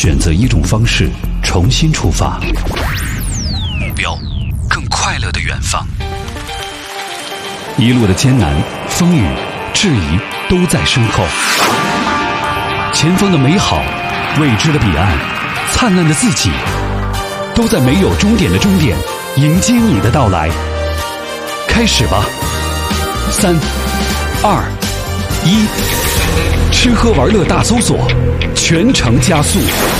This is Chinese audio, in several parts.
选择一种方式重新出发，目标更快乐的远方。一路的艰难、风雨、质疑都在身后，前方的美好、未知的彼岸、灿烂的自己，都在没有终点的终点迎接你的到来。开始吧，3、2、1，吃喝玩乐大搜索，全程加速。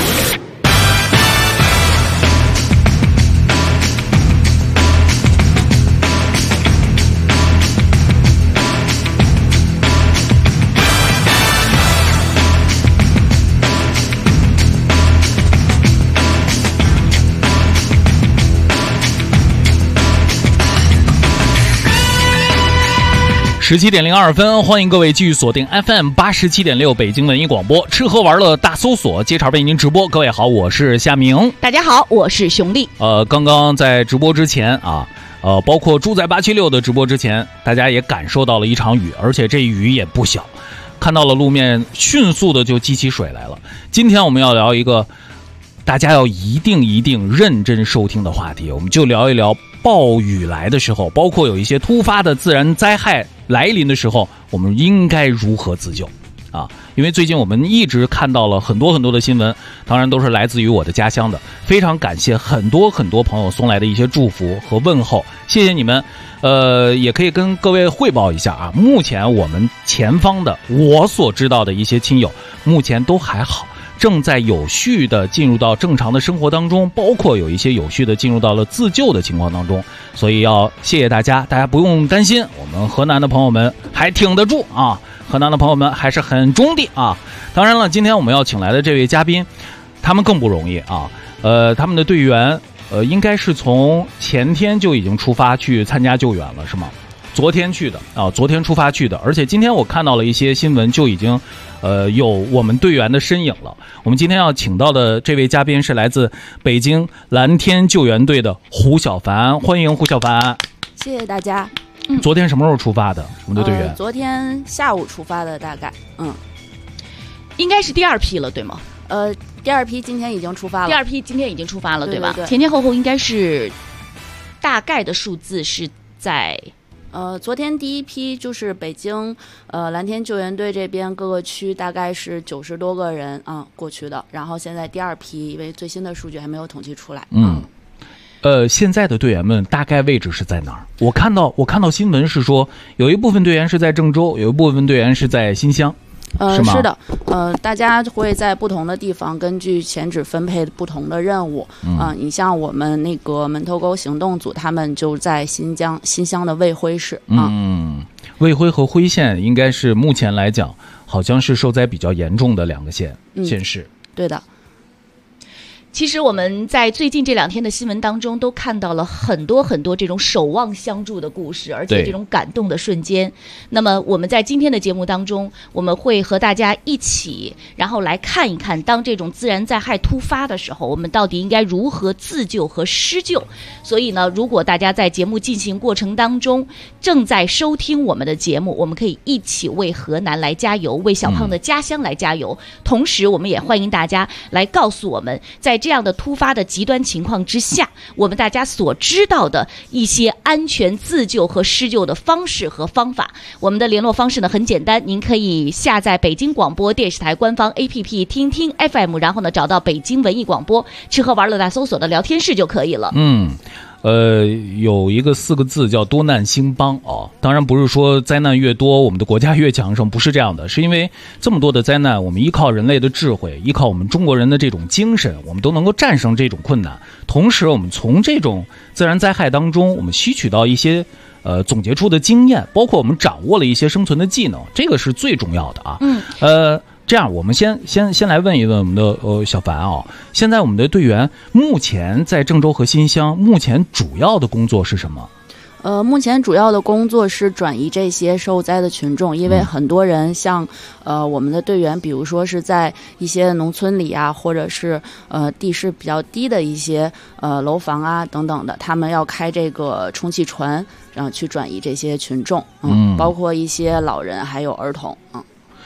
17:02，欢迎各位继续锁定 FM 87.6北京文艺广播，吃喝玩乐大搜索，接茬为您直播。各位好，我是夏明。 大家好，我是熊丽。 刚刚在直播之前啊，包括住在876的直播之前，大家也感受到了一场雨，而且这雨也不小，看到了路面迅速的就积起水来了。今天我们要聊一个大家要一定认真收听的话题，我们就聊一聊暴雨来的时候，包括有一些突发的自然灾害来临的时候，我们应该如何自救啊？因为最近我们一直看到了很多的新闻，当然都是来自于我的家乡的，非常感谢很多朋友送来的一些祝福和问候，谢谢你们。也可以跟各位汇报一下啊，目前我们前方的我所知道的一些亲友，目前都还好，正在有序的进入到正常的生活当中，包括有一些有序的进入到了自救的情况当中，所以要谢谢大家，大家不用担心，我们河南的朋友们还挺得住啊，河南的朋友们还是很中的啊。当然了，今天我们要请来的这位嘉宾，他们更不容易啊，他们的队员应该是从前天就已经出发去参加救援了，是吗？昨天去的啊，昨天出发去的，而且今天我看到了一些新闻，就已经有我们队员的身影了。我们今天要请到的这位嘉宾是来自北京蓝天救援队的胡小凡，欢迎胡小凡。 谢谢大家。 昨天什么时候出发的？我们的队员？ 昨天下午出发的，大概应该是第二批了，对吗？第二批今天已经出发了。第二批今天已经出发了，对吧？对，前前后后应该是大概的数字是在。昨天第一批就是北京蓝天救援队这边各个区大概是90多个人过去的，然后现在第二批因为最新的数据还没有统计出来。 现在的队员们大概位置是在哪儿？我看到新闻是说有一部分队员是在郑州，有一部分队员是在新乡。 是的，大家会在不同的地方根据前指分配不同的任务。你像我们那个门头沟行动组，他们就在新乡的卫辉市。 卫辉和辉县应该是目前来讲，好像是受灾比较严重的两个县市。 对的。其实我们在最近这2天的新闻当中都看到了很多这种守望相助的故事，而且这种感动的瞬间。那么我们在今天的节目当中，我们会和大家一起，然后来看一看，当这种自然灾害突发的时候，我们到底应该如何自救和施救。所以呢，如果大家在节目进行过程当中正在收听我们的节目，我们可以一起为河南来加油，为小胖的家乡来加油。同时我们也欢迎大家来告诉我们，在这样的突发的极端情况之下，我们大家所知道的一些安全自救和施救的方式和方法。我们的联络方式呢很简单，您可以下载北京广播电视台官方 APP 听听 FM， 然后呢找到北京文艺广播吃喝玩乐大搜索的聊天室就可以了。 有一个4个字叫多难兴邦啊，当然不是说灾难越多我们的国家越强盛，不是这样的，是因为这么多的灾难，我们依靠人类的智慧，依靠我们中国人的这种精神，我们都能够战胜这种困难。同时我们从这种自然灾害当中，我们吸取到一些总结出的经验，包括我们掌握了一些生存的技能，这个是最重要的啊。这样，我们先来问一问我们的小凡啊，现在我们的队员目前在郑州和新乡，目前主要的工作是什么？ 目前主要的工作是转移这些受灾的群众，因为很多人像我们的队员，比如说是在一些农村里啊，或者是地势比较低的一些楼房啊等等的，他们要开这个充气船，然后去转移这些群众，包括一些老人还有儿童。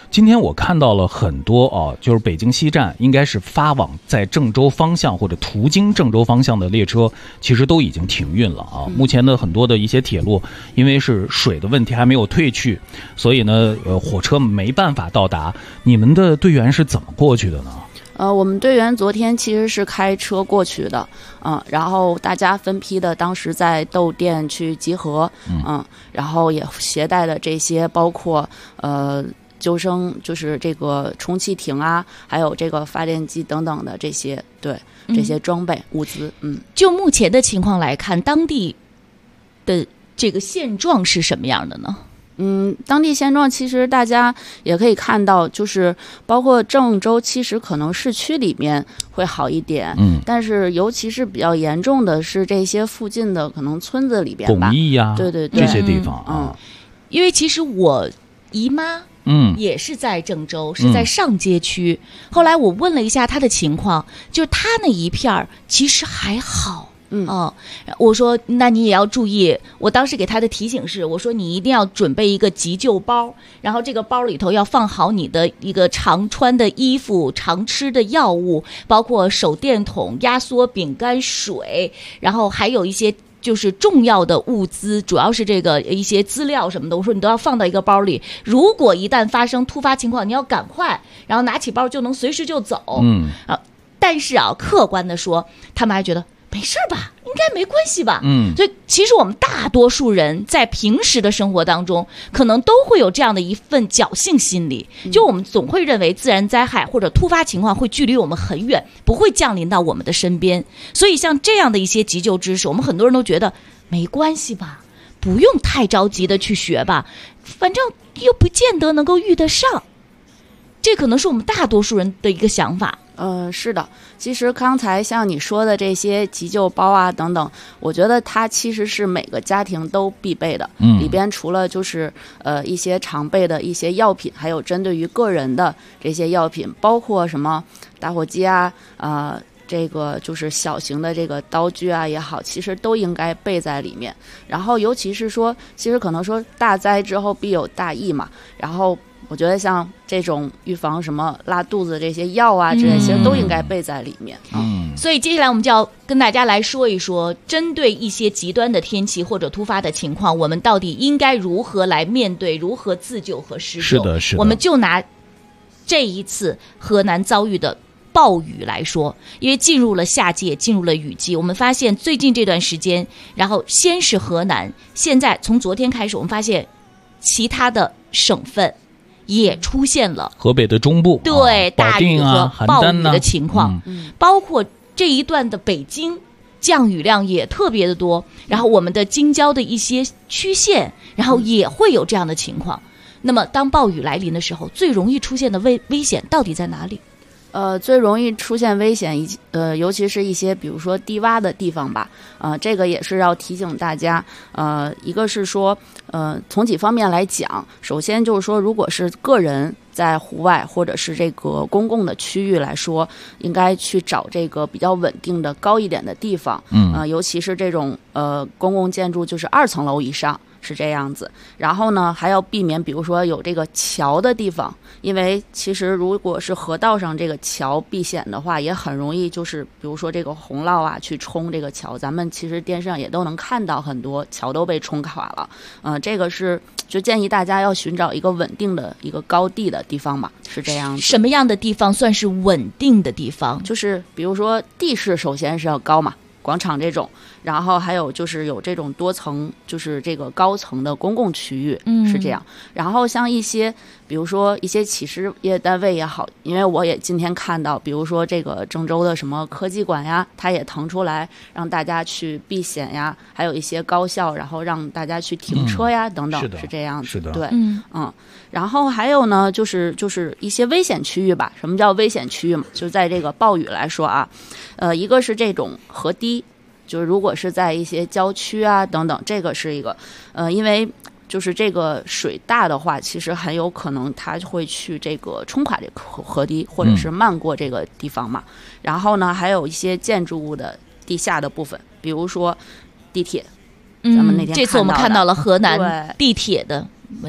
今天我看到了很多就是北京西站应该是发往在郑州方向或者途经郑州方向的列车，其实都已经停运了啊。目前的很多的一些铁路，因为是水的问题还没有退去，所以呢，火车没办法到达。你们的队员是怎么过去的呢？ 我们队员昨天其实是开车过去的，然后大家分批的，当时在窦店去集合，然后也携带的这些包括救生，就是这个充气艇啊，还有这个发电机等等的这些，对这些装备物资。 就目前的情况来看，当地的这个现状是什么样的呢？ 当地现状其实大家也可以看到，就是包括郑州，其实可能市区里面会好一点，但是尤其是比较严重的是这些附近的可能村子里边吧， 巩义呀， 对这些地方因为其实我姨妈也是在郑州，是在上街区。后来我问了一下她的情况，就她那一片其实还好。我说那你也要注意，我当时给他的提醒是，我说你一定要准备一个急救包，然后这个包里头要放好你的一个常穿的衣服、常吃的药物，包括手电筒、压缩饼干、水，然后还有一些就是重要的物资，主要是这个一些资料什么的，我说你都要放到一个包里，如果一旦发生突发情况，你要赶快，然后拿起包就能随时就走。但是客观的说，他们还觉得没事吧，应该没关系吧。所以其实我们大多数人在平时的生活当中，可能都会有这样的一份侥幸心理，就我们总会认为自然灾害或者突发情况会距离我们很远，不会降临到我们的身边。所以像这样的一些急救知识，我们很多人都觉得没关系吧，不用太着急的去学吧，反正又不见得能够遇得上。这可能是我们大多数人的一个想法。 是的，其实刚才像你说的这些急救包啊等等，我觉得它其实是每个家庭都必备的。里边除了就是一些常备的一些药品，还有针对于个人的这些药品，包括什么打火机啊，这个就是小型的这个刀具啊也好，其实都应该备在里面。然后尤其是说，其实可能说大灾之后必有大疫嘛，然后我觉得像这种预防什么拉肚子这些药啊，这些都应该备在里面。 所以接下来我们就要跟大家来说一说，针对一些极端的天气或者突发的情况，我们到底应该如何来面对，如何自救和施救。 是的，是的。 我们就拿这一次河南遭遇的暴雨来说，因为进入了夏季，进入了雨季，我们发现最近这段时间，然后先是河南，现在从昨天开始，我们发现其他的省份也出现了河北的中部对大雨和暴雨的情况，包括这一段的北京降雨量也特别的多，然后我们的京郊的一些区县，然后也会有这样的情况。那么当暴雨来临的时候，最容易出现的危险到底在哪里？ 最容易出现危险，尤其是一些比如说低洼的地方吧，这个也是要提醒大家，一个是说，从几方面来讲，首先就是说，如果是个人在户外或者是这个公共的区域来说，应该去找这个比较稳定的高一点的地方，尤其是这种公共建筑就是2层楼以上。是这样子，然后呢，还要避免，比如说有这个桥的地方，因为其实如果是河道上这个桥避险的话，也很容易就是比如说这个洪涝啊去冲这个桥，咱们其实电视上也都能看到很多桥都被冲垮了，这个是就建议大家要寻找一个稳定的一个高地的地方吧，是这样子。 什么样的地方算是稳定的地方？ 就是比如说地势首先是要高嘛，广场这种，然后还有就是有这种多层，就是这个高层的公共区域，是这样。然后像一些，比如说一些企事业单位也好，因为我也今天看到，比如说这个郑州的什么科技馆呀，它也腾出来让大家去避险呀，还有一些高校，然后让大家去停车呀，等等，是这样子。 是的， 对，然后还有呢，就是一些危险区域吧。什么叫危险区域嘛？就在这个暴雨来说啊，一个是这种河堤。就是如果是在一些郊区啊等等，这个是一个，因为就是这个水大的话，其实很有可能它会去这个冲垮这个河堤，或者是漫过这个地方嘛。然后呢，还有一些建筑物的地下的部分，比如说地铁，咱们那天这次我们看到了河南地铁的问题。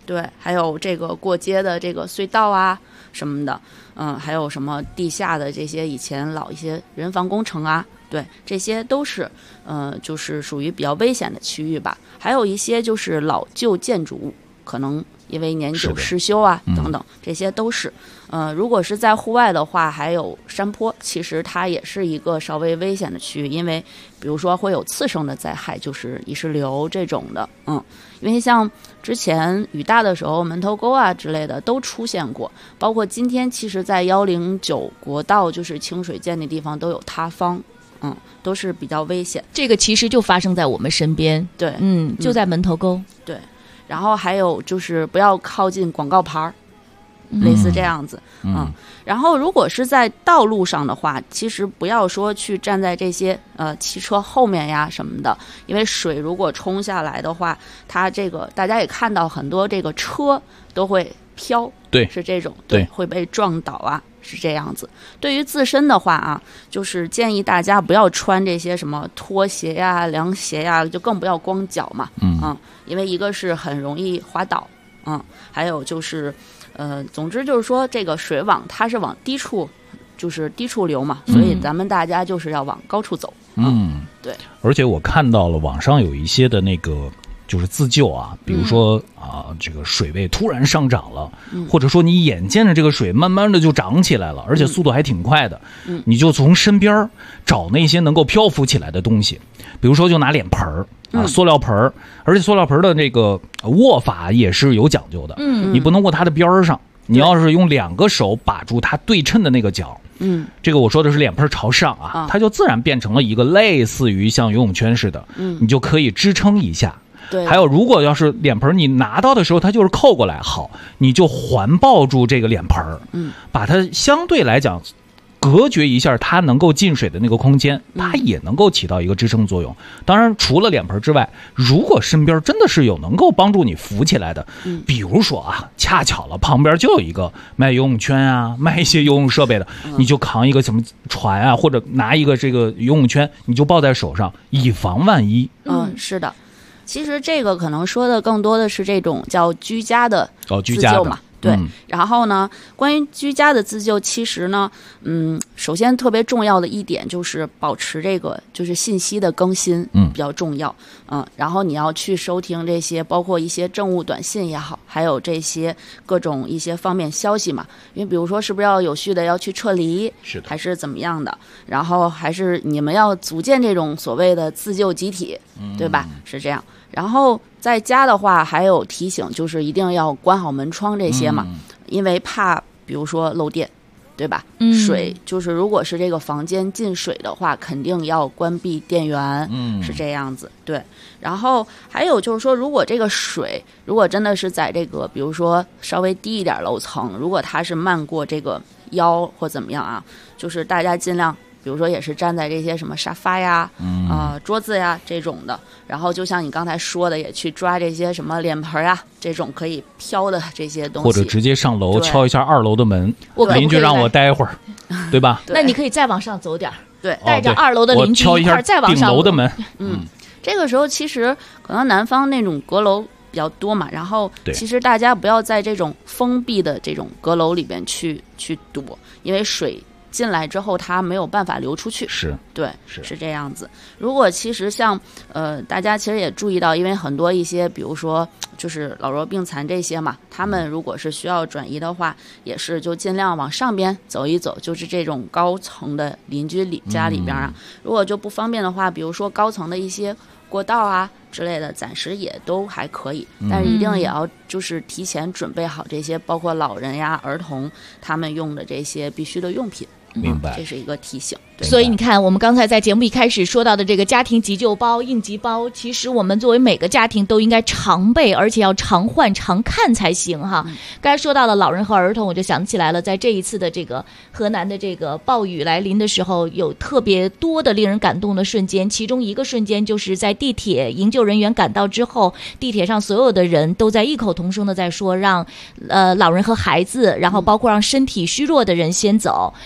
对，还有这个过街的这个隧道啊什么的，还有什么地下的这些以前老一些人防工程啊，对，这些都是就是属于比较危险的区域吧。还有一些就是老旧建筑物，可能因为年久失修啊等等，这些都是。如果是在户外的话，还有山坡，其实它也是一个稍微危险的区域，因为比如说会有次生的灾害，就是泥石流这种的。因为像之前雨大的时候，门头沟啊之类的都出现过，包括今天其实在109国道就是清水涧那地方都有塌方。都是比较危险。 这个其实就发生在我们身边。 对， 就在门头沟。 对，然后还有就是不要靠近广告牌，类似这样子。然后如果是在道路上的话，其实不要说去站在这些汽车后面呀什么的，因为水如果冲下来的话，它这个大家也看到很多这个车都会飘， 对， 是这种， 对， 会被撞倒啊，是这样子。对于自身的话啊，就是建议大家不要穿这些什么拖鞋呀、凉鞋呀，就更不要光脚嘛，因为一个是很容易滑倒，还有就是总之就是说这个水网它是往低处，就是低处流嘛，所以咱们大家就是要往高处走。对。 而且我看到了网上有一些的那个就是自救啊，比如说这个水位突然上涨了，或者说你眼见着这个水慢慢的就涨起来了，而且速度还挺快的，你就从身边找那些能够漂浮起来的东西，比如说就拿脸盆儿塑料盆儿，而且塑料盆的这个握法也是有讲究的，你不能握它的边上，你要是用2个手把住它对称的那个角，这个我说的是脸盆朝上啊，它就自然变成了一个类似于像游泳圈似的，你就可以支撑一下。 对， 还有如果要是脸盆你拿到的时候它就是扣过来，好，你就环抱住这个脸盆，把它相对来讲隔绝一下它能够进水的那个空间，它也能够起到一个支撑作用。当然除了脸盆之外，如果身边真的是有能够帮助你浮起来的，比如说恰巧了旁边就有一个卖游泳圈啊，卖一些游泳设备的，你就扛一个什么船啊，或者拿一个这个游泳圈，你就抱在手上，以防万一。 是的。其实这个可能说的更多的是这种叫居家的自救嘛，对。然后呢，关于居家的自救，其实呢，首先特别重要的一点就是保持这个就是信息的更新，比较重要，然后你要去收听这些，包括一些政务短信也好，还有这些各种一些方面消息嘛，因为比如说是不是要有序的要去撤离， 是的， 还是怎么样的，然后还是你们要组建这种所谓的自救集体，对吧？是这样。然后在家的话还有提醒，就是一定要关好门窗这些嘛，因为怕比如说漏电，对吧？水就是如果是这个房间进水的话，肯定要关闭电源，是这样子，对。然后还有就是说，如果这个水如果真的是在这个比如说稍微低一点楼层，如果它是漫过这个腰或怎么样啊，就是大家尽量比如说也是站在这些什么沙发呀、桌子呀这种的，然后就像你刚才说的，也去抓这些什么脸盆啊这种可以飘的这些东西， 或者直接上楼敲一下2楼的门，邻居让我待会儿，对吧？ 那你可以再往上走点， 对， 带着2楼的邻居一块再往上顶楼的门。 这个时候其实可能南方那种阁楼比较多嘛，然后其实大家不要在这种封闭的这种阁楼里边去躲，因为水进来之后它没有办法流出去， 是对，是这样子。如果其实像大家其实也注意到，因为很多一些比如说就是老弱病残这些嘛，他们如果是需要转移的话，也是就尽量往上边走一走，就是这种高层的邻居家里边啊，如果就不方便的话，比如说高层的一些过道啊之类的，暂时也都还可以，但是一定也要就是提前准备好这些包括老人呀、儿童他们用的这些必须的用品。 明白， 这是一个提醒。 所以你看，我们刚才在节目一开始说到的这个家庭急救包、应急包，其实我们作为每个家庭都应该常备，而且要常换、常看才行哈。刚才说到了老人和儿童，我就想起来了，在这一次的这个河南的这个暴雨来临的时候，有特别多的令人感动的瞬间。其中一个瞬间就是在地铁营救人员赶到之后，地铁上所有的人都在异口同声的在说，让老人和孩子，然后包括让身体虚弱的人先走，然后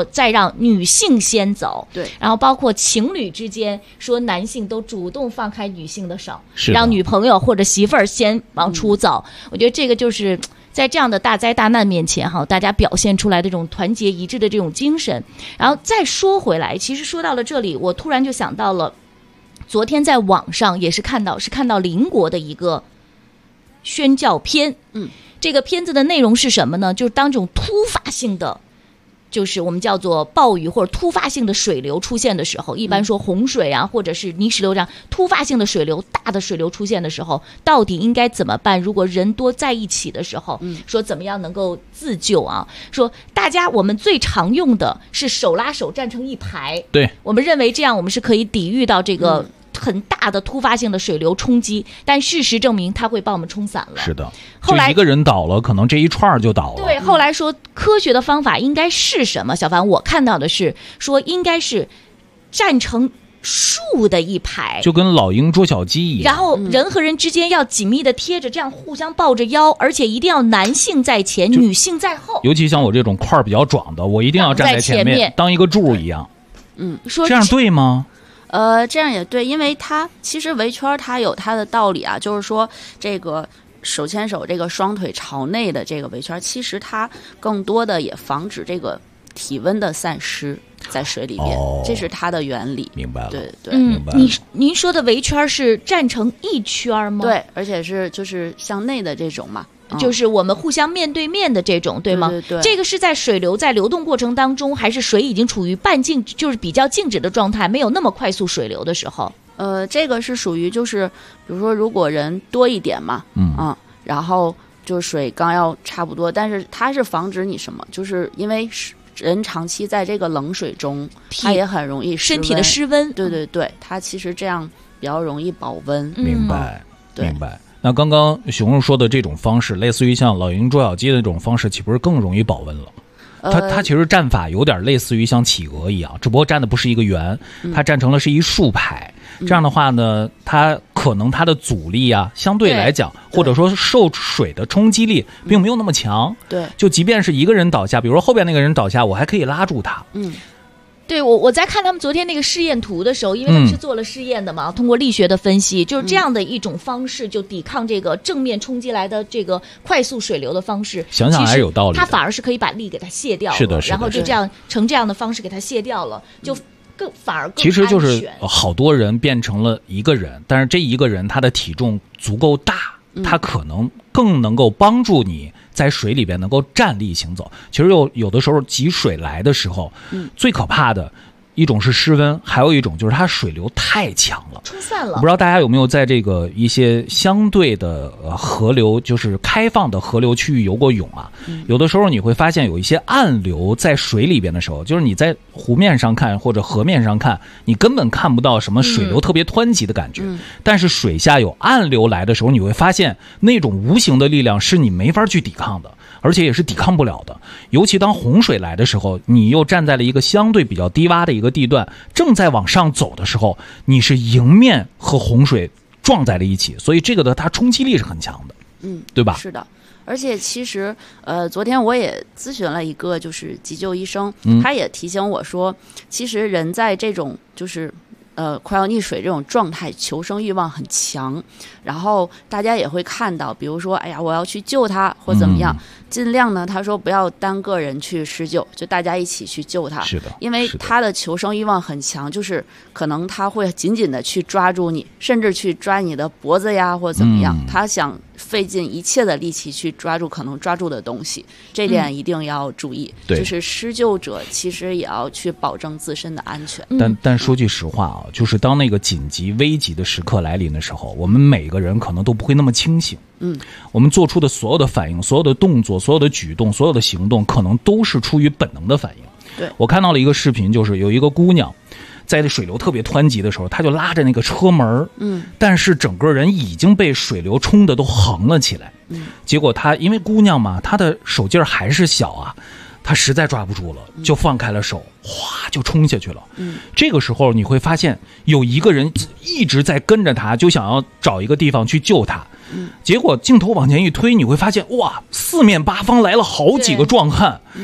要再让女性先走。 对， 然后包括情侣之间，说男性都主动放开女性的手， 是让女朋友或者媳妇儿先往出走。我觉得这个就是在这样的大灾大难面前哈，大家表现出来的这种团结一致的这种精神。然后再说回来，其实说到了这里，我突然就想到了，昨天在网上也是看到邻国的一个宣教片。这个片子的内容是什么呢？就是当这种突发性的，就是我们叫做暴雨或者突发性的水流出现的时候，一般说洪水啊，或者是泥石流这样突发性的水流，大的水流出现的时候，到底应该怎么办？如果人多在一起的时候，说怎么样能够自救啊？说大家我们最常用的是手拉手站成一排， 对， 我们认为这样我们是可以抵御到这个很大的突发性的水流冲击，但事实证明它会把我们冲散了。 是的， 后来就一个人倒了，可能这一串就倒了。 对，后来说科学的方法应该是什么？小凡，我看到的是说应该是站成竖的一排， 就跟老鹰捉小鸡一样。 然后人和人之间要紧密的贴着，这样互相抱着腰，而且一定要男性在前，女性在后。 尤其像我这种块比较壮的，我一定要站在前面，当一个柱一样。 说这样对吗？ 这样也对，因为它其实围圈它有它的道理啊，就是说这个手牵手这个双腿朝内的这个围圈，其实它更多的也防止这个体温的散失在水里面，这是它的原理。 明白了， 对对， 明白了。 您说的围圈是站成一圈吗？ 对，而且是就是向内的这种嘛。 就是我们互相面对面的这种，对吗？ 对对对。 这个是在水流在流动过程当中，还是水已经处于半静，就是比较静止的状态，没有那么快速水流的时候？ 这个是属于就是，比如说如果人多一点嘛，然后就是水刚要差不多，但是它是防止你什么？就是因为人长期在这个冷水中，它也很容易身体的失温。 对对对，它其实这样比较容易保温。 明白，明白。那刚刚熊熊说的这种方式，类似于像老鹰捉小鸡的这种方式，岂不是更容易保温了？它其实站法有点类似于像企鹅一样，只不过站的不是一个圆，它站成了是一竖排。这样的话呢，它可能它的阻力啊，相对来讲，或者说受水的冲击力并没有那么强。 对， 就即便是一个人倒下，比如说后边那个人倒下，我还可以拉住他。 对，我在看他们昨天那个试验图的时候，因为他们是做了试验的嘛，通过力学的分析，就是这样的一种方式，就抵抗这个正面冲击来的这个快速水流的方式。 想想还是有道理的， 它反而是可以把力给它卸掉了。 是的，是的。 然后就这样成这样的方式给它卸掉了，就反而更其实就是好多人变成了一个人，但是这一个人他的体重足够大，他可能更能够帮助你在水里边能够站立行走。其实有的时候急水来的时候，最可怕的一种是失温，还有一种就是它水流太强了， 冲散了。 不知道大家有没有在这个一些相对的河流，就是开放的河流区域游过泳啊？有的时候你会发现有一些暗流在水里边的时候，就是你在湖面上看或者河面上看，你根本看不到什么水流特别湍急的感觉，但是水下有暗流来的时候，你会发现那种无形的力量是你没法去抵抗的，而且也是抵抗不了的。尤其当洪水来的时候，你又站在了一个相对比较低洼的一个地段，正在往上走的时候，你是迎面和洪水撞在了一起，所以这个的它冲击力是很强的，对吧？ 是的。而且其实昨天我也咨询了一个就是急救医生，他也提醒我说，其实人在这种就是快要溺水这种状态，求生欲望很强，然后大家也会看到，比如说哎呀我要去救他或怎么样，尽量呢他说不要单个人去施救，就大家一起去救他。 是的， 因为他的求生欲望很强，就是可能他会紧紧的去抓住你，甚至去抓你的脖子呀或怎么样，他想费尽一切的力气去抓住可能抓住的东西，这点一定要注意。就是施救者其实也要去保证自身的安全。 但说句实话啊，就是当那个紧急危急的时刻来临的时候，我们每个人可能都不会那么清醒。我们做出的所有的反应、所有的动作、所有的举动、所有的行动，可能都是出于本能的反应。 对， 我看到了一个视频，就是有一个姑娘在水流特别湍急的时候，她就拉着那个车门，但是整个人已经被水流冲的都横了起来。结果她因为姑娘嘛，她的手劲儿还是小啊，她实在抓不住了，就放开了手，哗就冲下去了。这个时候你会发现有一个人一直在跟着她，就想要找一个地方去救她。结果镜头往前一推，你会发现哇，四面八方来了好几个壮汉。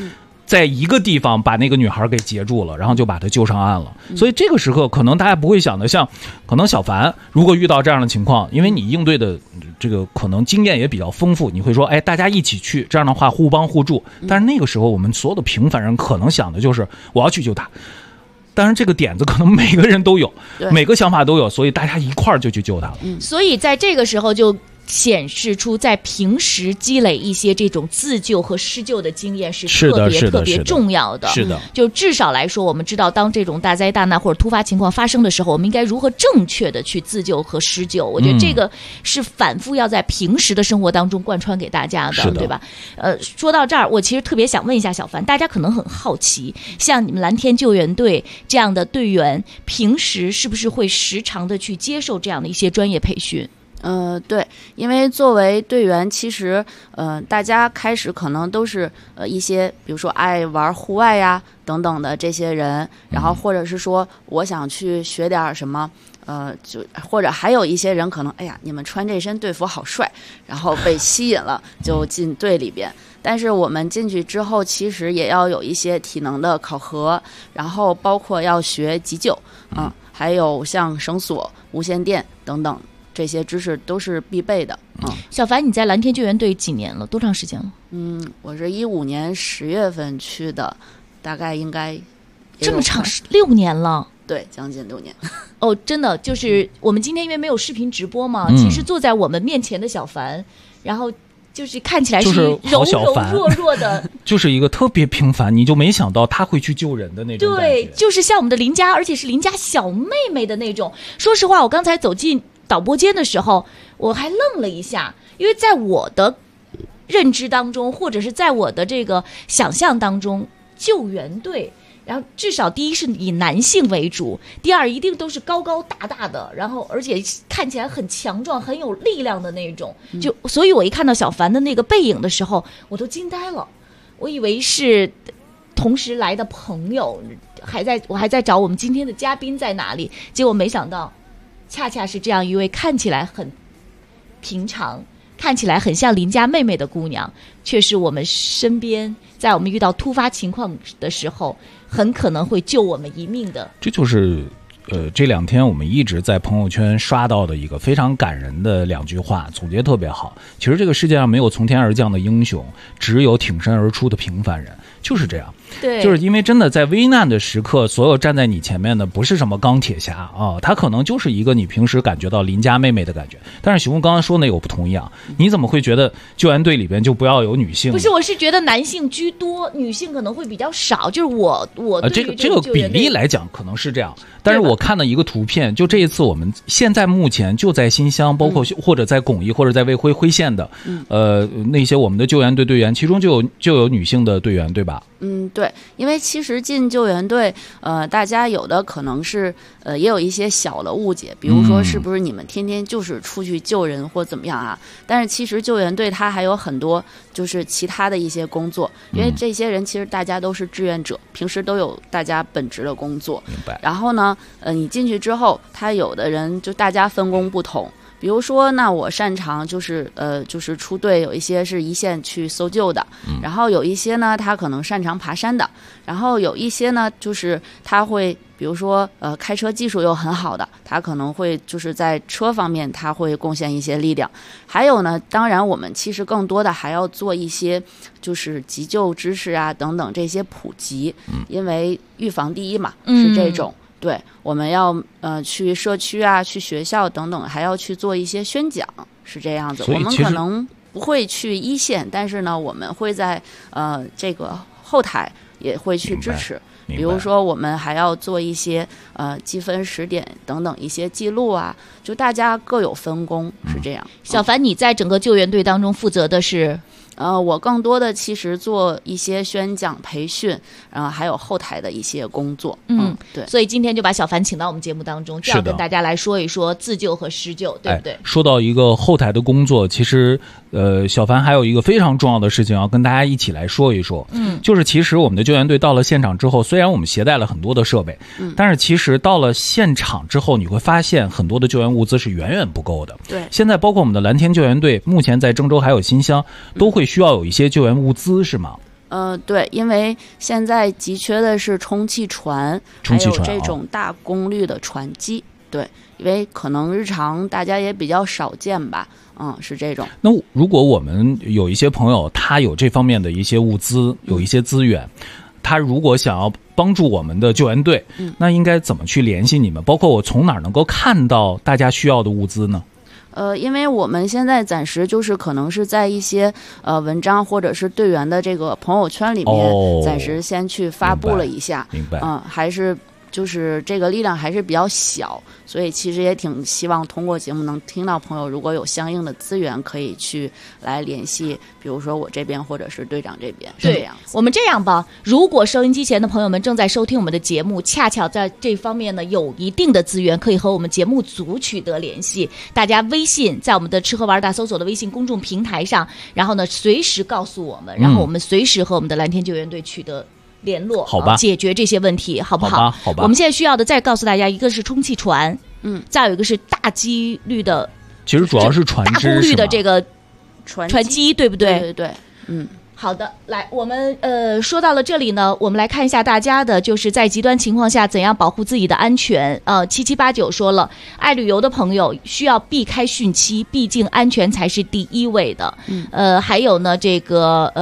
在一个地方把那个女孩给截住了，然后就把她救上岸了。所以这个时刻可能大家不会想的，像可能小凡如果遇到这样的情况，因为你应对的这个可能经验也比较丰富，你会说哎，大家一起去，这样的话互帮互助。但是那个时候我们所有的平凡人可能想的就是我要去救他。当然这个点子可能每个人都有，每个想法都有，所以大家一块儿就去救他了。 所以在这个时候就显示出在平时积累一些这种自救和施救的经验是特别重要的。 是的， 就至少来说，我们知道当这种大灾大难或者突发情况发生的时候，我们应该如何正确的去自救和施救。我觉得这个是反复要在平时的生活当中贯穿给大家的，对吧？说到这儿，我其实特别想问一下小凡，大家可能很好奇，像你们蓝天救援队这样的队员，平时是不是会时常的去接受这样的一些专业培训？ 对，因为作为队员，其实大家开始可能都是一些，比如说爱玩户外呀等等的这些人，然后或者是说我想去学点什么，就或者还有一些人可能，哎呀，你们穿这身队服好帅，然后被吸引了就进队里边。但是我们进去之后，其实也要有一些体能的考核，然后包括要学急救，还有像绳索、无线电等等。这些知识都是必备的。 小凡，你在蓝天救援队几年了？多长时间了？ 我是15年10月份去的，大概应该这么长，6年了。 对，将近6年。 哦，真的就是我们今天因为没有视频直播嘛，其实坐在我们面前的小凡，然后就是看起来是柔柔弱弱的， 就是一个特别平凡，你就没想到他会去救人的那种感觉。 对，就是像我们的邻家，而且是邻家小妹妹的那种。说实话，我刚才走进导播间的时候，我还愣了一下，因为在我的认知当中，或者是在我的这个想象当中，救援队，然后至少第一是以男性为主，第二一定都是高高大大的，然后而且看起来很强壮、很有力量的那种。所以我一看到小凡的那个背影的时候，我都惊呆了，我以为是同时来的朋友，我还在找我们今天的嘉宾在哪里，结果没想到。恰恰是这样一位看起来很平常、看起来很像邻家妹妹的姑娘，却是我们身边在我们遇到突发情况的时候，很可能会救我们一命的。 这就是这2天我们一直在朋友圈刷到的一个非常感人的2句话，总结特别好。其实这个世界上没有从天而降的英雄，只有挺身而出的平凡人，就是这样。 对， 就是因为真的在危难的时刻，所有站在你前面的不是什么钢铁侠啊，他可能就是一个你平时感觉到邻家妹妹的感觉。但是熊刚刚说那个我不同意啊，你怎么会觉得救援队里边就不要有女性？ 不是，我是觉得男性居多，女性可能会比较少。就是我对于这个比例来讲可能是这样，但是我看到一个图片，就这一次我们现在目前就在新乡，包括或者在巩义或者在卫辉辉县的，那些我们的救援队队员，其中就有女性的队员，对吧？ 对，因为其实进救援队，大家有的可能是也有一些小的误解，比如说是不是你们天天就是出去救人或怎么样啊？但是其实救援队它还有很多就是其他的一些工作，因为这些人其实大家都是志愿者，平时都有大家本职的工作。 明白。 然后呢，你进去之后，他有的人就大家分工不同。比如说，那我擅长就是出队，有一些是一线去搜救的，然后有一些呢，他可能擅长爬山的，然后有一些呢，就是他会，比如说开车技术又很好的，他可能会就是在车方面他会贡献一些力量。还有呢，当然我们其实更多的还要做一些就是急救知识啊等等这些普及，因为预防第一嘛，是这种。对，我们要去社区啊，去学校等等，还要去做一些宣讲，是这样子。我们可能不会去一线，但是呢，我们会在这个后台也会去支持。比如说，我们还要做一些积分时点等等一些记录啊，就大家各有分工，是这样。 小凡，你在整个救援队当中负责的是？ 我更多的其实做一些宣讲培训，还有后台的一些工作。对。 所以今天就把小凡请到我们节目当中，这样跟大家来说一说自救和施救，对不对？ 说到一个后台的工作，其实小凡还有一个非常重要的事情要跟大家一起来说一说。就是其实我们的救援队到了现场之后，虽然我们携带了很多的设备，但是其实到了现场之后，你会发现很多的救援物资是远远不够的。 对。 现在包括我们的蓝天救援队，目前在郑州还有新乡，都会需要有一些救援物资，是吗？ 对，因为现在急缺的是充气船，还有这种大功率的船机。对，因为可能日常大家也比较少见吧，是这种。 那如果我们有一些朋友，他有这方面的一些物资，有一些资源，他如果想要帮助我们的救援队，那应该怎么去联系你们？包括我从哪儿能够看到大家需要的物资呢？ 因为我们现在暂时就是可能是在一些文章或者是队员的这个朋友圈里面，暂时先去发布了一下。 明白。 还是就是这个力量还是比较小，所以其实也挺希望通过节目能听到朋友如果有相应的资源可以去来联系，比如说我这边或者是队长这边。是这样子。 我们这样吧，如果收音机前的朋友们正在收听我们的节目，恰巧在这方面呢有一定的资源，可以和我们节目组取得联系。大家微信在我们的吃喝玩大搜索的微信公众平台上，然后呢随时告诉我们，然后我们随时和我们的蓝天救援队取得联络， 好吧， 解决这些问题，好不好？ 好吧。 我们现在需要的，再告诉大家，一个是充气船，再有一个是大机率的， 其实主要是船只， 大功率的这个船机，对不对？ 对对对， 好的，来，我们说到了这里呢，我们来看一下大家的，就是在极端情况下怎样保护自己的安全。7789说了，爱旅游的朋友需要避开汛期，毕竟安全才是第一位的。还有呢，这个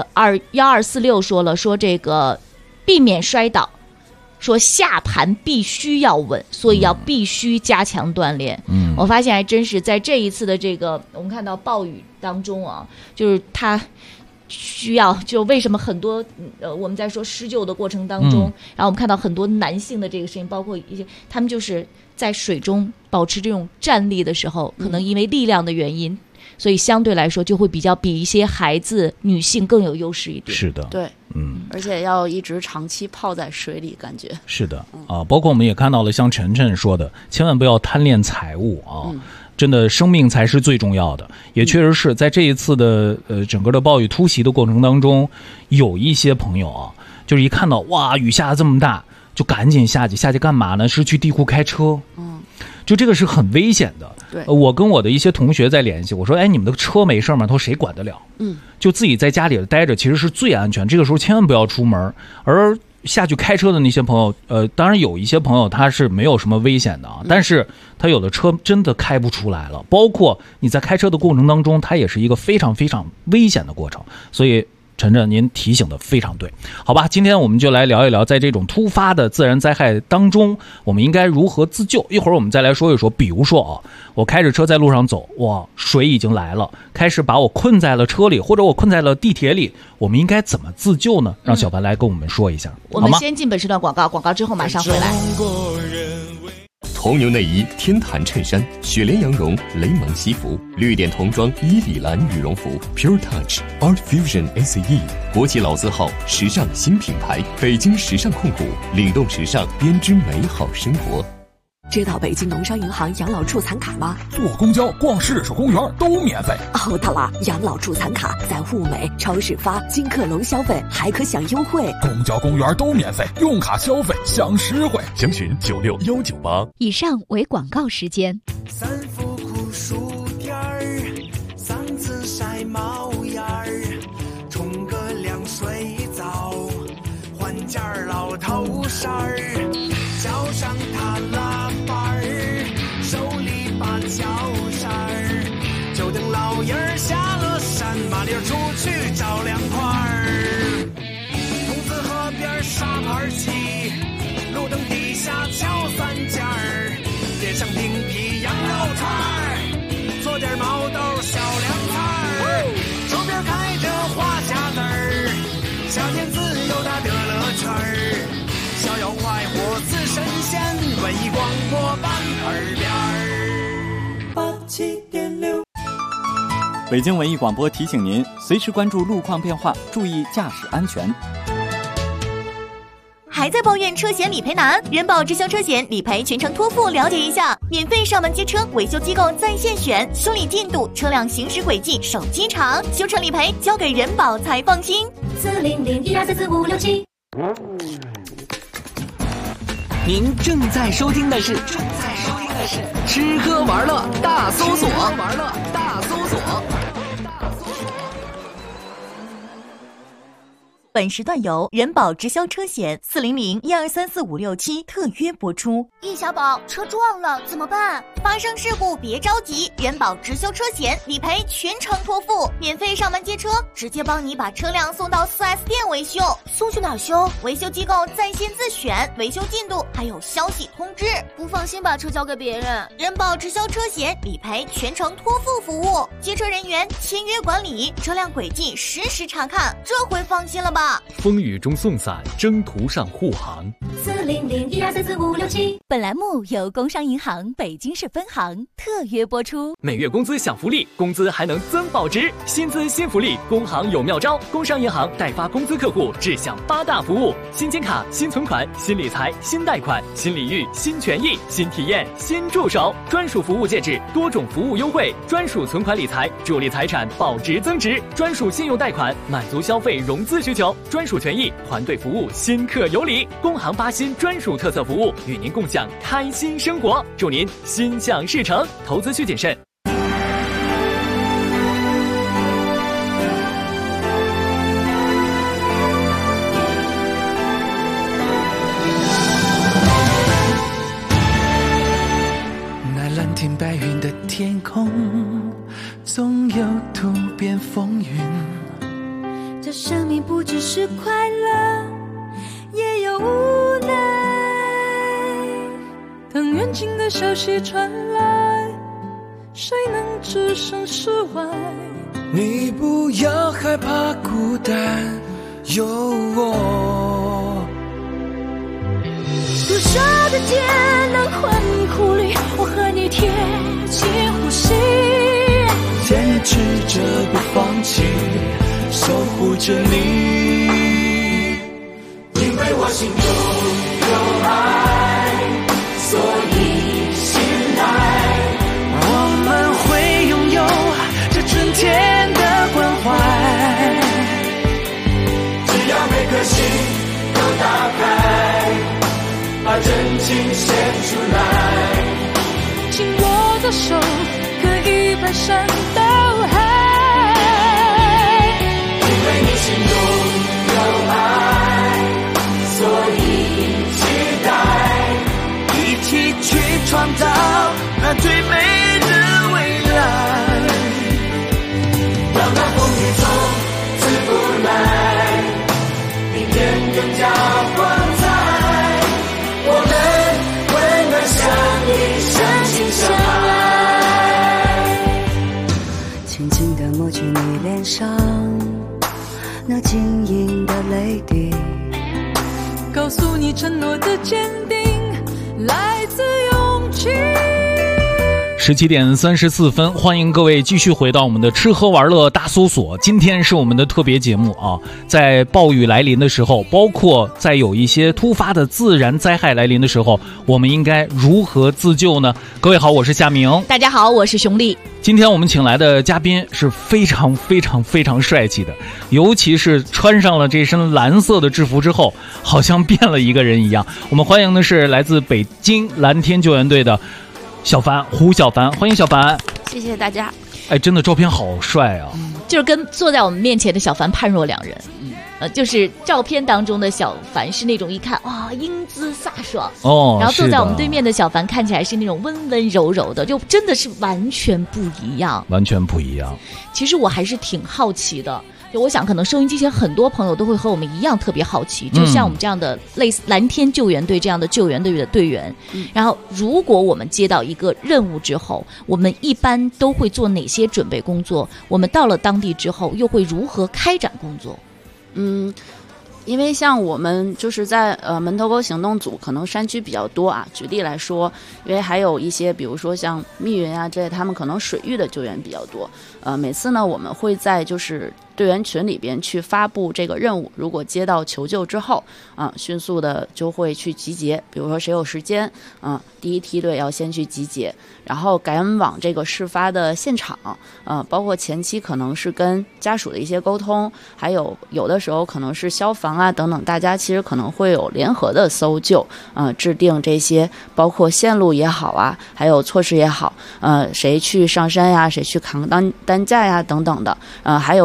1246说了，说这个避免摔倒，说下盘必须要稳，所以必须加强锻炼。我发现还真是在这一次的这个我们看到暴雨当中啊，就是他需要，就为什么很多我们在说施救的过程当中，然后我们看到很多男性的这个声音，包括一些他们就是在水中保持这种站立的时候，可能因为力量的原因，所以相对来说就会比一些孩子女性更有优势一点。 是的， 对，而且要一直长期泡在水里，感觉是的包括我们也看到了像晨晨说的，千万不要贪恋财物啊。真的生命才是最重要的，也确实是在这一次的整个的暴雨突袭的过程当中，有一些朋友啊，就是一看到哇雨下得这么大，就赶紧下去干嘛呢？是去地库开车。就这个是很危险的。 对， 我跟我的一些同学在联系，我说哎，你们的车没事吗？他说谁管得了？就自己在家里待着，其实是最安全。这个时候千万不要出门。而下去开车的那些朋友，当然有一些朋友他是没有什么危险的啊，但是他有的车真的开不出来了，包括你在开车的过程当中，它也是一个非常非常危险的过程，所以晨晨您提醒的非常对。好吧，今天我们就来聊一聊，在这种突发的自然灾害当中，我们应该如何自救。一会儿我们再来说一说，比如说我开着车在路上走，哇，水已经来了，开始把我困在了车里，或者我困在了地铁里，我们应该怎么自救呢？让小凡来跟我们说一下。 我们先进本时段广告，广告之后马上回来。 铜牛内衣、天坛衬衫、雪莲羊绒、雷芒西服、绿点童装、伊里兰羽绒服、Pure Touch、Art Fusion ACE， 国际老字号，时尚新品牌，北京时尚控股，领动时尚，编织美好生活。 知道北京农商银行养老助残卡吗？ 坐公交、逛市属公园都免费。 对了，养老助残卡在物美、超市发，金客隆消费还可享优惠。 公交、公园都免费，用卡消费享实惠。 详询96198。 以上为广告时间。 三伏苦薯片儿，嗓子晒冒烟儿，冲个凉水澡，换件老头衫儿，脚上踏拉板儿，手里把脚扇儿，就等老爷儿下了山，麻溜出去找凉快儿。桐子河边沙盘棋，路灯底下敲三尖儿，点上冰皮羊肉串儿，做点毛豆小凉菜儿，周边开着花夹子儿，夏天自由它的乐趣儿，逍遥快活似神仙，文艺广播伴耳边儿。87.6。 北京文艺广播提醒您，随时关注路况变化，注意驾驶安全。 还在抱怨车险理赔难？人保直销车险理赔全程托付，了解一下，免费上门接车，维修机构在线选，修理进度、车辆行驶轨迹、手机查，修车理赔交给人保才放心。40012344567。 您正在收听的是吃喝玩乐大搜索。 本时段由人保直销车险400-1234567特约播出。 易小宝，车撞了怎么办？ 发生事故别着急，人保直销车险理赔全程托付，免费上门接车，直接帮你把车辆送到 4S 店维修。 送去哪儿修？ 维修机构在线自选，维修进度还有消息通知。 不放心把车交给别人。 人保直销车险理赔全程托付服务，接车人员签约管理，车辆轨迹实时查看，这回放心了吧？ 风雨中送伞，征途上护航。 400-1234567。本栏目由工商银行北京市分行特约播出。 每月工资享福利，工资还能增保值，薪资新福利，工行有妙招。工商银行代发工资客户只享8大服务：新金卡、新存款、新理财、新贷款、新礼遇、新权益、新体验、新助手，专属服务戒指，多种服务优惠，专属存款理财，助力财产保值增值，专属信用贷款，满足消费融资需求，专属权益，团队服务，新客有礼。工行8新专属特色服务，与您共享开心生活，祝您心想事成。投资需谨慎。 那蓝天白云的天空，总有突变风云。 这生命不只是快乐，也有无奈。当远近的消息传来，谁能置身事外？ 你不要害怕孤单，有我。 多少的艰难困苦里，我和你贴近呼吸， 坚持着不放弃，守护着你。因为我心中有爱，所以醒来，我们会拥有这春天的关怀。只要每颗心都打开，把真情献出来， 紧握的手可以排山倒海。 因为你心中有爱，所以期待一起去创造那最美的未来。让那风雨从此不来，明天更加光彩。我们温暖相依，相亲相爱。 轻轻地抹去你脸上那晶莹的泪滴， 告诉你承诺的坚定来自勇气。 17点34分，欢迎各位继续回到我们的吃喝玩乐大搜索。今天是我们的特别节目啊，在暴雨来临的时候，包括在有一些突发的自然灾害来临的时候，我们应该如何自救呢？各位好，我是夏明。 大家好，我是熊丽。 今天我们请来的嘉宾是非常非常非常帅气的，尤其是穿上了这身蓝色的制服之后，好像变了一个人一样。我们欢迎的是来自北京蓝天救援队的小凡，胡小凡，欢迎小凡。 谢谢大家。 哎，真的照片好帅啊！ 就是跟坐在我们面前的小凡判若两人。就是照片当中的小凡是那种一看哇英姿飒爽哦，然后坐在我们对面的小凡看起来是那种温温柔柔的，就真的是完全不一样， 完全不一样。 其实我还是挺好奇的。就我想可能收音机前很多朋友都会和我们一样特别好奇，就像我们这样的类似蓝天救援队这样的救援队的队员，然后如果我们接到一个任务之后，我们一般都会做哪些准备工作？我们到了当地之后又会如何开展工作？ 因为像我们就是在门头沟行动组，可能山区比较多啊。举例来说，因为还有一些，比如说像密云啊这些，他们可能水域的救援比较多。每次呢，我们会在就是队员群里边去发布这个任务，如果接到求救之后迅速的就会去集结，比如说谁有时间第一梯队要先去集结，然后赶往这个事发的现场包括前期可能是跟家属的一些沟通，还有的时候可能是消防啊等等，大家其实可能会有联合的搜救制定这些包括线路也好啊，还有措施也好谁去上山呀，谁去扛担架呀等等的还有人当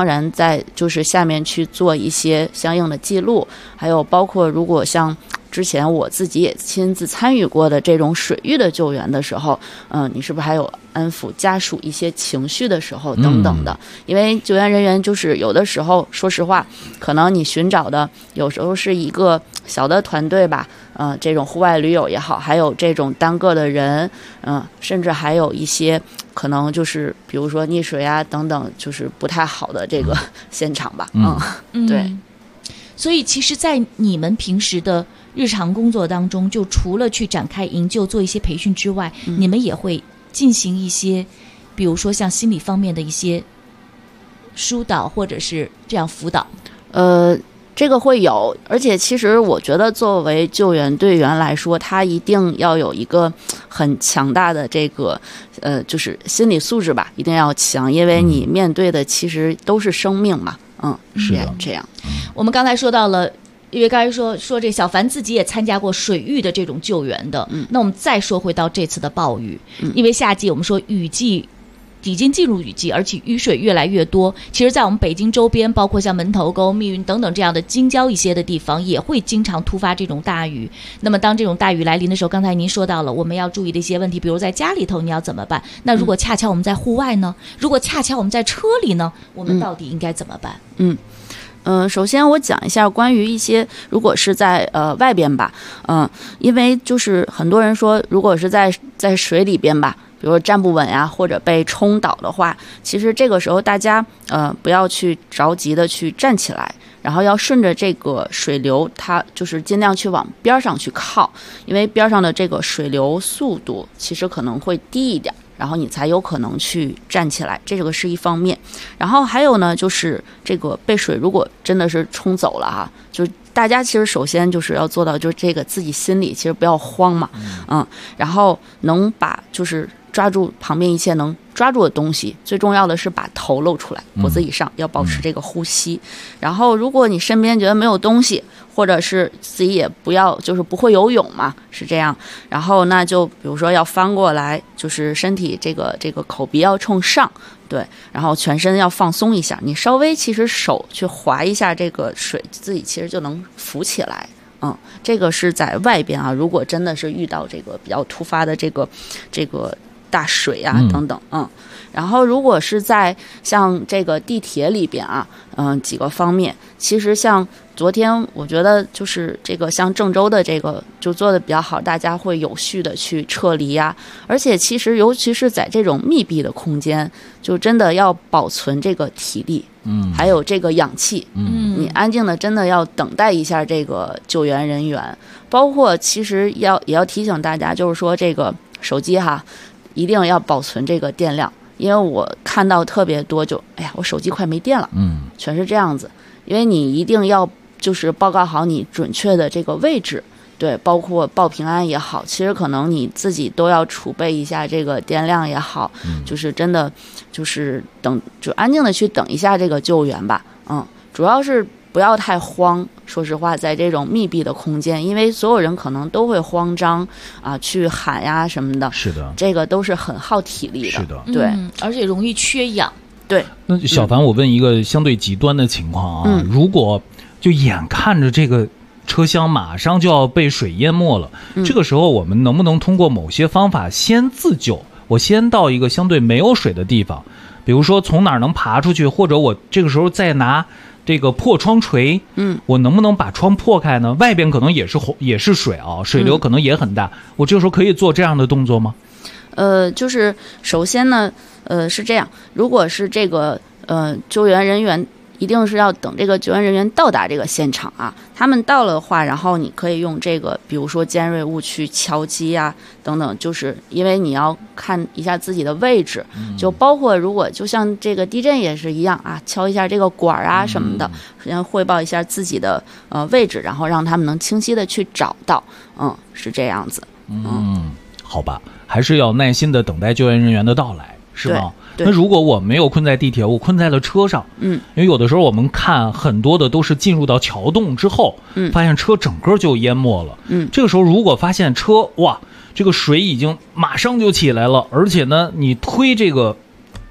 当然在就是下面去做一些相应的记录，还有包括如果像之前我自己也亲自参与过的这种水域的救援的时候，你是不是还有安抚家属一些情绪的时候等等的？因为救援人员就是有的时候，说实话，可能你寻找的有时候是一个小的团队吧，这种户外驴友也好，还有这种单个的人，甚至还有一些可能就是比如说溺水啊等等，就是不太好的这个现场吧，对。 所以其实在你们平时的日常工作当中，就除了去展开营救做一些培训之外，你们也会进行一些比如说像心理方面的一些疏导或者是这样辅导。 这个会有，而且其实我觉得作为救援队员来说，他一定要有一个很强大的这个就是心理素质吧，一定要强，因为你面对的其实都是生命嘛。是这样。 我们刚才说到了，因为刚才说这小凡自己也参加过水域的这种救援的，那我们再说回到这次的暴雨，因为夏季我们说雨季已经进入雨季，而且雨水越来越多。其实在我们北京周边，包括像门头沟、密云等等这样的京郊一些的地方，也会经常突发这种大雨。那么当这种大雨来临的时候，刚才您说到了我们要注意的一些问题，比如在家里头你要怎么办，那如果恰巧我们在户外呢，如果恰巧我们在车里呢，我们到底应该怎么办？ 首先我讲一下关于一些如果是在外边吧，因为就是很多人说如果是在水里边吧，比如说站不稳呀，或者被冲倒的话，其实这个时候大家不要去着急的去站起来，然后要顺着这个水流，它就是尽量去往边上去靠，因为边上的这个水流速度其实可能会低一点，然后你才有可能去站起来，这个是一方面。然后还有呢，就是这个被水如果真的是冲走了哈，就是大家其实首先就是要做到，就是这个自己心里其实不要慌嘛，然后能把就是抓住旁边一切能抓住的东西，最重要的是把头露出来，脖子以上要保持这个呼吸。然后如果你身边觉得没有东西，或者是自己也不要就是不会游泳嘛，是这样，然后那就比如说要翻过来，就是身体这个口鼻要冲上，对，然后全身要放松一下，你稍微其实手去划一下这个水，自己其实就能浮起来。这个是在外边啊，如果真的是遇到这个比较突发的这个大水啊等等，然后如果是在像这个地铁里边啊，几个方面，其实像昨天我觉得就是这个像郑州的这个就做的比较好，大家会有序的去撤离啊，而且其实尤其是在这种密闭的空间，就真的要保存这个体力，还有这个氧气，你安静的真的要等待一下这个救援人员，包括其实也要提醒大家，就是说这个手机哈，一定要保存这个电量，因为我看到特别多就我手机快没电了，全是这样子，因为你一定要就是报告好你准确的这个位置，对，包括报平安也好，其实可能你自己都要储备一下这个电量也好，就是真的就是就安静的去等一下这个救援吧，主要是不要太慌，说实话，在这种密闭的空间，因为所有人可能都会慌张啊，去喊呀什么的， 是的， 这个都是很耗体力的， 是的， 对， 而且容易缺氧。 对， 那小凡，我问一个相对极端的情况啊，如果就眼看着这个车厢马上就要被水淹没了，这个时候我们能不能通过某些方法先自救？我先到一个相对没有水的地方，比如说从哪儿能爬出去，或者我这个时候再拿这个破窗锤，我能不能把窗破开呢？外边可能也是水啊，水流可能也很大，我这个时候可以做这样的动作吗？ 就是首先呢，是这样，如果是这个救援人员，一定是要等这个救援人员到达这个现场啊，他们到了的话，然后你可以用这个比如说尖锐物去敲击啊等等，就是因为你要看一下自己的位置，就包括如果就像这个地震也是一样啊，敲一下这个管啊什么的，先汇报一下自己的位置，然后让他们能清晰的去找到，是这样子。 好吧，还是要耐心的等待救援人员的到来，是吗？ 对， 那如果我没有困在地铁，我困在了车上，因为有的时候我们看很多的都是进入到桥洞之后，发现车整个就淹没了，这个时候如果发现车这个水已经马上就起来了，而且呢你推这个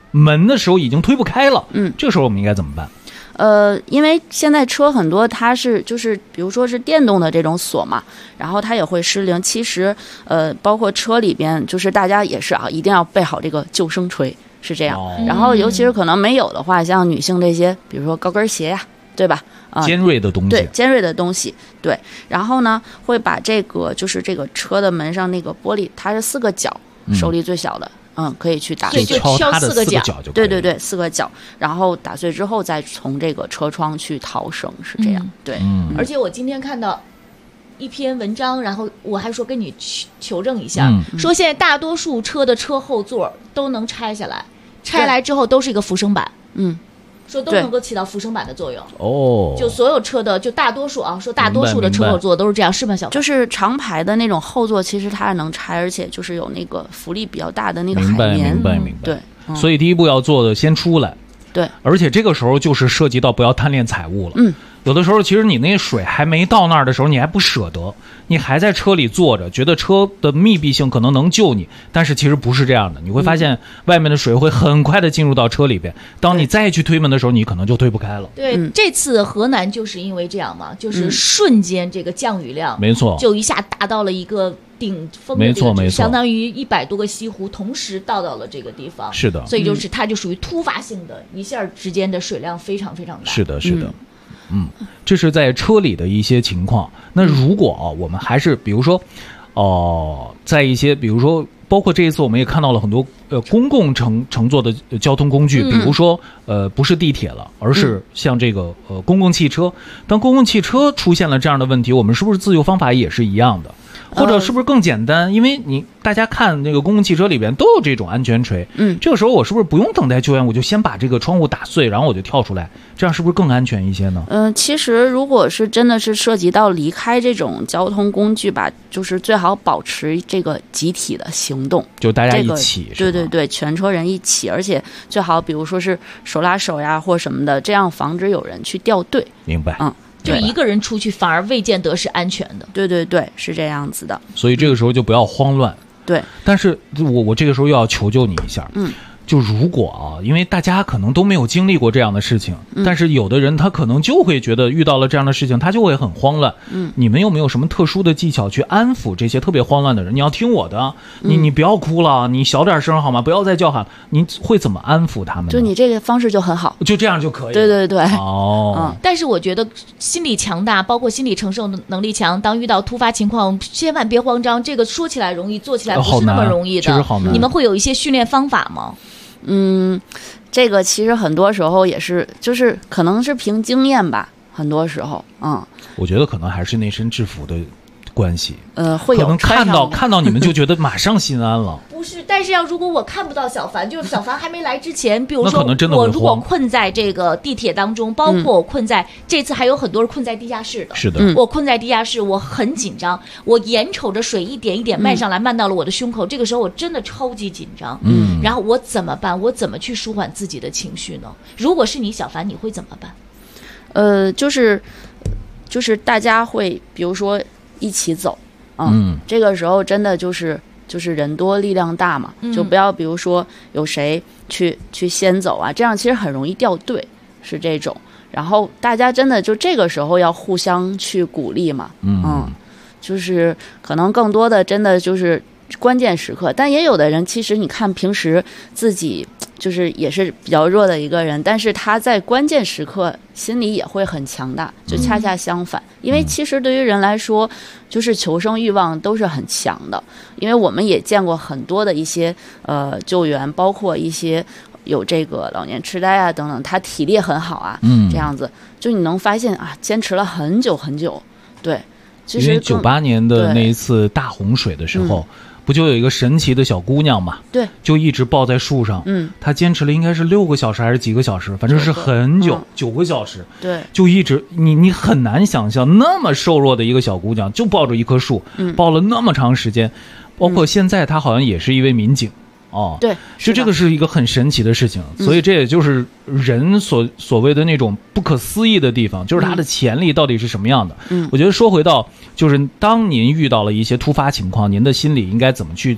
门的时候已经推不开了，这个时候我们应该怎么办？ 因为现在车很多它是就是比如说是电动的这种锁嘛，然后它也会失灵。其实包括车里边就是大家也是啊，一定要备好这个救生锤，是这样。然后尤其是可能没有的话，像女性这些，比如说高跟鞋呀，对吧？ 尖锐的东西， 对，尖锐的东西，对。然后呢，会把这个就是这个车的门上那个玻璃，它是4个角，手力最小的。可以去打碎， 就敲4个角就可以。 对，4个角，然后打碎之后再从这个车窗去逃生，是这样。对， 而且我今天看到一篇文章，然后我还说跟你求证一下，说现在大多数车的车后座都能拆下来，拆来之后都是一个扶生板，说都能够起到扶生板的作用。哦，就所有车的，就大多数啊，说大多数的车后座都是这样，是吗？小就是长排的那种后座，其实它是能拆，而且就是有那个浮力比较大的那个海绵。 明白。 对， 所以第一步要做的，先出来。 对， 而且这个时候就是涉及到不要贪恋财物了。有的时候其实你那水还没到那儿的时候，你还不舍得，你还在车里坐着，觉得车的密闭性可能能救你，但是其实不是这样的。你会发现外面的水会很快的进入到车里边，当你再去推门的时候，你可能就推不开了。 对，这次河南就是因为这样嘛，就是瞬间这个降雨量， 没错， 就一下达到了一个顶峰的这个值，相当于100多个西湖同时到了这个地方。 是的， 所以就是它就属于突发性的，一下之间的水量非常非常大。 是的。这是在车里的一些情况。那如果我们还是比如说，在一些比如说，包括这一次我们也看到了很多公共乘坐的交通工具，比如说不是地铁了，而是像这个公共汽车。当公共汽车出现了这样的问题，我们是不是自救方法也是一样的？或者是不是更简单？因为大家看那个公共汽车里边都有这种安全锤，这个时候我是不是不用等待救援，我就先把这个窗户打碎，然后我就跳出来，这样是不是更安全一些呢？ 其实如果是真的是涉及到离开这种交通工具吧，就是最好保持这个集体的行动， 就大家一起， 对，全车人一起，而且最好比如说是手拉手呀或什么的，这样防止有人去掉队。 明白。 就一个人出去反而未见得是安全的。 对，是这样子的。 所以这个时候就不要慌乱。 对。 但是我这个时候又要求救你一下。就如果因为大家可能都没有经历过这样的事情，但是有的人他可能就会觉得遇到了这样的事情，他就会很慌乱。你们有没有什么特殊的技巧去安抚这些特别慌乱的人？你要听我的，你不要哭了，你小点声好吗？不要再叫喊。你会怎么安抚他们呢？ 就你这个方式就很好， 就这样就可以。 对。 但是我觉得心理强大，包括心理承受能力强，当遇到突发情况，千万别慌张。这个说起来容易，做起来不是那么容易的。 确实好难。 你们会有一些训练方法吗？ 这个其实很多时候也是，就是可能是凭经验吧，很多时候， 我觉得可能还是那身制服的关系， 会有可能看到你们就觉得马上心安了。 不是，但是如果我看不到小凡，就是小凡还没来之前，比如说我如果困在这个地铁当中，包括我困在这次还有很多人困在地下室的， 是的， 我困在地下室，我很紧张，我眼瞅着水一点一点漫上来，漫到了我的胸口，这个时候我真的超级紧张，然后我怎么办？我怎么去舒缓自己的情绪呢？如果是你，小凡，你会怎么办？ 就是大家会比如说一起走，这个时候真的就是人多力量大嘛，就不要比如说有谁去先走啊，这样其实很容易掉队，是这种。然后大家真的就这个时候要互相去鼓励嘛，就是可能更多的真的就是关键时刻，但也有的人其实你看平时自己就是也是比较弱的一个人，但是他在关键时刻心里也会很强大，就恰恰相反。因为其实对于人来说，就是求生欲望都是很强的，因为我们也见过很多的一些救援，包括一些有这个老年痴呆啊等等，他体力很好啊，这样子就你能发现啊，坚持了很久很久。对，其实因为98年的那一次大洪水的时候，不就有一个神奇的小姑娘嘛？ 对， 就一直抱在树上。她坚持了应该是6个小时还是几个小时，反正是很久，9个小时。 对， 就一直你很难想象那么瘦弱的一个小姑娘就抱着一棵树，抱了那么长时间。包括现在她好像也是一位民警。 对， 就这个是一个很神奇的事情，所以这也就是人所谓的那种不可思议的地方，就是他的潜力到底是什么样的。我觉得说回到，就是当您遇到了一些突发情况，您的心里应该怎么去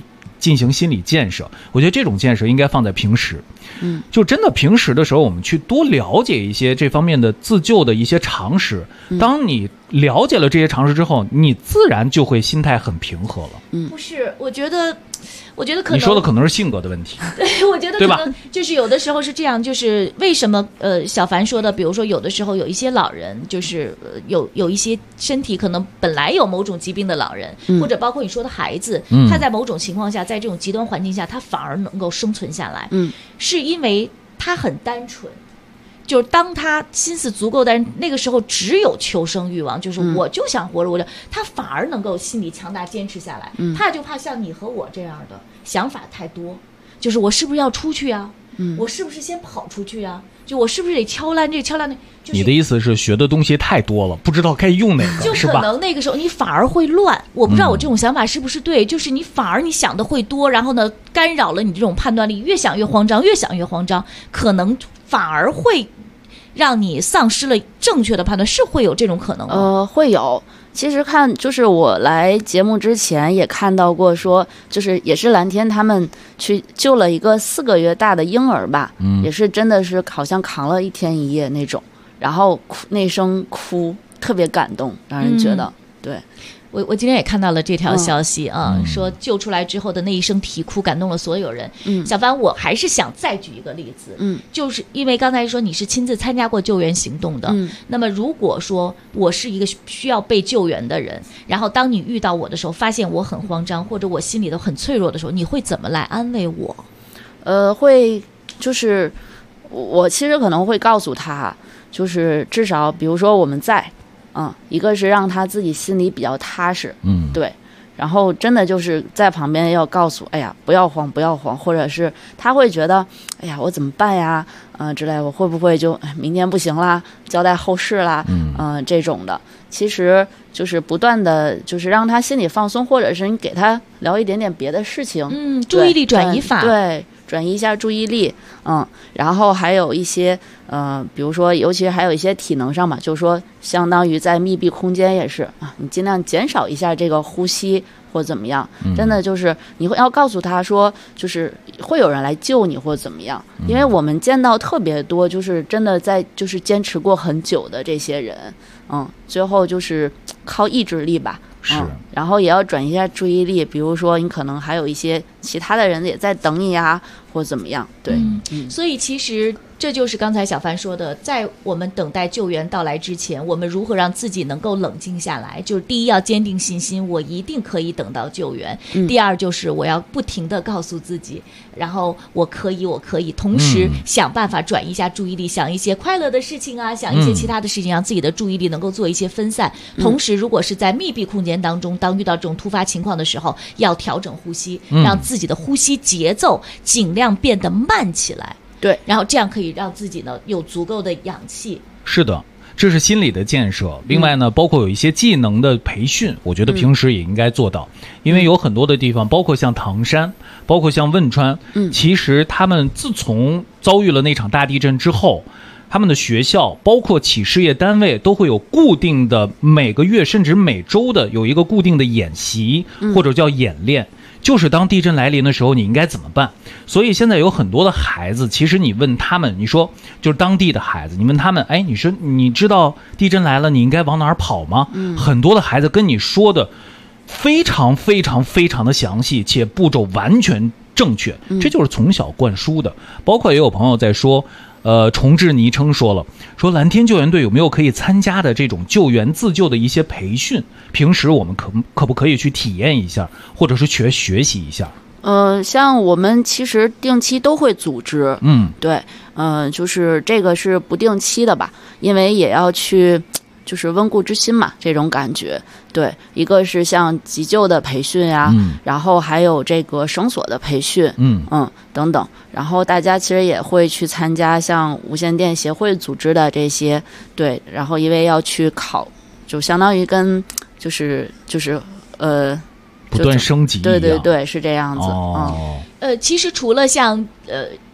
进行心理建设。我觉得这种建设应该放在平时，就真的平时的时候，我们去多了解一些这方面的自救的一些常识。当你了解了这些常识之后，你自然就会心态很平和了。 不是，我觉得可能你说的可能是性格的问题。 对，我觉得可能就是有的时候是这样，就是为什么小凡说的，比如说有的时候有一些老人，就是有一些身体可能本来有某种疾病的老人，或者包括你说的孩子，他在某种情况下，在这种极端环境下，他反而能够生存下来，是因为他很单纯。就是当他心思足够，但是那个时候只有求生欲望，就是我就想活着，他反而能够心理强大，坚持下来。他就怕像你和我这样的想法太多，就是我是不是要出去啊？我是不是先跑出去啊？就我是不是得敲烂这敲烂那？就是、 你的意思是学的东西太多了，不知道该用哪个， 就可能那个时候你反而会乱。我不知道我这种想法是不是对，就是你反而你想的会多，然后呢干扰了你这种判断力，越想越慌张，越想越慌张，可能反而会让你丧失了正确的判断，是会有这种可能吗？ 会有。其实就是我来节目之前也看到过说，就是也是蓝天他们去救了一个4个月大的婴儿吧，也是真的是好像扛了1天1夜那种，然后那声哭特别感动，让人觉得对。 我今天也看到了这条消息说救出来之后的那一声啼哭感动了所有人。小凡，我还是想再举一个例子，就是因为刚才说你是亲自参加过救援行动的，那么如果说我是一个需要被救援的人，然后当你遇到我的时候，发现我很慌张，或者我心里都很脆弱的时候，你会怎么来安慰我？ 会就是我其实可能会告诉他，就是至少比如说我们在。一个是让他自己心里比较踏实，对，然后真的就是在旁边要告诉，哎呀，不要慌，不要慌，或者是他会觉得，哎呀，我怎么办呀，之类，我会不会就明天不行啦，交代后事啦，这种的，其实就是不断的，就是让他心里放松，或者是你给他聊一点点别的事情， 注意力转移法， 对。转移一下注意力，然后还有一些比如说，尤其还有一些体能上嘛，就是说，相当于在密闭空间也是你尽量减少一下这个呼吸或怎么样，真的就是你会要告诉他说，就是会有人来救你或怎么样，因为我们见到特别多，就是真的在就是坚持过很久的这些人，最后就是靠意志力吧。然后也要转移一下注意力，比如说你可能还有一些其他的人也在等你啊，或怎么样，对。 所以其实这就是刚才小凡说的，在我们等待救援到来之前，我们如何让自己能够冷静下来，就是第一要坚定信心，我一定可以等到救援，第二就是我要不停地告诉自己，然后我可以同时想办法转移一下注意力，想一些快乐的事情啊，想一些其他的事情，让自己的注意力能够做一些分散。同时如果是在密闭空间当中，当遇到这种突发情况的时候，要调整呼吸，让自己的呼吸节奏尽量变得慢起来， 对， 然后这样可以让自己呢有足够的氧气。 是的，这是心理的建设。另外呢，包括有一些技能的培训，我觉得平时也应该做到，因为有很多的地方，包括像唐山，包括像汶川，其实他们自从遭遇了那场大地震之后，他们的学校包括企事业单位都会有固定的每个月甚至每周的有一个固定的演习，或者叫演练，就是当地震来临的时候你应该怎么办。所以现在有很多的孩子，其实你问他们，你说就是当地的孩子，你问他们，你说你知道地震来了你应该往哪儿跑吗？很多的孩子跟你说的非常非常非常的详细，且步骤完全正确，这就是从小灌输的。包括也有朋友在说重置昵称说蓝天救援队有没有可以参加的这种救援自救的一些培训，平时我们可不可以去体验一下，或者是去学习一下？ 像我们其实定期都会组织，对，就是这个是不定期的吧，因为也要去就是温故知新嘛，这种感觉。对，一个是像急救的培训呀，然后还有这个绳索的培训，等等。然后大家其实也会去参加像无线电协会组织的这些，对，然后因为要去考，就相当于跟就是不断升级一样， 对对对，是这样子。 其实除了像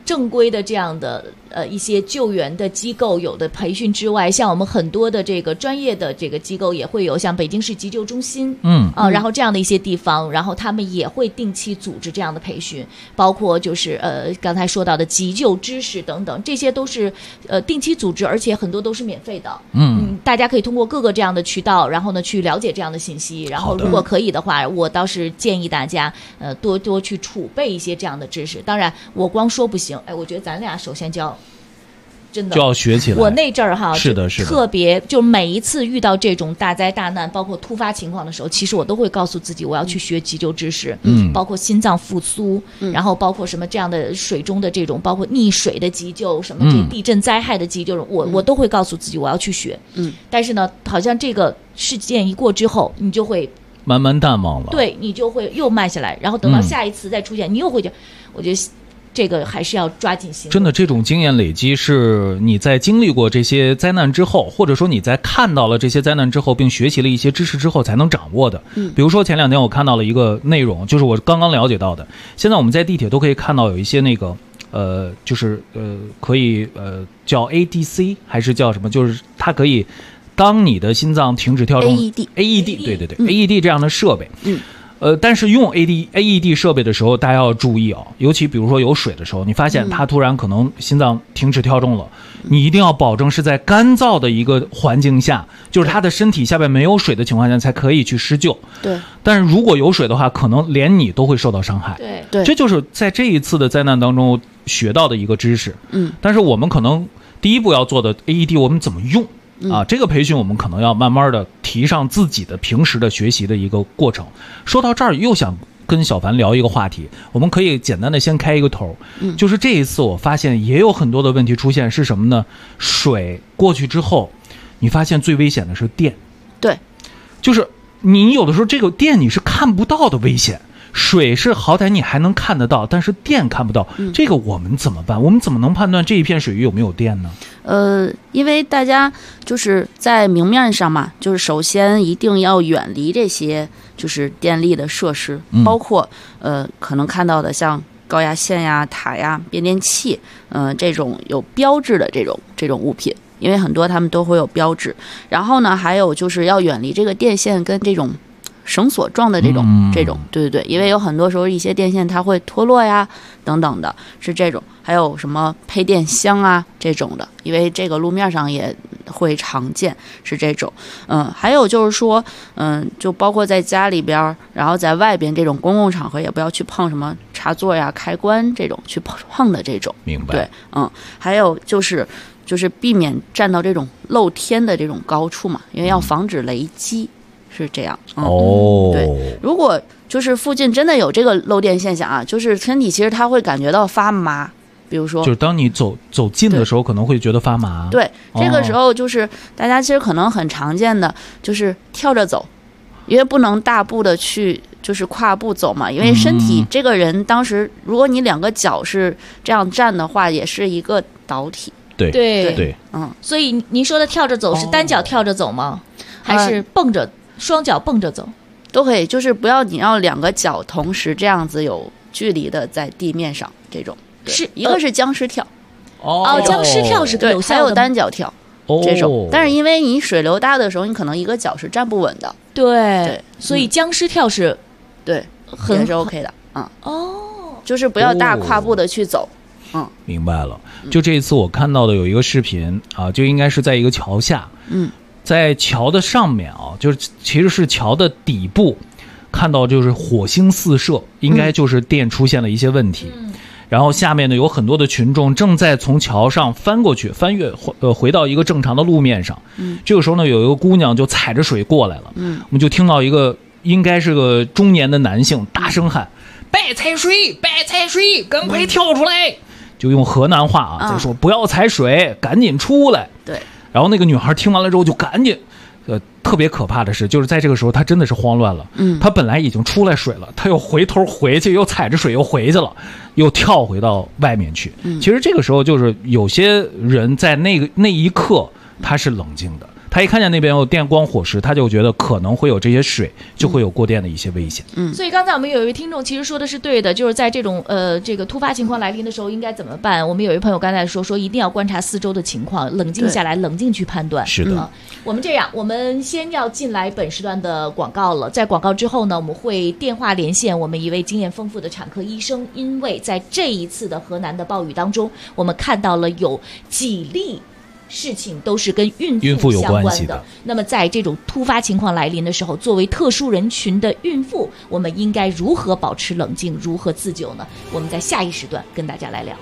正规的这样的一些救援的机构有的培训之外，像我们很多的这个专业的这个机构也会有，像北京市急救中心，然后这样的一些地方，然后他们也会定期组织这样的培训，包括就是刚才说到的急救知识等等，这些都是定期组织，而且很多都是免费的。大家可以通过各个这样的渠道，然后呢去了解这样的信息，然后如果可以的话，我倒是建议大家多多去储备一些这样的知识。当然我光说不行，我觉得咱俩首先就要真的就要学起来。 我那阵儿哈， 是的， 特别就每一次遇到这种大灾大难，包括突发情况的时候，其实我都会告诉自己，我要去学急救知识，包括心脏复苏，然后包括什么这样的水中的这种，包括溺水的急救，什么这地震灾害的急救，我都会告诉自己我要去学。但是呢，好像这个事件一过之后，你就会慢慢淡忘了， 对，你就会又慢下来，然后等到下一次再出现，你又会我觉得这个还是要抓紧心。 真的，这种经验累积是你在经历过这些灾难之后，或者说你在看到了这些灾难之后，并学习了一些知识之后才能掌握的。比如说前2天我看到了一个内容，就是我刚刚了解到的。现在我们在地铁都可以看到有一些那个就是可以叫 ADC 还是叫什么，就是它可以当你的心脏停止跳动 AED 对 AED 这样的设备。但是用 AED 设备的时候，大家要注意尤其比如说有水的时候，你发现它突然可能心脏停止跳动了，你一定要保证是在干燥的一个环境下，就是他的身体下边没有水的情况下才可以去施救。 对。 但是如果有水的话，可能连你都会受到伤害。 对。 这就是在这一次的灾难当中学到的一个知识。但是我们可能第一步要做的 AED 我们怎么用？这个培训我们可能要慢慢的提上自己的平时的学习的一个过程。说到这儿，又想跟小凡聊一个话题，我们可以简单的先开一个头，就是这一次我发现也有很多的问题出现，是什么呢？水过去之后，你发现最危险的是电。 对， 就是你有的时候这个电你是看不到的危险。水是好歹你还能看得到，但是电看不到，这个我们怎么办？我们怎么能判断这一片水域有没有电呢？ 因为大家就是在明面上嘛，就是首先一定要远离这些就是电力的设施，包括可能看到的像高压线呀、塔呀、变电器，这种有标志的这种物品，因为很多他们都会有标志。然后呢，还有就是要远离这个电线跟这种绳索状的这种，对，因为有很多时候一些电线它会脱落呀，等等的，是这种。还有什么配电箱啊这种的，因为这个路面上也会常见，是这种。还有就是说，就包括在家里边，然后在外边这种公共场合，也不要去碰什么插座呀、开关这种去碰的这种。 明白。 对，还有就是避免站到这种露天的这种高处嘛，因为要防止雷击。是这样。对，如果就是附近真的有这个漏电现象啊，就是身体其实它会感觉到发麻，比如说就是当你走近的时候可能会觉得发麻。 对，这个时候就是大家其实可能很常见的就是跳着走，因为不能大步的去就是跨步走嘛，因为身体这个人当时如果你2个脚是这样站的话，也是一个导体。 对， 所以您说的跳着走是单脚跳着走吗？还是蹦着双脚蹦着走？ 都可以，就是不要你要2个脚同时这样子有距离的在地面上，这种是一个是僵尸跳。 僵尸跳是有效的， 还有单脚跳。这种，但是因为你水流大的时候，你可能1个脚是站不稳的。 对，所以僵尸跳是， 对，也是 OK 的。就是不要大跨步的去走。 明白了。就这一次我看到的有一个视频啊，就应该是在一个桥下，在桥的上面啊，就是其实是桥的底部，看到就是火星四射，应该就是电出现了一些问题。然后下面呢有很多的群众正在从桥上翻过去，翻越回到一个正常的路面上。这个时候呢，有一个姑娘就踩着水过来了。我们就听到一个应该是个中年的男性大声喊：“别踩水，别踩水，赶快跳出来！”就用河南话啊，在说不要踩水，赶紧出来。 对。 然后那个女孩听完了之后就赶紧，特别可怕的是，就是在这个时候她真的是慌乱了。她本来已经出来水了，她又回头回去，又踩着水又回去了，又跳回到外面去。其实这个时候就是有些人在那一刻他是冷静的， 他一看见那边有电光火石，他就觉得可能会有这些水，就会有过电的一些危险。 所以刚才我们有一位听众其实说的是对的，就是在这种这个突发情况来临的时候应该怎么办？我们有一位朋友刚才说一定要观察四周的情况，冷静下来，冷静去判断。 是的。 我们这样，我们先要进来本时段的广告了。在广告之后呢，我们会电话连线我们一位经验丰富的产科医生，因为在这一次的河南的暴雨当中，我们看到了有几例事情都是跟孕妇相关的。那么在这种突发情况来临的时候，作为特殊人群的孕妇，我们应该如何保持冷静，如何自救呢？我们在下一时段跟大家来聊。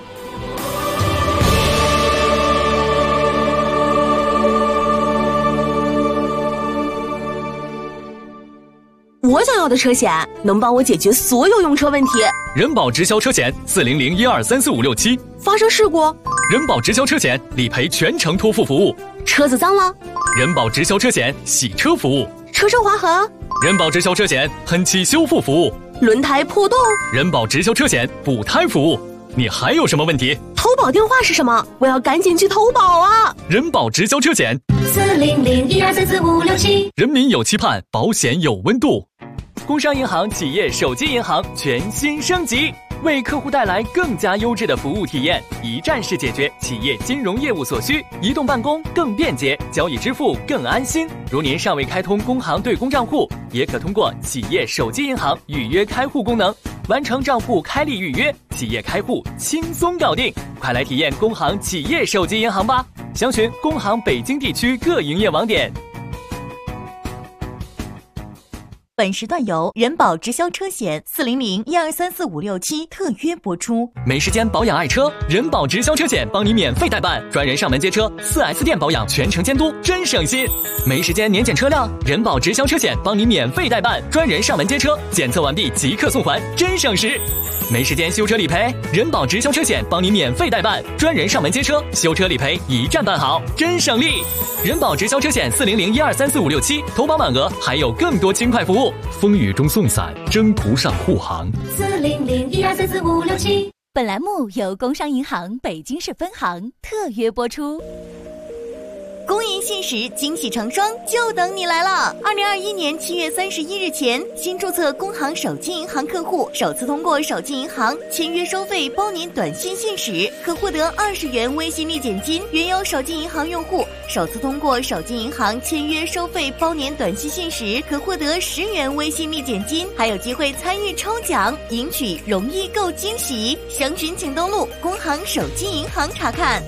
我想要的车险能帮我解决所有用车问题。 人保直销车险40012345667， 发生事故， 人保直销车险理赔全程托付服务。 车子脏了， 人保直销车险洗车服务。 车身划痕， 人保直销车险喷漆修复服务。 轮胎破洞， 人保直销车险补胎服务。你还有什么问题？ 投保电话是什么？我要赶紧去投保啊！ 人保直销车险 40012345667， 人民有期盼，保险有温度。 工商银行企业手机银行全新升级，为客户带来更加优质的服务体验，一站式解决企业金融业务所需，移动办公更便捷，交易支付更安心。如您尚未开通工行对公账户，也可通过企业手机银行预约开户功能，完成账户开立预约，企业开户轻松搞定。快来体验工行企业手机银行吧！详询工行北京地区各营业网点。 本时段由人保直销车险40012345667特约播出。 没时间保养爱车，人保直销车险帮你免费代办，专人上门接车，4S 店保养全程监督，真省心。没时间年检车辆，人保直销车险帮你免费代办，专人上门接车，检测完毕即刻送还，真省时。没时间修车理赔，人保直销车险帮你免费代办，专人上门接车，修车理赔一站办好，真省力。人保直销车险40012345667，投保满额还有更多轻快服务。 风雨中送伞，征途上护航。 40012345667。 本栏目由工商银行北京市分行特约播出。公银信实，惊喜成双，就等你来了！2021年7月31日前，新注册工行手机银行客户首次通过手机银行签约收费包年短信信使，可获得20元微信立减金。原有手机银行用户首次通过手机银行签约收费包年短信信使，可获得10元微信立减金，还有机会参与抽奖，赢取容易购惊喜。详询请登录工行手机银行查看。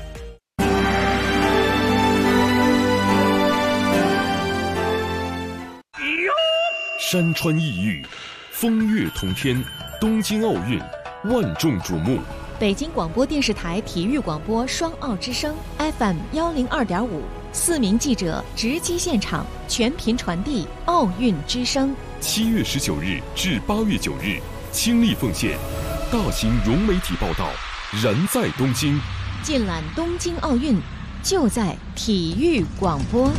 山川异域，风月同天，东京奥运万众瞩目。 北京广播电视台体育广播双奥之声 FM102.5，4名记者直击现场，全频传递奥运之声。 7月19日至8月9日，倾力奉献，大型融媒体报道，燃在东京， 尽览东京奥运，就在体育广播。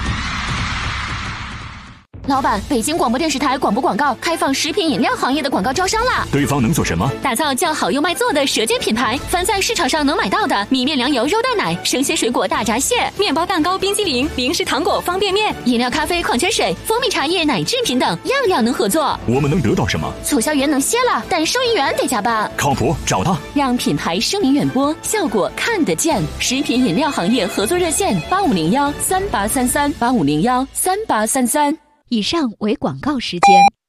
老板，北京广播电视台广播广告开放食品饮料行业的广告招商啦！ 对方能做什么？ 打造叫好又卖座的舌尖品牌，凡在市场上能买到的米面粮油肉蛋奶、生鲜水果大闸蟹、面包蛋糕、冰激凌、零食糖果、方便面、饮料咖啡、矿泉水、蜂蜜茶叶、奶制品等，样样能合作。 我们能得到什么？ 促销员能歇了，但收银员得加班。 靠谱，找他， 让品牌声名远播，效果看得见。食品饮料行业合作热线8501383385013833。 以上为广告时间。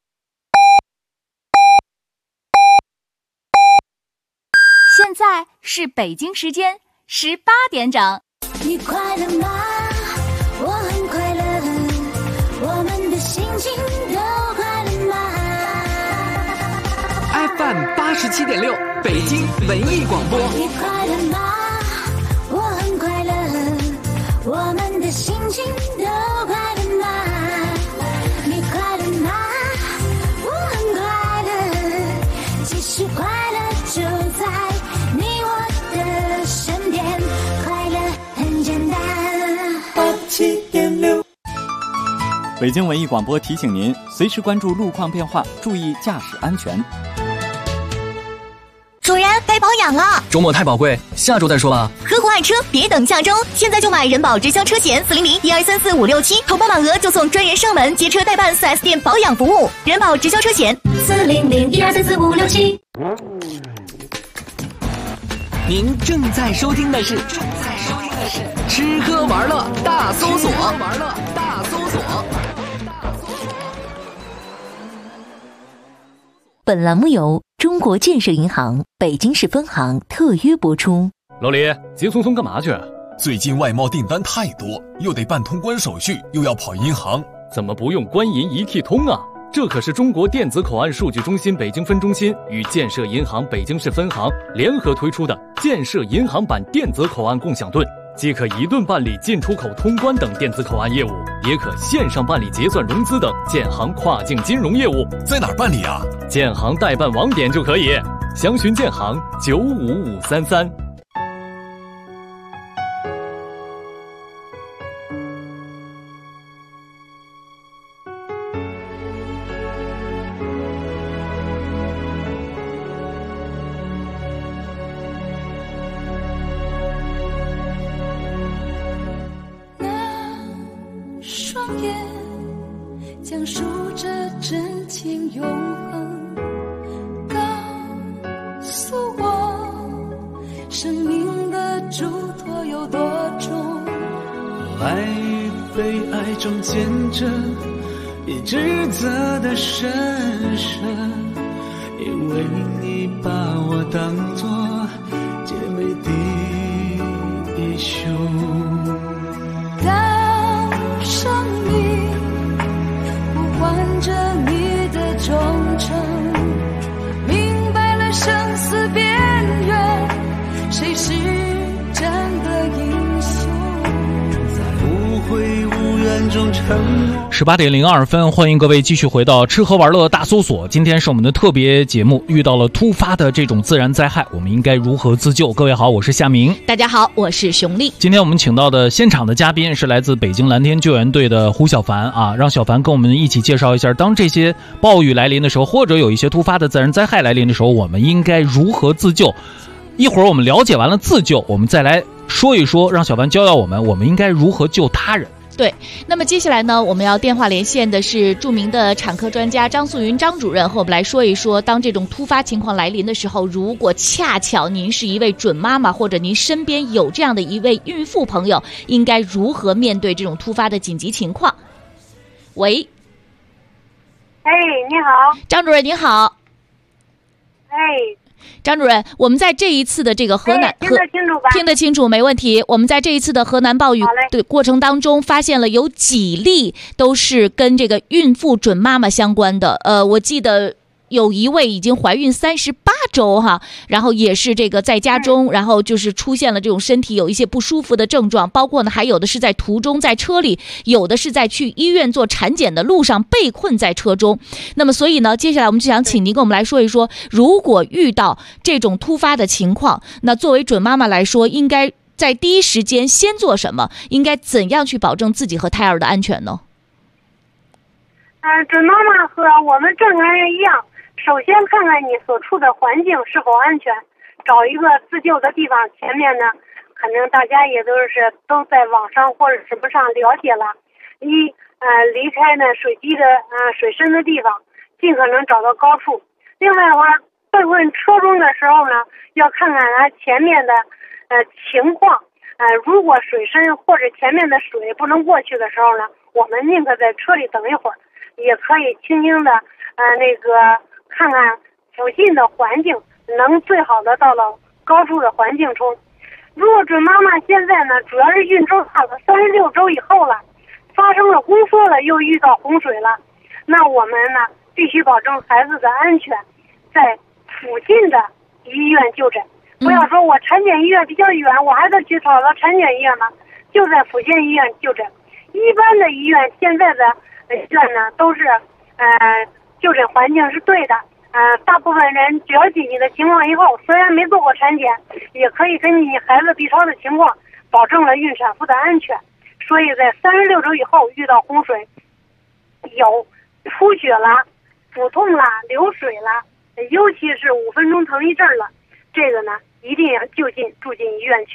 现在是北京时间18点整。 你快乐吗？我很快乐，我们的心情都快乐吗 ？FM 87.6，北京文艺广播。 你快乐吗？我很快乐，我们的心情都快乐吗？是快乐就在你我的身边，快乐很简单。87.6。 北京文艺广播提醒您，随时关注路况变化，注意驾驶安全。 主人，该保养了。 周末太宝贵，下周再说吧。 何怀爱车别等下周，现在就买人保直销车险400-1234-567，投保满额就送专人上门接车代办 4S 店保养服务。人保直销车险400-1234-567。 您正在收听的是吃喝玩乐大搜索。 本栏目由中国建设银行北京市分行特约播出。 老李，急匆匆干嘛去？ 最近外贸订单太多，又得办通关手续，又要跑银行， 怎么不用官银一体通啊？这可是中国电子口岸数据中心北京分中心与建设银行北京市分行联合推出的建设银行版电子口岸共享盾，既可一盾办理进出口通关等电子口岸业务，也可线上办理结算融资等建行跨境金融业务。 在哪儿办理啊？ 建行代办网点就可以，详询建行95533。 讲述着真情永恒，告诉我生命的嘱托有多重。 爱与被爱中间着也指责的深深，因为你把我当作姐妹的英雄。 当生命唤着你的忠诚，明白了生死边缘，谁是真的英雄？ 在无悔无怨中承诺。 18:02，欢迎各位继续回到吃喝玩乐大搜索。今天是我们的特别节目，遇到了突发的这种自然灾害，我们应该如何自救？各位好，我是夏明。 大家好，我是熊丽。 今天我们请到的现场的嘉宾是来自北京蓝天救援队的胡小凡啊，让小凡跟我们一起介绍一下，当这些暴雨来临的时候，或者有一些突发的自然灾害来临的时候，我们应该如何自救？一会儿我们了解完了自救，我们再来说一说，让小凡教教我们应该如何救他人。 对，那么接下来呢，我们要电话连线的是著名的产科专家张素云张主任，和我们来说一说，当这种突发情况来临的时候，如果恰巧您是一位准妈妈，或者您身边有这样的一位孕妇朋友，应该如何面对这种突发的紧急情况？喂， 哎，你好， 张主任您好。 哎， 张主任，我们在这一次的这个河南， 听得清楚吧？ 听得清楚，没问题。我们在这一次的河南暴雨的过程当中，发现了有几例都是跟这个孕妇准妈妈相关的。我记得有一位已经怀孕38周哈，然后也是这个在家中，然后就是出现了这种身体有一些不舒服的症状，包括呢还有的是在途中在车里，有的是在去医院做产检的路上被困在车中。那么所以呢，接下来我们就想请您跟我们来说一说，如果遇到这种突发的情况，那作为准妈妈来说，应该在第一时间先做什么？应该怎样去保证自己和胎儿的安全呢？ 准妈妈和我们正常人一样，首先看看你所处的环境是否安全，找一个自救的地方。前面呢，肯定大家也都在网上或者什么上了解了。离开呢水基的水深的地方，尽可能找到高处。另外的话，被困车中的时候呢，要看看它前面的情况。如果水深或者前面的水不能过去的时候呢，我们宁可在车里等一会儿，也可以轻轻的看看附近的环境，能最好的到了高处的环境中。如果准妈妈现在呢，主要是孕周到了36周以后了，发生了宫缩了，又遇到洪水了，那我们呢必须保证孩子的安全，在附近的医院就诊。不要说我产检医院比较远，我还得去找到产检医院了，就在附近医院就诊。一般的医院现在的医院呢都是就诊环境是对的。大部分人了解你的情况以后，虽然没做过产检，也可以根据你孩子 B 超的情况，保证了孕产妇的安全。所以在36周以后遇到洪水，有出血了、腹痛了、流水了，尤其是5分钟疼一阵了，这个呢一定要住进医院去，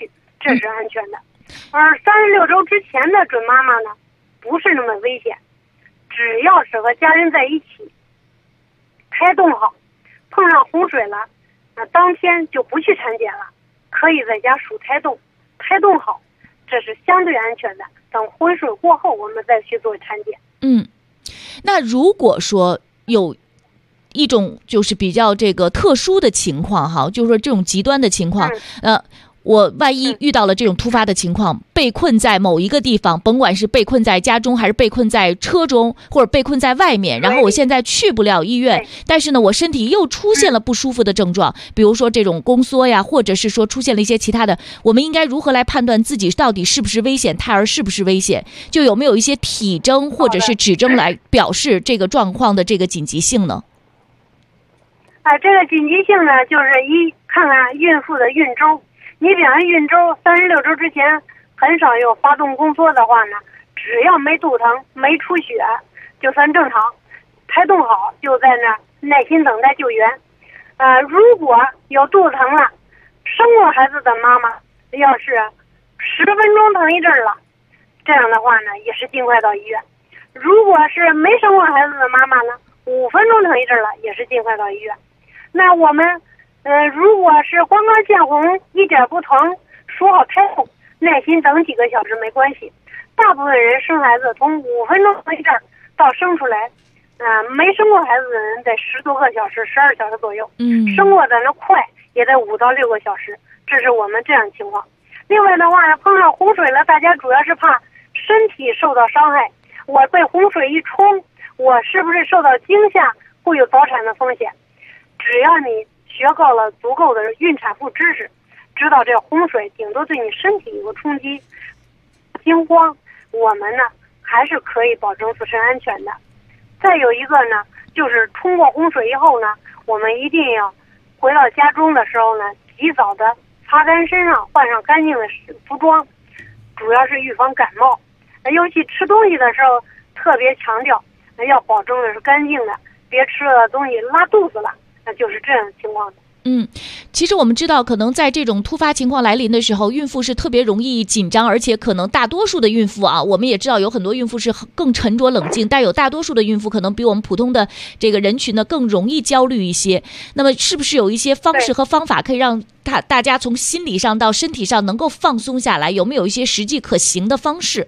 这是安全的。而36周之前的准妈妈呢，不是那么危险，只要是和家人在一起，胎动好，碰上洪水了，那当天就不去产检了，可以在家数胎动，胎动好，这是相对安全的。等洪水过后，我们再去做产检。 那如果说有一种就是比较这个特殊的情况哈，就是说这种极端的情况，我万一遇到了这种突发的情况，被困在某一个地方，甭管是被困在家中，还是被困在车中，或者被困在外面，然后我现在去不了医院，但是呢，我身体又出现了不舒服的症状，比如说这种宫缩呀，或者是说出现了一些其他的，我们应该如何来判断自己到底是不是危险，胎儿是不是危险？就有没有一些体征或者是指征来表示这个状况的这个紧急性呢？ 这个紧急性呢，就是看看孕妇的孕周。你比方孕周36周之前很少有发动宫缩的话呢，只要没肚疼没出血就算正常，胎动好就在那耐心等待救援。如果有肚子疼了，生过孩子的妈妈要是10分钟疼一阵了，这样的话呢也是尽快到医院。如果是没生过孩子的妈妈呢，5分钟疼一阵了也是尽快到医院。那我们如果是刚刚见红一点不疼，说好胎动，耐心等几个小时没关系。大部分人生孩子从5分钟疼一阵到生出来，没生过孩子的人在10多个小时12小时左右，生过的那快也在5到6个小时，这是我们这样情况。另外的话呢，碰上洪水了，大家主要是怕身体受到伤害，我被洪水一冲，我是不是受到惊吓，会有早产的风险。只要你学够了足够的孕产妇知识，知道这洪水顶多对你身体有个冲击，惊慌，我们呢还是可以保证自身安全的。再有一个呢，就是冲过洪水以后呢，我们一定要回到家中的时候呢，及早的擦干身上，换上干净的服装，主要是预防感冒。尤其吃东西的时候特别强调要保证的是干净的，别吃了东西拉肚子了，那就是这样的情况的。 其实我们知道，可能在这种突发情况来临的时候，孕妇是特别容易紧张，而且可能大多数的孕妇啊，我们也知道有很多孕妇是更沉着冷静，但有大多数的孕妇可能比我们普通的这个人群呢更容易焦虑一些。那么是不是有一些方式和方法可以让大家从心理上到身体上能够放松下来？有没有一些实际可行的方式？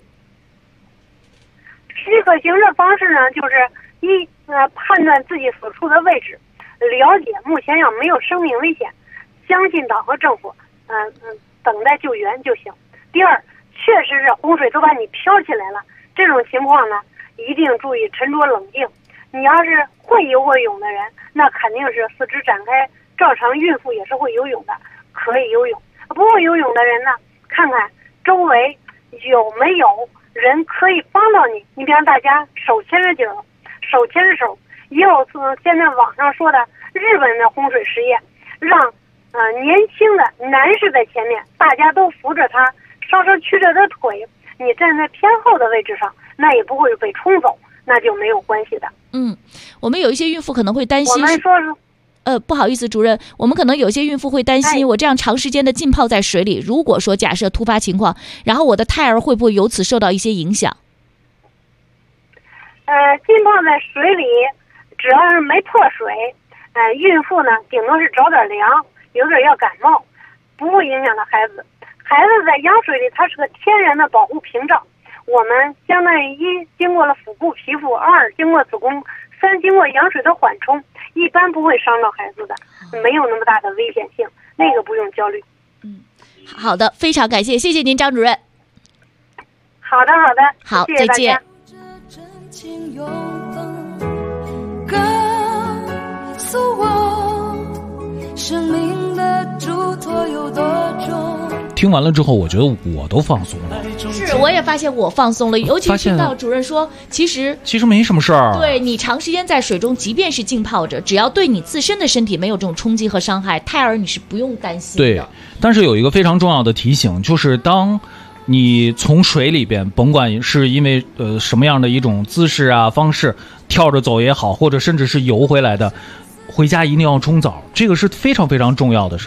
实际可行的方式呢，就是判断自己所处的位置，了解目前要没有生命危险，相信党和政府，等待救援就行。第二，确实是洪水都把你飘起来了，这种情况呢，一定注意沉着冷静。你要是会游过泳的人，那肯定是四肢展开，照常孕妇也是会游泳的，可以游泳。不会游泳的人呢，看看周围有没有人可以帮到你。你比方大家手牵着脚，手牵着手，也有现在网上说的日本的洪水实验，让年轻的男士在前面，大家都扶着他，稍稍曲着的腿，你站在偏后的位置上，那也不会被冲走，那就没有关系的。 我们有一些孕妇可能会担心， 我们说不好意思，主任，我们可能有些孕妇会担心，我这样长时间的浸泡在水里，如果说假设突发情况，然后我的胎儿会不会由此受到一些影响？ 浸泡在水里，只要是没破水，孕妇呢顶多是着点凉，有点要感冒，不会影响到孩子。孩子在羊水里，它是个天然的保护屏障。我们相当于1经过了腹部皮肤，2经过子宫，3经过羊水的缓冲，一般不会伤到孩子的，没有那么大的危险性，那个不用焦虑。 好的，非常感谢，谢谢您张主任。 好的， 好， 谢谢大家。 再见。 告诉我，生命的嘱托有多重。 听完了之后，我觉得我都放松了。 是，我也发现我放松了，尤其听到主任说，其实没什么事儿。 对，你长时间在水中，即便是浸泡着，只要对你自身的身体没有这种冲击和伤害，胎儿你是不用担心的。 对，但是有一个非常重要的提醒，就是当你从水里边，甭管是因为什么样的一种姿势啊方式，跳着走也好，或者甚至是游回来的，回家一定要冲澡，这个是非常非常重要的，是吗？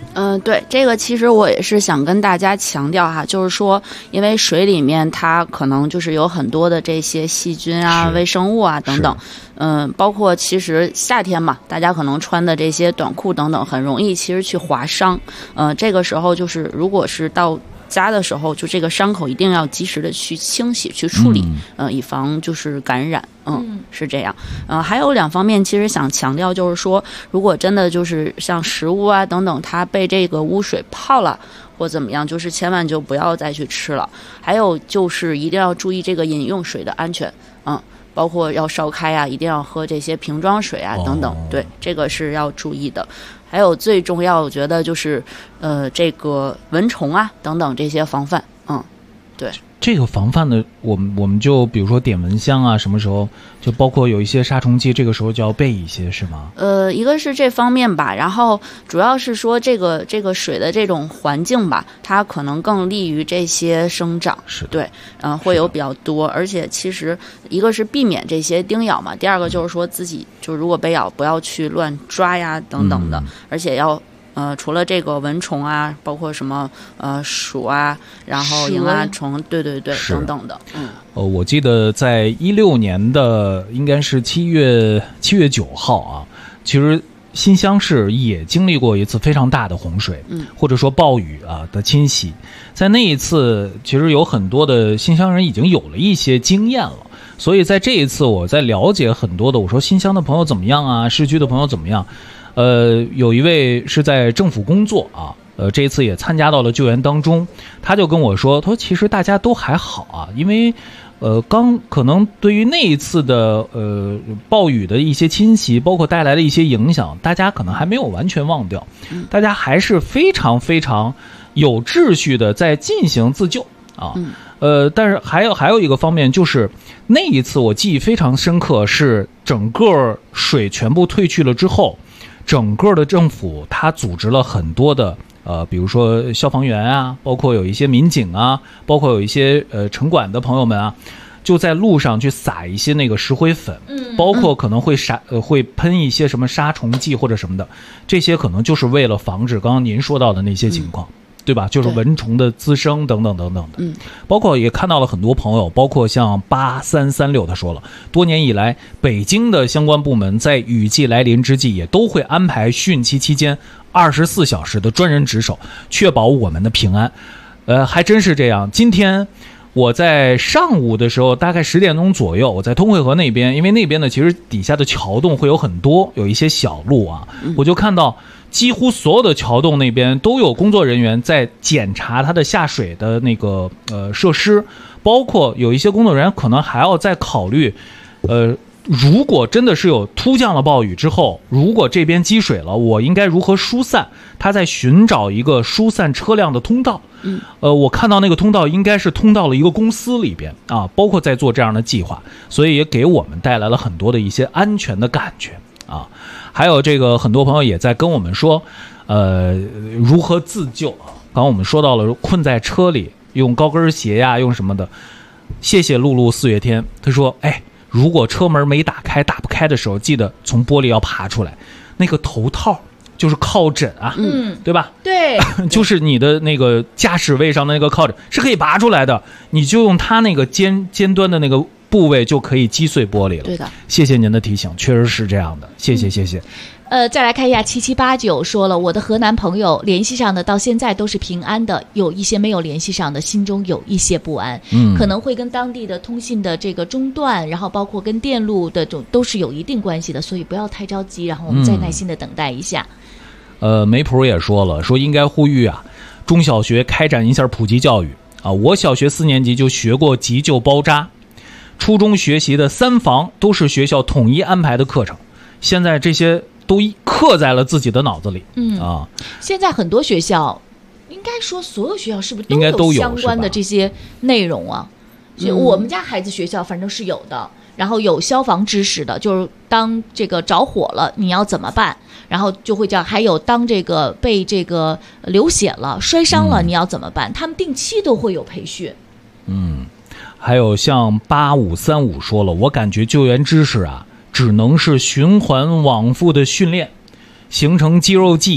对，这个其实我也是想跟大家强调哈，就是说，因为水里面它可能就是有很多的这些细菌啊、微生物啊等等，包括其实夏天嘛，大家可能穿的这些短裤等等，很容易其实去划伤，这个时候就是如果是到家的时候，就这个伤口一定要及时的去清洗、去处理，以防就是感染。是这样。还有2方面，其实想强调，就是说，如果真的就是像食物啊等等，它被这个污水泡了或怎么样，就是千万就不要再去吃了。还有就是一定要注意这个饮用水的安全，包括要烧开啊，一定要喝这些瓶装水啊等等。对，这个是要注意的。还有最重要，我觉得就是这个蚊虫啊等等这些防范。对。 这个防范的，我们就比如说点蚊香啊，什么时候就包括有一些杀虫剂，这个时候就要备一些，是吗？ 一个是这方面吧，然后主要是说这个水的这种环境吧，它可能更利于这些生长， 是对，会有比较多，而且其实一个是避免这些叮咬嘛，第二个就是说自己就如果被咬，不要去乱抓呀等等的，而且要。除了这个蚊虫啊，包括什么鼠啊，然后蝇啊虫，对等等的。 我记得在16年的应该是7月9号啊，其实新乡市也经历过一次非常大的洪水，或者说暴雨啊的侵袭。在那一次，其实有很多的新乡人已经有了一些经验了。所以在这一次，我在了解很多的，我说新乡的朋友怎么样啊，市区的朋友怎么样？有一位是在政府工作啊，这一次也参加到了救援当中，他就跟我说，他说其实大家都还好啊，因为可能对于那一次的暴雨的一些侵袭，包括带来的一些影响，大家可能还没有完全忘掉，大家还是非常非常有秩序的在进行自救啊。但是还有一个方面，就是那一次我记忆非常深刻，是整个水全部退去了之后，整个的政府它组织了很多的比如说消防员啊，包括有一些民警啊，包括有一些城管的朋友们啊，就在路上去撒一些那个石灰粉，包括可能会喷一些什么杀虫剂或者什么的，这些可能就是为了防止刚刚您说到的那些情况。对吧？就是蚊虫的滋生等等等等的，包括也看到了很多朋友，包括像8336他说了，多年以来，北京的相关部门在雨季来临之际，也都会安排汛期期间24小时的专人值守，确保我们的平安。还真是这样。今天我在上午的时候，大概10点钟左右，我在通惠河那边，因为那边呢，其实底下的桥洞会有很多，有一些小路啊，我就看到。几乎所有的桥洞那边都有工作人员在检查它的下水的那个设施，包括有一些工作人员可能还要再考虑，如果真的是有突降了暴雨之后，如果这边积水了，我应该如何疏散？他在寻找一个疏散车辆的通道。我看到那个通道应该是通到了一个公司里边啊，包括在做这样的计划，所以也给我们带来了很多的一些安全的感觉啊。还有这个很多朋友也在跟我们说，如何自救啊？刚刚我们说到了困在车里，用高跟鞋呀，用什么的。谢谢露露4月天，他说，如果车门没打不开的时候，记得从玻璃要爬出来，那个头套就是靠枕啊，对吧？ 对， 就是你的那个驾驶位上的那个靠枕是可以拔出来的，你就用它那个尖端的那个部位就可以击碎玻璃了。 对的， 谢谢您的提醒，确实是这样的，谢谢。 再来看一下7789说了，我的河南朋友联系上的到现在都是平安的，有一些没有联系上的，心中有一些不安，可能会跟当地的通信的这个中断，然后包括跟电路的都是有一定关系的，所以不要太着急，然后我们再耐心的等待一下。 梅普也说了，说应该呼吁啊，中小学开展一下普及教育啊。我小学4年级就学过急救包扎，初中学习的3防都是学校统一安排的课程，现在这些都刻在了自己的脑子里。 现在很多学校，应该说所有学校是不是都有相关的这些内容啊？我们家孩子学校反正是有的，然后有消防知识的，就是当这个着火了你要怎么办，然后就会讲，还有当这个被这个流血了摔伤了你要怎么办，他们定期都会有培训。 还有像8535说了，我感觉救援知识啊只能是循环往复的训练，形成肌肉记忆，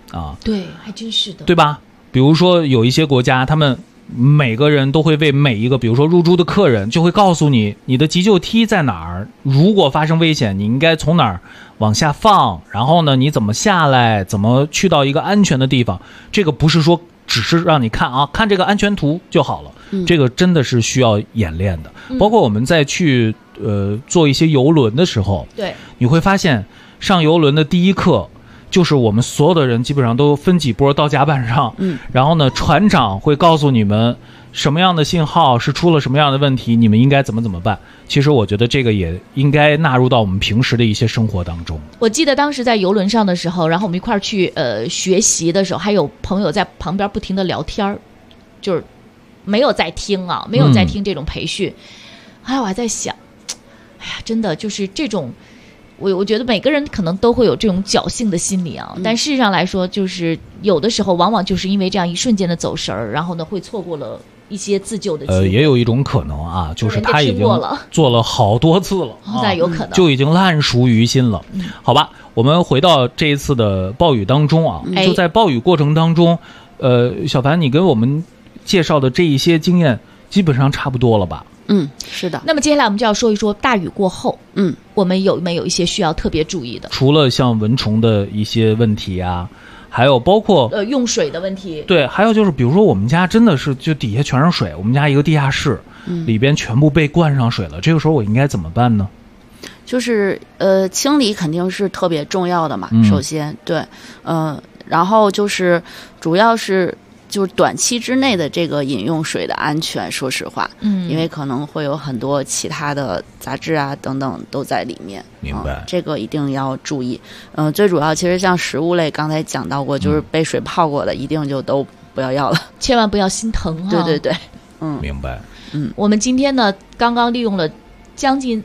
啊。 对，还真是的， 对吧？比如说有一些国家，他们每个人都会为每一个，比如说入住的客人，就会告诉你你的急救梯在哪儿，如果发生危险，你应该从哪儿往下放，然后呢，你怎么下来，怎么去到一个安全的地方。这个不是说只是让你看啊，看这个安全图就好了。这个真的是需要演练的。包括我们在去坐一些游轮的时候， 对， 你会发现上游轮的第一课就是我们所有的人基本上都分几波到甲板上，然后呢，船长会告诉你们什么样的信号是出了什么样的问题，你们应该怎么办。其实我觉得这个也应该纳入到我们平时的一些生活当中。 我记得当时在游轮上的时候，然后我们一块儿去学习的时候，还有朋友在旁边不停的聊天，就是没有在听啊，没有在听这种培训。哎，我还在想，哎呀，真的就是这种。我觉得每个人可能都会有这种侥幸的心理啊，但事实上来说，就是有的时候往往就是因为这样一瞬间的走神儿，然后呢会错过了一些自救的机会。 也有一种可能啊，就是他已经做了好多次了， 那有可能就已经烂熟于心了。好吧，我们回到这一次的暴雨当中啊，就在暴雨过程当中，小凡，你跟我们介绍的这一些经验基本上差不多了吧？ 是的。 那么接下来我们就要说一说大雨过后，我们有没有一些需要特别注意的？ 除了像蚊虫的一些问题啊，还有包括用水的问题。 对，还有就是比如说我们家真的是就底下全是水，我们家一个地下室，里边全部被灌上水了，这个时候我应该怎么办呢？ 就是清理肯定是特别重要的嘛，首先对，然后就是主要是就是短期之内的这个饮用水的安全，说实话，因为可能会有很多其他的杂质啊等等都在里面， 明白， 这个一定要注意。最主要其实像食物类，刚才讲到过，就是被水泡过的，一定就都不要了， 千万不要心疼啊。 对对对， 明白。 我们今天呢，刚刚利用了将近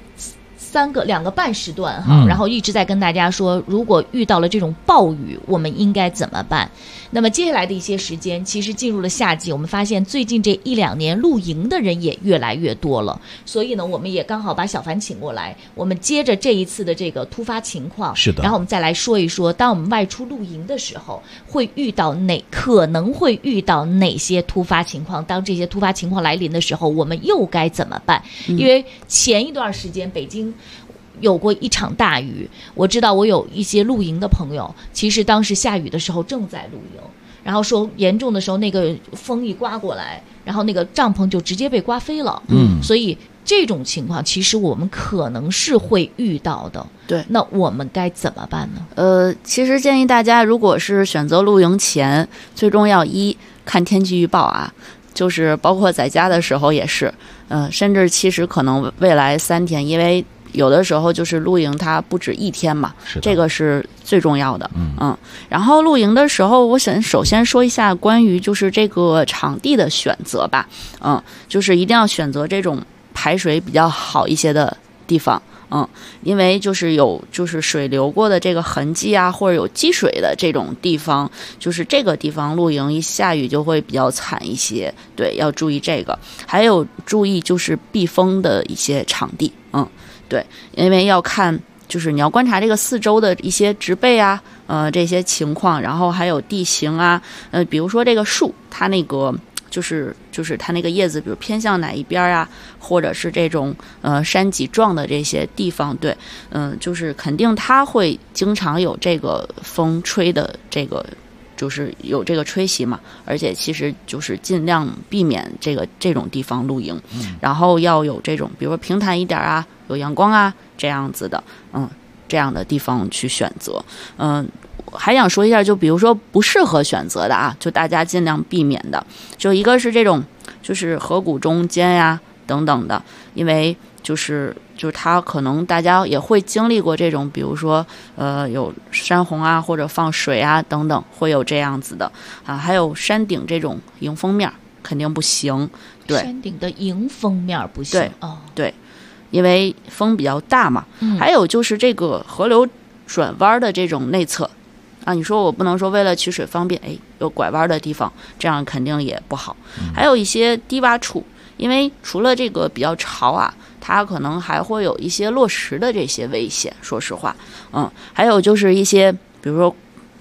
2个半时段哈，然后一直在跟大家说，如果遇到了这种暴雨，我们应该怎么办？那么接下来的一些时间，其实进入了夏季，我们发现最近这1-2年露营的人也越来越多了，所以呢，我们也刚好把小凡请过来，我们接着这一次的这个突发情况， 是的， 然后我们再来说一说，当我们外出露营的时候，可能会遇到哪些突发情况？当这些突发情况来临的时候，我们又该怎么办？因为前一段时间北京有过一场大雨，我知道我有一些露营的朋友，其实当时下雨的时候正在露营，然后说严重的时候那个风一刮过来，然后那个帐篷就直接被刮飞了。所以这种情况其实我们可能是会遇到的。 对， 那我们该怎么办呢？ 其实建议大家，如果是选择露营前，最重要看天气预报啊，就是包括在家的时候也是，甚至其实可能未来3天，因为有的时候就是露营它不止1天嘛，这个是最重要的。然后露营的时候，我想首先说一下关于就是这个场地的选择吧。就是一定要选择这种排水比较好一些的地方。因为就是有就是水流过的这个痕迹啊，或者有积水的这种地方，就是这个地方露营一下雨就会比较惨一些。对，要注意这个，还有注意就是避风的一些场地。对，因为要看就是你要观察这个四周的一些植被啊，这些情况，然后还有地形啊，比如说这个树，它那个就是它那个叶子，比如偏向哪一边啊，或者是这种山脊状的这些地方，对，就是肯定它会经常有这个风吹的这个。就是有这个吹袭嘛，而且其实就是尽量避免这种地方露营，然后要有这种比如说平坦一点啊，有阳光啊这样子的，这样的地方去选择。还想说一下，就比如说不适合选择的啊，就大家尽量避免的，就一个是这种就是河谷中间呀等等的，因为就是它可能大家也会经历过这种，比如说有山洪啊或者放水啊等等，会有这样子的啊。还有山顶这种迎风面肯定不行，对， 山顶的迎风面不行， 对，对，因为风比较大嘛。还有就是这个河流转弯的这种内侧啊，你说我不能说为了取水方便，有拐弯的地方，这样肯定也不好。还有一些低洼处，因为除了这个比较潮啊，它可能还会有一些落石的这些危险，说实话。还有就是一些比如说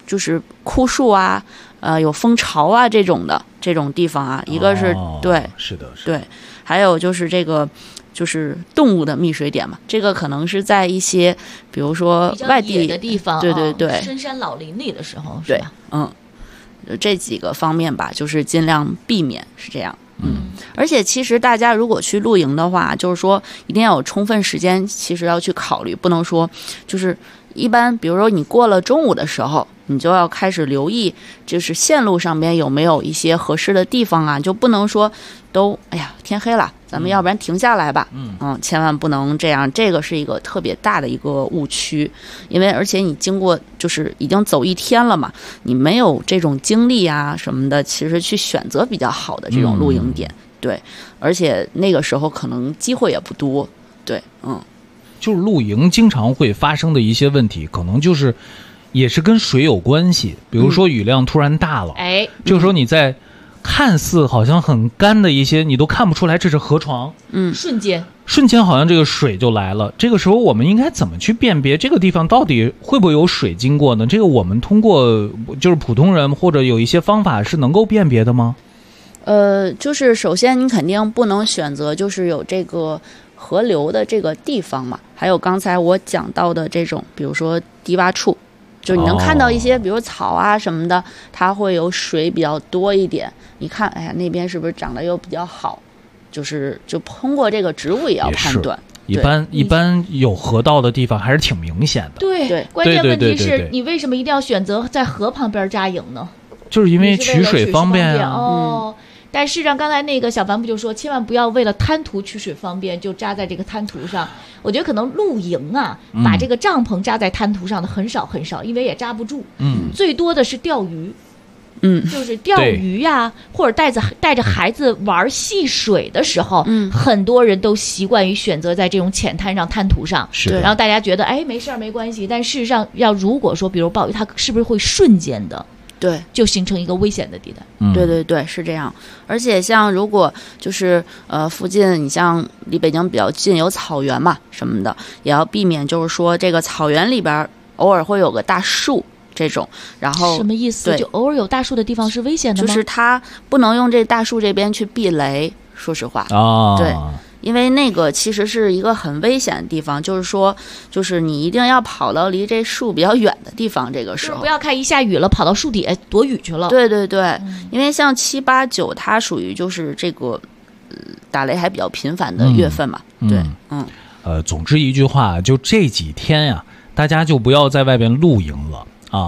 就是枯树啊，有蜂巢啊这种地方啊，一个是、对， 是的， 对，还有就是这个。就是动物的觅水点嘛，这个可能是在一些，比如说外地的地方， 对对对， 深山老林里的时候， 对，这几个方面吧，就是尽量避免是这样。而且其实大家如果去露营的话，就是说一定要有充分时间，其实要去考虑，不能说就是一般，比如说你过了中午的时候，你就要开始留意，就是线路上边有没有一些合适的地方啊，就不能说都哎呀天黑了，咱们要不然停下来吧。千万不能这样，这个是一个特别大的一个误区，因为而且你经过就是已经走一天了嘛，你没有这种精力啊什么的，其实去选择比较好的这种露营点，对，而且那个时候可能机会也不多，对， 就是露营经常会发生的一些问题，可能就是也是跟水有关系，比如说雨量突然大了，这个时候你在看似好像很干的一些，你都看不出来这是河床，瞬间好像这个水就来了。这个时候我们应该怎么去辨别这个地方到底会不会有水经过呢？这个我们通过就是普通人或者有一些方法是能够辨别的吗？ 就是首先你肯定不能选择就是有这个河流的这个地方嘛，还有刚才我讲到的这种，比如说低洼处，就你能看到一些，比如草啊什么的，它会有水比较多一点。你看，哎呀，那边是不是长得又比较好？就通过这个植物也要判断。 一般有河道的地方还是挺明显的。 对，关键问题是你为什么一定要选择在河旁边扎营呢？ 就是因为取水方便啊。但事实上，刚才那个小凡不就说，千万不要为了滩涂取水方便就扎在这个滩涂上。我觉得可能露营啊，把这个帐篷扎在滩涂上的很少很少，因为也扎不住。最多的是钓鱼。就是钓鱼呀，或者带着孩子玩戏水的时候，很多人都习惯于选择在这种浅滩上、滩涂上，然后大家觉得哎没事儿没关系，但事实上如果说比如暴雨，它是不是会瞬间的？ 对， 就形成一个危险的地带。 对对对，是这样。而且像如果就是附近你像离北京比较近有草原嘛什么的，也要避免就是说这个草原里边偶尔会有个大树这种，然后什么意思？就偶尔有大树的地方是危险的吗？ 就是它不能用这大树这边去避雷，说实话。对。因为那个其实是一个很危险的地方，就是说，就是你一定要跑到离这树比较远的地方。这个时候不要看一下雨了跑到树底下躲雨去了。 对对对，因为像7、8、9，它属于就是这个打雷还比较频繁的月份嘛。对， 总之一句话，就这几天呀，大家就不要在外边露营了。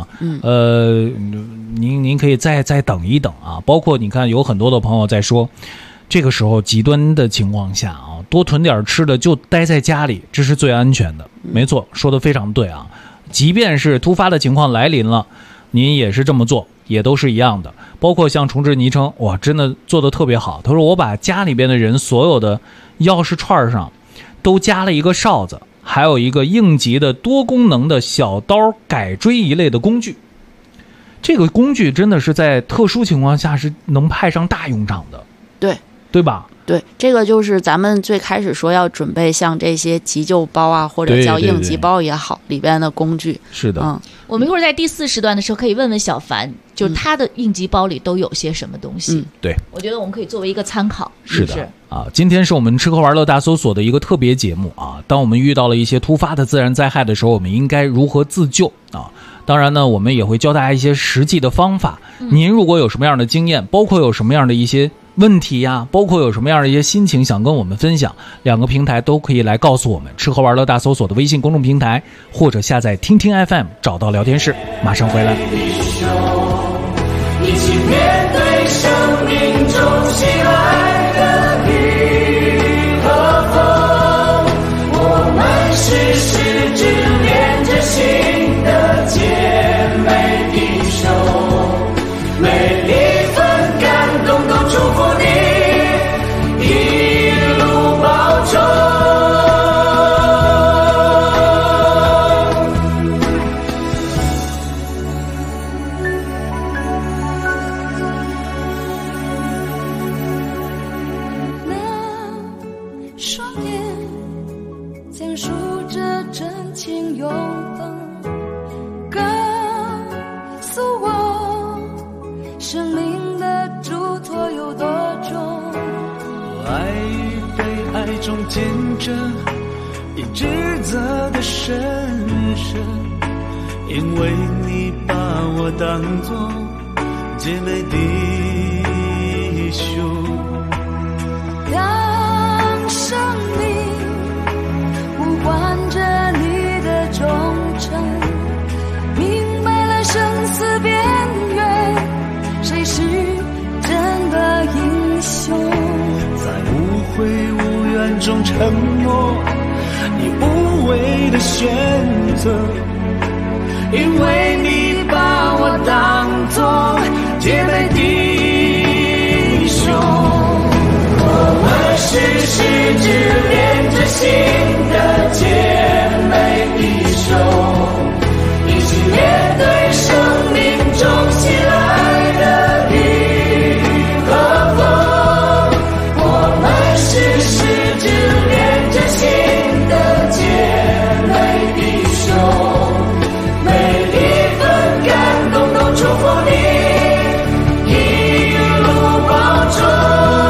您可以再等一等啊。包括你看，有很多的朋友在说。这个时候极端的情况下啊，多囤点吃的就待在家里，这是最安全的。没错，说得非常对啊。即便是突发的情况来临了，您也是这么做，也都是一样的。包括像重置昵称，哇，真的做得特别好。他说我把家里边的人所有的钥匙串上都加了一个哨子，还有一个应急的多功能的小刀改锥一类的工具。这个工具真的是在特殊情况下是能派上大用场的。对吧？ 对，这个就是咱们最开始说要准备像这些急救包啊，或者叫应急包也好，里边的工具。 是的， 我们一会儿在第4时段的时候可以问问小凡，就是他的应急包里都有些什么东西。 对， 我觉得我们可以作为一个参考。 是的啊，今天是我们吃喝玩乐大搜索的一个特别节目啊。当我们遇到了一些突发的自然灾害的时候，我们应该如何自救啊？当然呢，我们也会教大家一些实际的方法。您如果有什么样的经验，包括有什么样的一些问题呀，包括有什么样的一些心情想跟我们分享，2个平台都可以来告诉我们。吃喝玩乐大搜索的微信公众平台，或者下载听听 FM 找到聊天室。马上回来。 一起面对生命中袭来的雨和风，我们时时只连着心的姐妹的手，每一份感动都祝福你一路保重。 见证你职责的神圣，因为你把我当作姐妹弟兄。 当生命呼唤着你的忠诚，明白了生死边缘，谁是真的英雄？ 在无悔无怨中沉默，你无畏的选择，因为你把我当作姐妹弟兄。我们是十指连着心的姐妹弟兄，一起面对生命中袭来的雨和风。我们是十指连着心的姐妹弟兄，每一份感动都祝福你一路保重。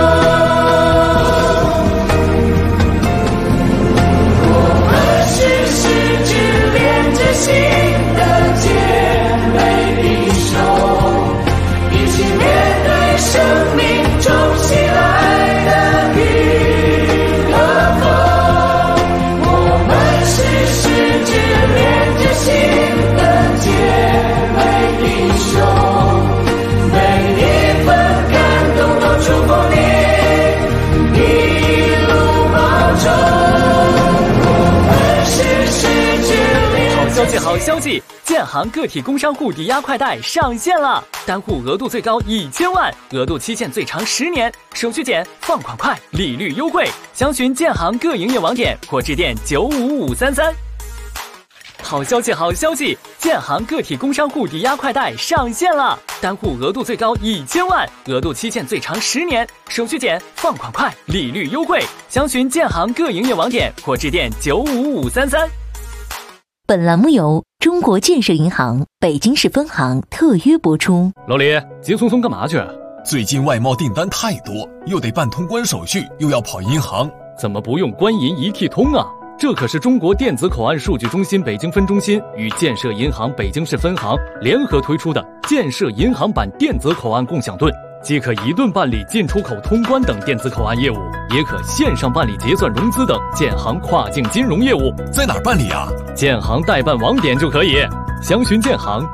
好消息！建行个体工商户抵押快贷上线了，单户额度最高1000万，额度期限最长10年，手续简，放款快，利率优惠。详询建行各营业网点或致电95533。好消息！好消息！建行个体工商户抵押快贷上线了，单户额度最高1000万，额度期限最长10年，手续简，放款快，利率优惠。详询建行各营业网点或致电95533。 本栏目由中国建设银行北京市分行特约播出。 老李，急匆匆干嘛去？ 最近外贸订单太多，又得办通关手续，又要跑银行， 怎么不用官银一体通啊？这可是中国电子口岸数据中心北京分中心与建设银行北京市分行联合推出的建设银行版电子口岸共享盾，既可一盾办理进出口通关等电子口岸业务，也可线上办理结算融资等建行跨境金融业务。 在哪儿办理啊？ 建行代办网点就可以，详询建行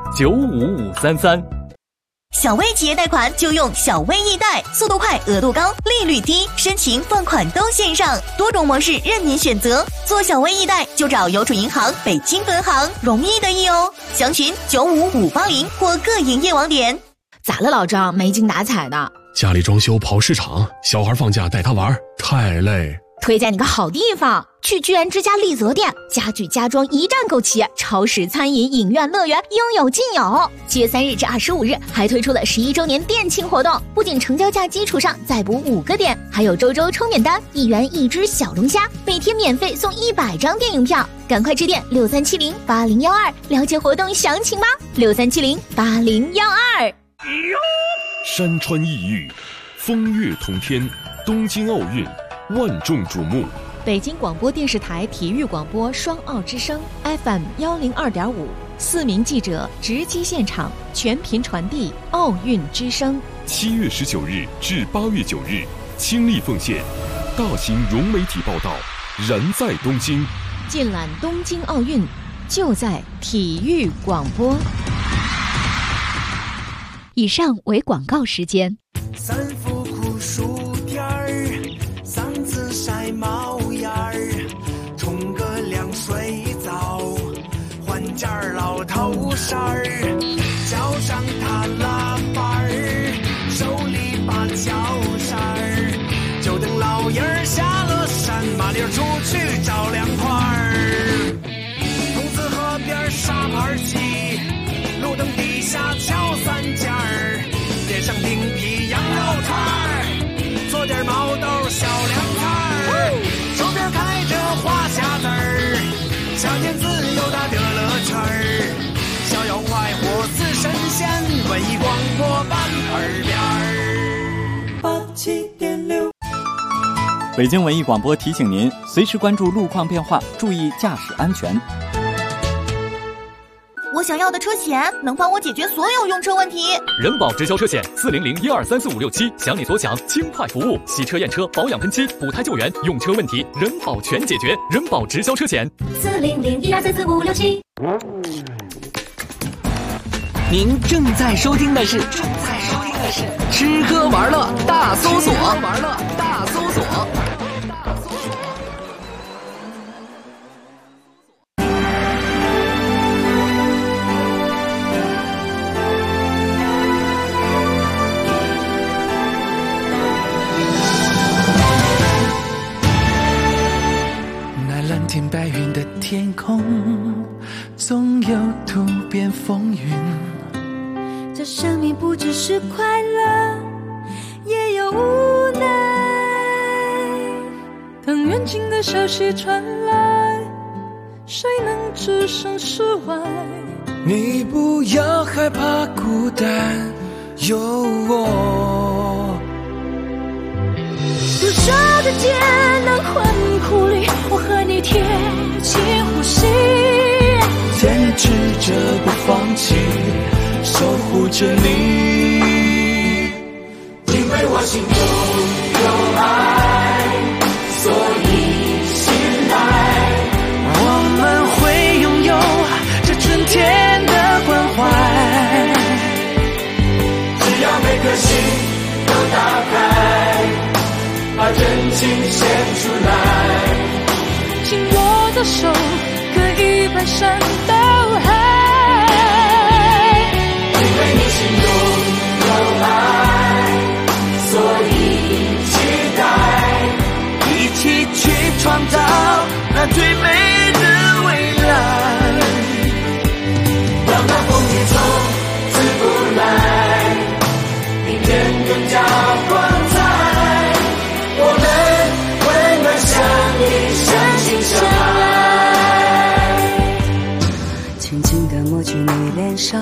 95533。 小微企业贷款就用小微易贷，速度快，额度高，利率低，申请放款都线上，多种模式任您选择。做小微易贷就找邮储银行北京分行，容易的易哦。详询95580或各营业网点。 咋了，老张？没精打采的。 家里装修跑市场，小孩放假带他玩，太累。 推荐你个好地方，去居然之家丽泽店，家具家装一站购齐，超市、餐饮、影院、乐园应有尽有。7月3日至25日还推出了11周年店庆活动，不仅成交价基础上再补5个点，还有周抽免单，1元1只小龙虾，每天免费送100张电影票。赶快致电63708012了解活动详情吧。63708012。 山川异域，风月同天，东京奥运万众瞩目。 北京广播电视台体育广播双奥之声 FM 102.5，4名记者直击现场，全频传递奥运之声。 7月19日至8月9日，倾力奉献，大型融媒体报道，燃在东京。 尽览东京奥运，就在体育广播。以上为广告时间。 三伏酷暑天儿，嗓子晒冒烟儿，冲个凉水澡，换件老头衫儿，脚上踏拉板儿，手里把脚扇儿，就等老爷儿下了山，麻利儿出去找凉快儿。筒子河边沙盘棋，路灯底下敲三尖儿，点上冰皮羊肉串儿，做点毛豆小凉菜儿，手边开着花匣子儿，夏天自由打得乐趣儿，逍遥快活似神仙，文艺广播版耳边儿。87.6 北京文艺广播提醒您，随时关注路况变化，注意驾驶安全。 我想要的车险能帮我解决所有用车问题。 人保直销车险400123456想你所想，轻快服务，洗车验车、保养喷漆、补胎救援，用车问题人保全解决。人保直销车险 400123456。 您正在收听的是吃喝玩乐大搜索。 那蓝天白云的天空，总有突变风云。 这生命不只是快乐，也有无奈。当远近的消息传来，谁能置身事外？ 你不要害怕孤单，有我。 多少的艰难困苦里，我和你贴近呼吸， 坚持着不放弃，守护着你。因为我心中有爱，所以醒来，我们会拥有这春天的关怀。只要每颗心都打开，把真情献出来， 紧握的手可以搬山倒海。 因为你心中有爱，所以期待一起去创造那最美的未来。让那风雨从此不来，明天更加光彩。我们温暖相依，相亲相爱。 轻轻地抹去你脸上。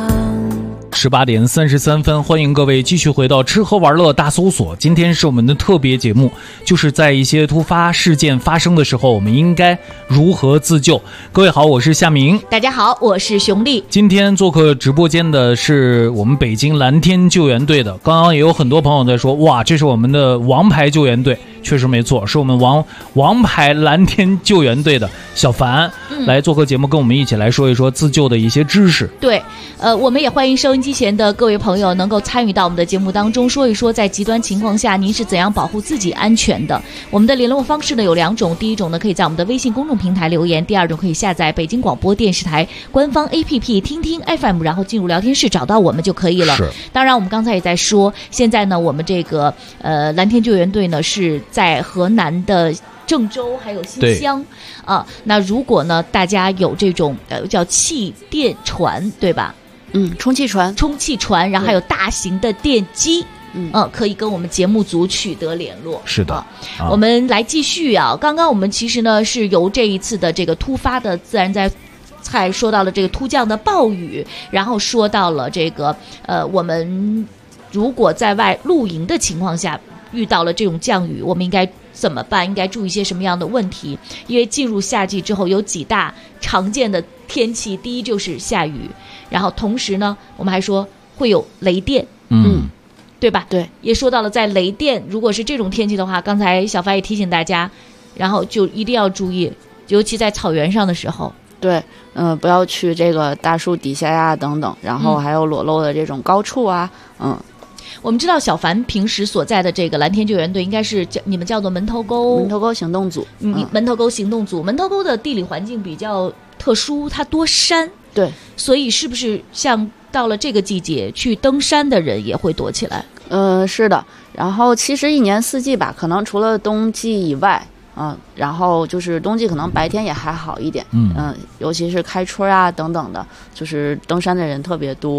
18点33分，欢迎各位继续回到吃喝玩乐大搜索。今天是我们的特别节目，就是在一些突发事件发生的时候，我们应该如何自救。各位好，我是夏明。 大家好，我是熊丽。 今天做客直播间的是我们北京蓝天救援队的，刚刚也有很多朋友在说，哇，这是我们的王牌救援队。确实没错，是我们王牌蓝天救援队的小凡、来做客节目，跟我们一起来说一说自救的一些知识。 对，我们也欢迎收音机前的各位朋友能够参与到我们的节目当中，说一说在极端情况下您是怎样保护自己安全的。我们的联络方式呢有两种，第一种呢可以在我们的微信公众平台留言，第二种可以下载北京广播电视台官方 APP 听听 FM， 然后进入聊天室找到我们就可以了。当然我们刚才也在说，现在呢我们这个蓝天救援队呢是在河南的郑州还有新乡啊。那如果呢大家有这种叫气电船对吧？ 充气船， 然后还有大型的电机。可以跟我们节目组取得联络。 是的， 我们来继续啊。刚刚我们其实呢是由这一次的这个突发的自然灾害说到了这个突降的暴雨，然后说到了这个我们如果在外露营的情况下遇到了这种降雨，我们应该怎么办？应该注意一些什么样的问题？因为进入夏季之后有几大常见的天气，第一就是下雨，然后同时呢我们还说会有雷电。对吧？ 对， 也说到了在雷电，如果是这种天气的话，刚才小凡也提醒大家，然后就一定要注意，尤其在草原上的时候。 对，不要去这个大树底下呀等等，然后还有裸露的这种高处啊。 我们知道小凡平时所在的这个蓝天救援队应该是你们叫做门头沟行动组。 门头沟行动组。门头沟的地理环境比较特殊，它多山。 对， 所以是不是像到了这个季节去登山的人也会躲起来？ 是的。然后其实一年四季吧，可能除了冬季以外，然后就是冬季可能白天也还好一点。尤其是开春啊等等的，就是登山的人特别多。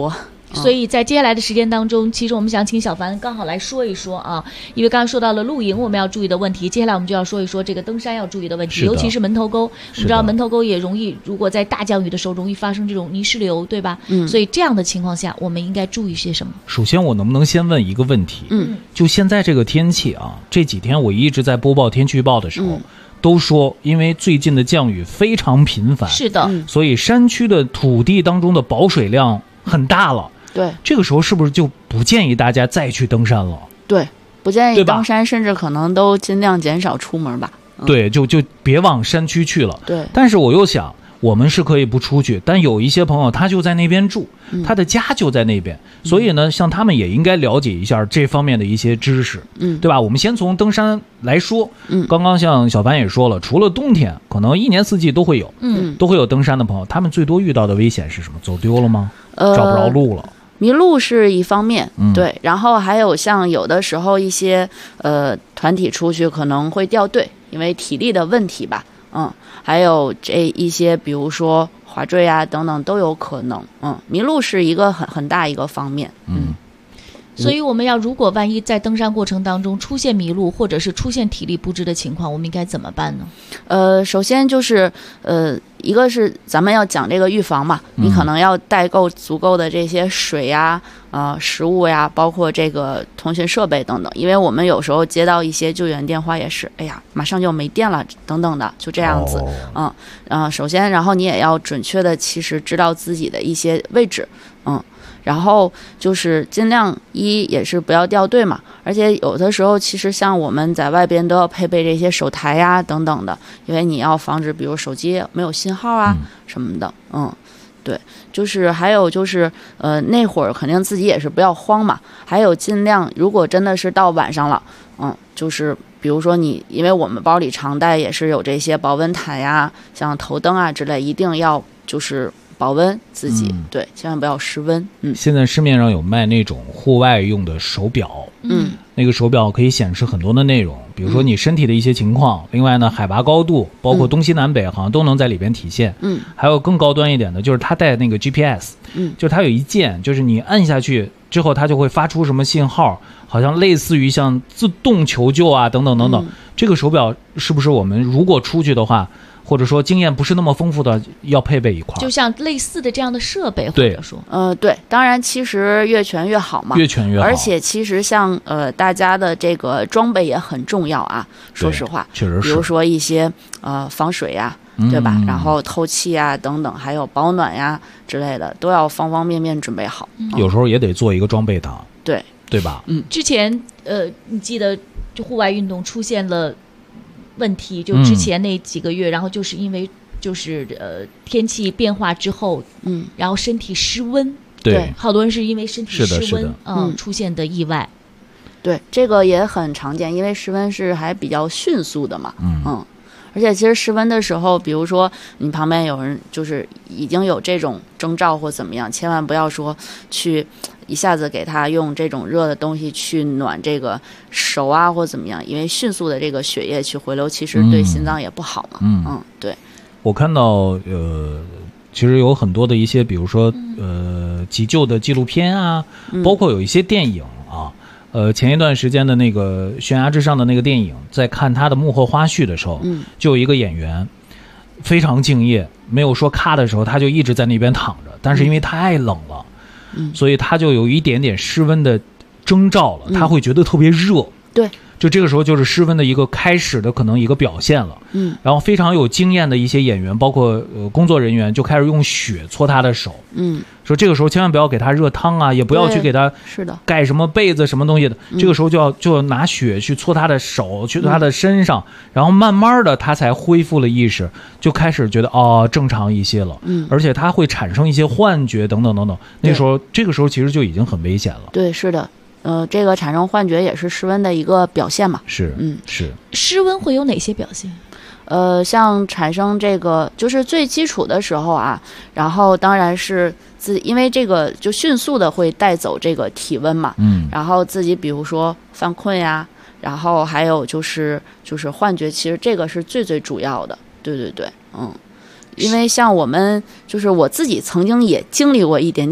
所以在接下来的时间当中，其实我们想请小凡刚好来说一说啊，因为刚刚说到了露营我们要注意的问题，接下来我们就要说一说这个登山要注意的问题，尤其是门头沟。我们知道门头沟也容易，如果在大降雨的时候容易发生这种泥石流，对吧？所以这样的情况下，我们应该注意些什么？ 首先，我能不能先问一个问题？就现在这个天气啊，这几天我一直在播报天气预报的时候。都说，因为最近的降雨非常频繁， 是的， 所以山区的土地当中的保水量很大了。 对， 这个时候是不是就不建议大家再去登山了？ 对，不建议登山，甚至可能都尽量减少出门吧。 对，就别往山区去了。 对， 但是我又想，我们是可以不出去，但有一些朋友他就在那边住，他的家就在那边，所以呢，像他们也应该了解一下这方面的一些知识，对吧？我们先从登山来说，刚刚像小凡也说了，除了冬天，可能一年四季都会有，都会有登山的朋友，他们最多遇到的危险是什么？走丢了吗？找不着路了？ 迷路是一方面，对，然后还有像有的时候一些团体出去可能会掉队，因为体力的问题吧。还有这一些，比如说滑坠啊等等都有可能。迷路是一个很大一个方面。 所以我们要如果万一在登山过程当中出现迷路或者是出现体力不支的情况，我们应该怎么办呢？ 首先就是一个是咱们要讲这个预防嘛，你可能要带够足够的这些水呀、食物呀，包括这个通讯设备等等，因为我们有时候接到一些救援电话也是，哎呀，马上就没电了等等的，就这样子。首先，然后你也要准确的其实知道自己的一些位置，然后就是尽量也是不要掉队嘛，而且有的时候其实像我们在外边都要配备这些手台呀等等的，因为你要防止比如手机没有信号啊什么的。对，就是还有就是那会儿肯定自己也是不要慌嘛，还有尽量如果真的是到晚上了，就是比如说因为我们包里常带也是有这些保温毯呀，像头灯啊之类，一定要就是保温自己，对，千万不要失温。 现在市面上有卖那种户外用的手表，那个手表可以显示很多的内容，比如说你身体的一些情况，另外呢，海拔高度，包括东西南北，好像都能在里边体现。还有更高端一点的，就是它带那个 GPS，就是它有一键，就是你按下去之后，它就会发出什么信号，好像类似于像自动求救啊，等等等等。这个手表是不是我们如果出去的话，或者说经验不是那么丰富的，要配备一块， 就像类似的这样的设备，或者说， 对，当然其实越全越好嘛， 越全越好。 而且其实像大家的这个装备也很重要啊，说实话， 确实是， 比如说一些防水呀，对吧？然后透气啊等等，还有保暖呀之类的，都要方方面面准备好。 有时候也得做一个装备档，对吧？ 之前你记得就户外运动出现了问题，就之前那几个月，然后就是因为就是天气变化之后，然后身体失温， 对， 好多人是因为身体失温出现的意外。 对，这个也很常见，因为失温是还比较迅速的嘛，而且其实失温的时候，比如说你旁边有人就是已经有这种征兆或怎么样，千万不要说去一下子给他用这种热的东西去暖这个手啊或怎么样，因为迅速的这个血液去回流，其实对心脏也不好嘛。对。我看到其实有很多的一些，比如说急救的纪录片啊，包括有一些电影啊。前一段时间的那个悬崖之上的那个电影，在看他的幕后花絮的时候，就有一个演员非常敬业，没有说咔的时候，他就一直在那边躺着，但是因为太冷了，所以他就有一点点失温的征兆了，他会觉得特别热。 对， 就这个时候就是失温的一个开始的可能一个表现了。然后非常有经验的一些演员，包括工作人员就开始用血搓他的手。说这个时候千万不要给他热汤啊，也不要去给他盖什么被子什么东西的。这个时候就要拿血去搓他的手，去他的身上，然后慢慢的他才恢复了意识，就开始觉得正常一些了。而且他会产生一些幻觉等等等等。这个时候其实就已经很危险了。 对，是的。这个产生幻觉也是失温的一个表现嘛。 是。 失温会有哪些表现？ 像产生这个就是最基础的时候啊，然后当然是因为这个就迅速的会带走这个体温嘛。然后自己比如说犯困呀，然后还有就是幻觉，其实这个是最主要的。对。因为像我们就是我自己曾经也经历过一点点。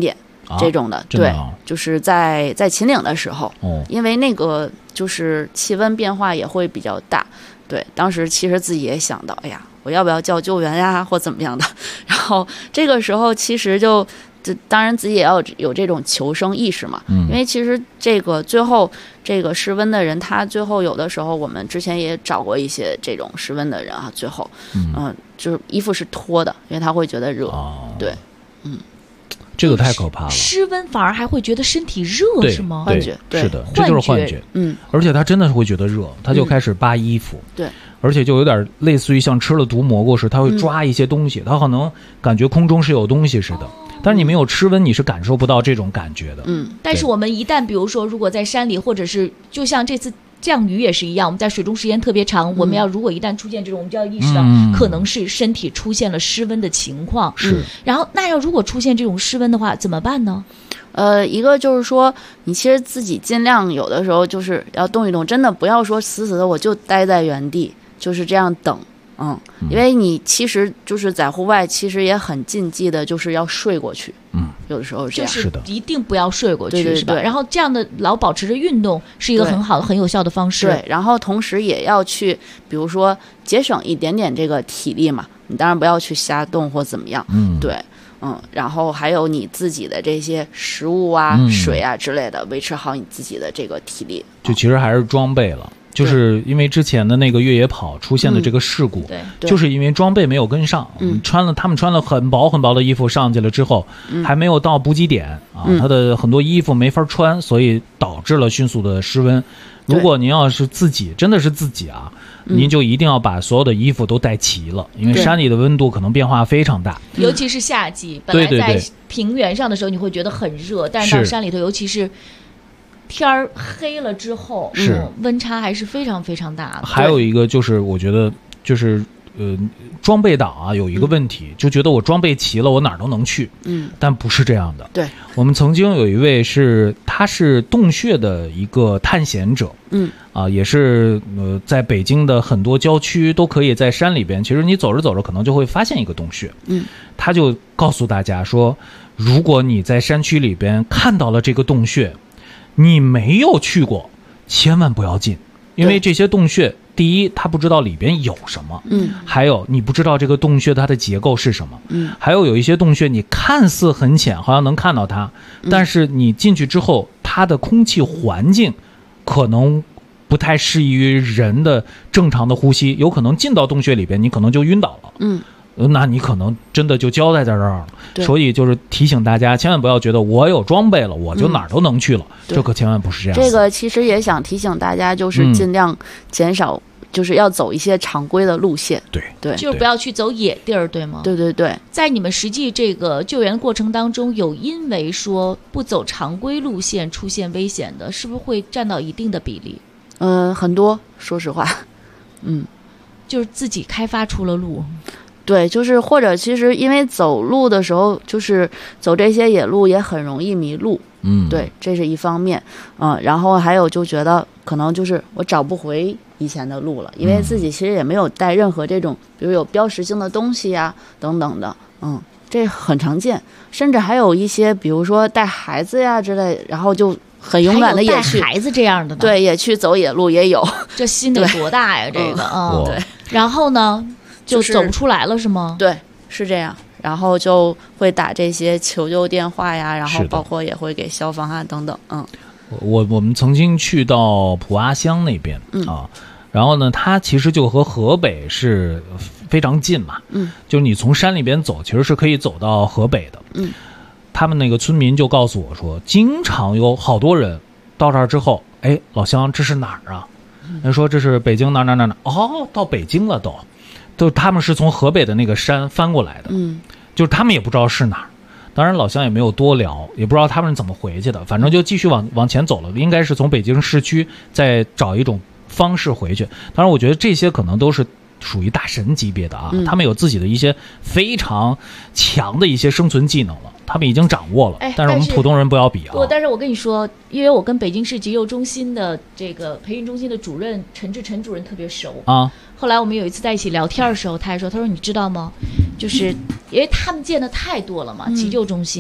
这种的，对，就是在秦岭的时候，因为那个就是气温变化也会比较大，对，当时其实自己也想到，哎呀，我要不要叫救援呀，或怎么样的？然后这个时候其实就当然自己也要有这种求生意识嘛，因为其实这个最后这个失温的人，他最后有的时候我们之前也找过一些这种失温的人啊，最后就是衣服是脱的，因为他会觉得热，对， 这个太可怕了。 失温反而还会觉得身体热，是吗？ 幻觉，对， 是的，这就是幻觉。而且他真的会觉得热，他就开始扒衣服。 对， 而且就有点类似于像吃了毒蘑菇似的，他会抓一些东西，他可能感觉空中是有东西似的。但是你没有吃温，你是感受不到这种感觉的。 但是我们一旦比如说，如果在山里，或者是就像这次降雨也是一样，我们在水中时间特别长，我们要如果一旦出现这种，我们就要意识到可能是身体出现了失温的情况。然后那如果出现这种失温的话，怎么办呢？ 一个就是说，你其实自己尽量有的时候就是要动一动，真的不要说死死的我就待在原地，就是这样等。因为你其实就是在户外，其实也很禁忌的，就是要睡过去。有的时候是这样， 就是一定不要睡过去， 对， 是吧？然后这样的老保持着运动是一个很好的、很有效的方式。 对，然后同时也要去，比如说节省一点点这个体力嘛。你当然不要去瞎动或怎么样。对，然后还有你自己的这些食物啊、水啊之类的，维持好你自己的这个体力。 就其实还是装备了。就是因为之前的那个越野跑出现的这个事故，就是因为装备没有跟上，他们穿了很薄很薄的衣服上去了之后，还没有到补给点啊，他的很多衣服没法穿，所以导致了迅速的失温。如果您要是真的是自己啊，您就一定要把所有的衣服都带齐了，因为山里的温度可能变化非常大， 尤其是夏季，本来在平原上的时候你会觉得很热，但是到山里头，尤其是天儿黑了之后，温差还是非常非常大的。 还有一个就是，我觉得就是装备党啊有一个问题，就觉得我装备齐了，我哪儿都能去。但不是这样的。 对， 我们曾经有一位他是洞穴的一个探险者。也是在北京的很多郊区都可以在山里边，其实你走着走着可能就会发现一个洞穴。他就告诉大家说，如果你在山区里边看到了这个洞穴，你没有去过，千万不要进，因为这些洞穴，第一，他不知道里边有什么，还有你不知道这个洞穴它的结构是什么，还有一些洞穴你看似很浅，好像能看到它，但是你进去之后，它的空气环境可能不太适宜于人的正常的呼吸，有可能进到洞穴里边，你可能就晕倒了。那你可能真的就交代在这儿了。所以就是提醒大家，千万不要觉得我有装备了，我就哪儿都能去了，这可千万不是这样。 这个其实也想提醒大家，就是尽量减少，就是要走一些常规的路线。对， 就是不要去走野地儿，对吗？ 对。 在你们实际这个救援过程当中，有因为说不走常规路线出现危险的，是不是会占到一定的比例？ 很多，说实话， 就是自己开发出了路。 对，就是或者其实因为走路的时候，就是走这些野路也很容易迷路。对，这是一方面。然后还有就觉得可能就是我找不回以前的路了，因为自己其实也没有带任何这种，比如有标识性的东西呀等等的。这很常见，甚至还有一些，比如说带孩子呀之类，然后就很勇敢的也去带孩子这样的呢？ 对，也去走野路也有。 这心得多大呀？这个， 对。 然后呢？就走不出来了是吗？ 对，是这样。然后就会打这些求救电话呀，然后包括也会给消防啊等等。 我们曾经去到普阿乡那边然后呢，它其实就和河北是非常近嘛。就是你从山里边走，其实是可以走到河北的。他们那个村民就告诉我说，经常有好多人到这儿之后，哎，老乡，这是哪儿啊？人说这是北京哪儿。哦，到北京了都他们是从河北的那个山翻过来的。就是他们也不知道是哪儿。当然老乡也没有多聊，也不知道他们是怎么回去的，反正就继续往前走了，应该是从北京市区再找一种方式回去。当然我觉得这些可能都是属于大神级别的啊，他们有自己的一些非常强的一些生存技能了，他们已经掌握了。但是我们普通人不要比啊。 但是我跟你说，因为我跟北京市急救中心的这个培训中心的主任陈主任特别熟啊。后来我们有一次在一起聊天的时候，他说你知道吗？就是因为他们见的太多了嘛，急救中心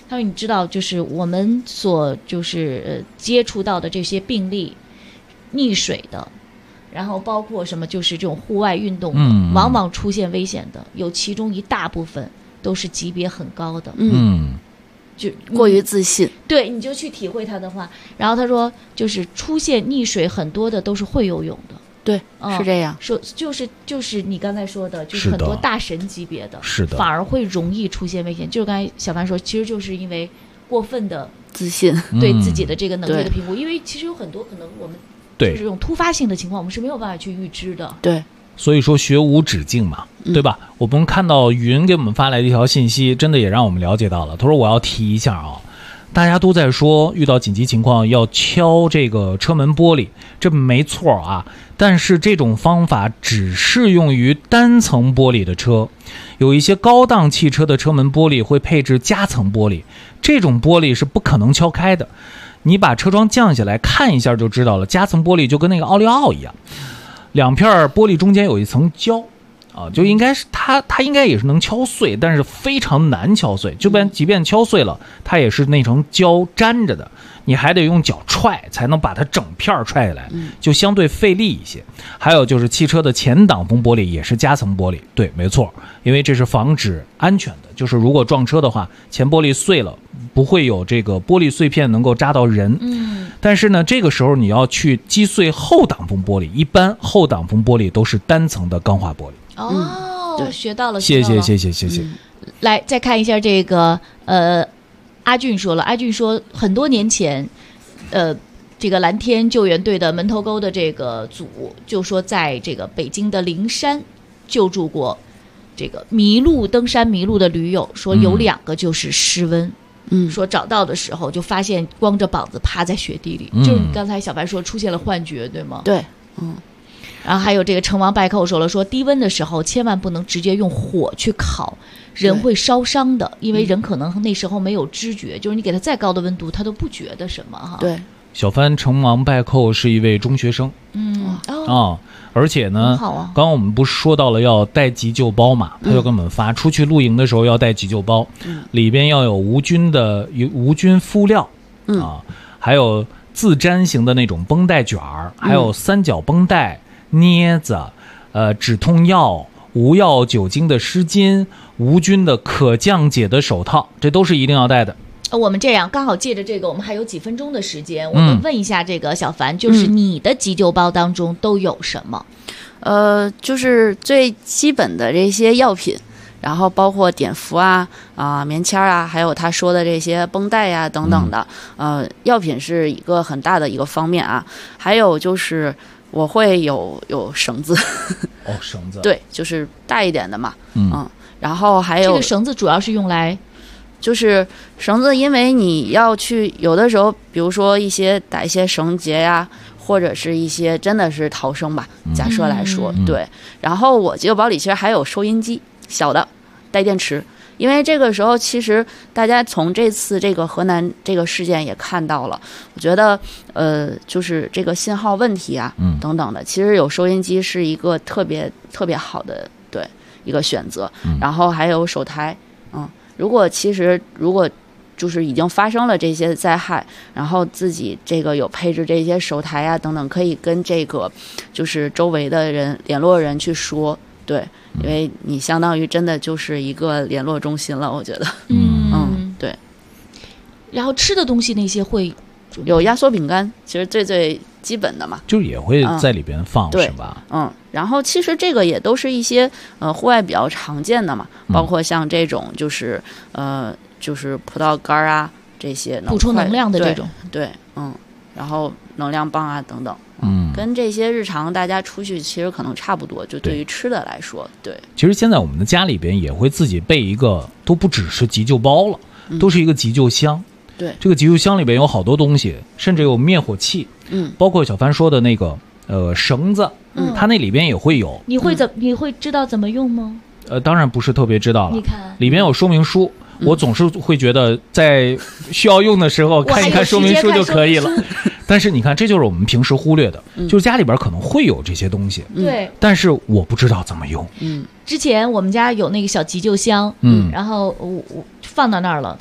他说你知道，就是我们所接触到的这些病例，溺水的，然后包括什么就是这种户外运动的，往往出现危险的，有其中一大部分都是级别很高的。就过于自信， 对，你就去体会它的话。然后他说，就是出现溺水很多的都是会游泳的， 对，是这样。 说就是你刚才说的，就是很多大神级别的， 是的， 反而会容易出现危险。就是刚才小凡说，其实就是因为过分的自信， 对自己的这个能力的评估。因为其实有很多可能我们就是这种突发性的情况，我们是没有办法去预知的。 对。 所以说学无止境嘛，对吧？我们看到云给我们发来的一条信息，真的也让我们了解到了。他说我要提一下啊，大家都在说遇到紧急情况要敲这个车门玻璃，这没错啊，但是这种方法只适用于单层玻璃的车，有一些高档汽车的车门玻璃会配置夹层玻璃，这种玻璃是不可能敲开的。你把车窗降下来看一下就知道了，夹层玻璃就跟那个奥利奥一样。两片玻璃中间有一层胶啊，就应该是它应该也是能敲碎，但是非常难敲碎。即便敲碎了，它也是那层胶粘着的，你还得用脚踹才能把它整片踹下来，就相对费力一些。还有就是汽车的前挡风玻璃也是夹层玻璃，对，没错，因为这是防止安全的，就是如果撞车的话，前玻璃碎了，不会有这个玻璃碎片能够扎到人。但是呢，这个时候你要去击碎后挡风玻璃，一般后挡风玻璃都是单层的钢化玻璃。 对，学到了， 谢谢。 来，再看一下这个阿俊说了，阿俊说很多年前，这个蓝天救援队的门头沟的这个组就说，在这个北京的灵山救助过这个登山迷路的驴友，说有2个就是失温。说找到的时候就发现光着膀子趴在雪地里，就是你刚才小白说出现了幻觉，对吗？ 对， 然后还有这个成王败寇说低温的时候千万不能直接用火去烤，人会烧伤的，因为人可能那时候没有知觉，就是你给他再高的温度他都不觉得什么哈。 对， 小帆成王败寇是一位中学生，而且呢，刚刚我们不是说到了要带急救包嘛，他就给我们发出去露营的时候要带急救包，里边要有无菌敷料还有自粘型的那种绷带卷儿，还有3角绷带、镊子、止痛药、无药酒精的湿巾、无菌的可降解的手套，这都是一定要带的。 我们这样刚好借着这个，我们还有几分钟的时间，我们问一下这个小凡，就是你的急救包当中都有什么？ 就是最基本的这些药品，然后包括碘伏棉签还有他说的这些绷带呀等等的。药品是一个很大的一个方面啊，还有就是我会有绳子。 绳子。对， 就是大一点的嘛。然后还有这个绳子主要是用来。 就是绳子，因为你要去有的时候，比如说打一些绳结呀，或者是一些真的是逃生吧，假设来说，对。然后我急救包里其实还有收音机，小的带电池，因为这个时候其实大家从这次这个河南这个事件也看到了，我觉得就是这个信号问题等等的，其实有收音机是一个特别特别好的一个选择。然后还有手台，如果就是已经发生了这些灾害，然后自己这个有配置这些手台等等，可以跟这个就是周围的人联络人去说，对，因为你相当于真的就是一个联络中心了，我觉得。对。 然后吃的东西那些会有压缩饼干，其实最基本的嘛， 就也会在里边放，是吧？ 然后其实这个也都是一些户外比较常见的嘛，包括像这种就是葡萄干这些补充能量的这种， 对，然后能量棒等等，跟这些日常大家出去其实可能差不多，就对于吃的来说，对。 其实现在我们的家里边也会自己备一个，都不只是急救包了，都是一个急救箱。 对， 这个急救箱里边有好多东西，甚至有灭火器，包括小帆说的那个绳子，它那里边也会有。 你会知道怎么用吗？ 当然不是特别知道了。 你看， 里边有说明书，我总是会觉得在需要用的时候看一看说明书就可以了。但是你看，这就是我们平时忽略的，就是家里边可能会有这些东西， 对， 但是我不知道怎么用。 之前我们家有那个小急救箱，然后我放到那儿了。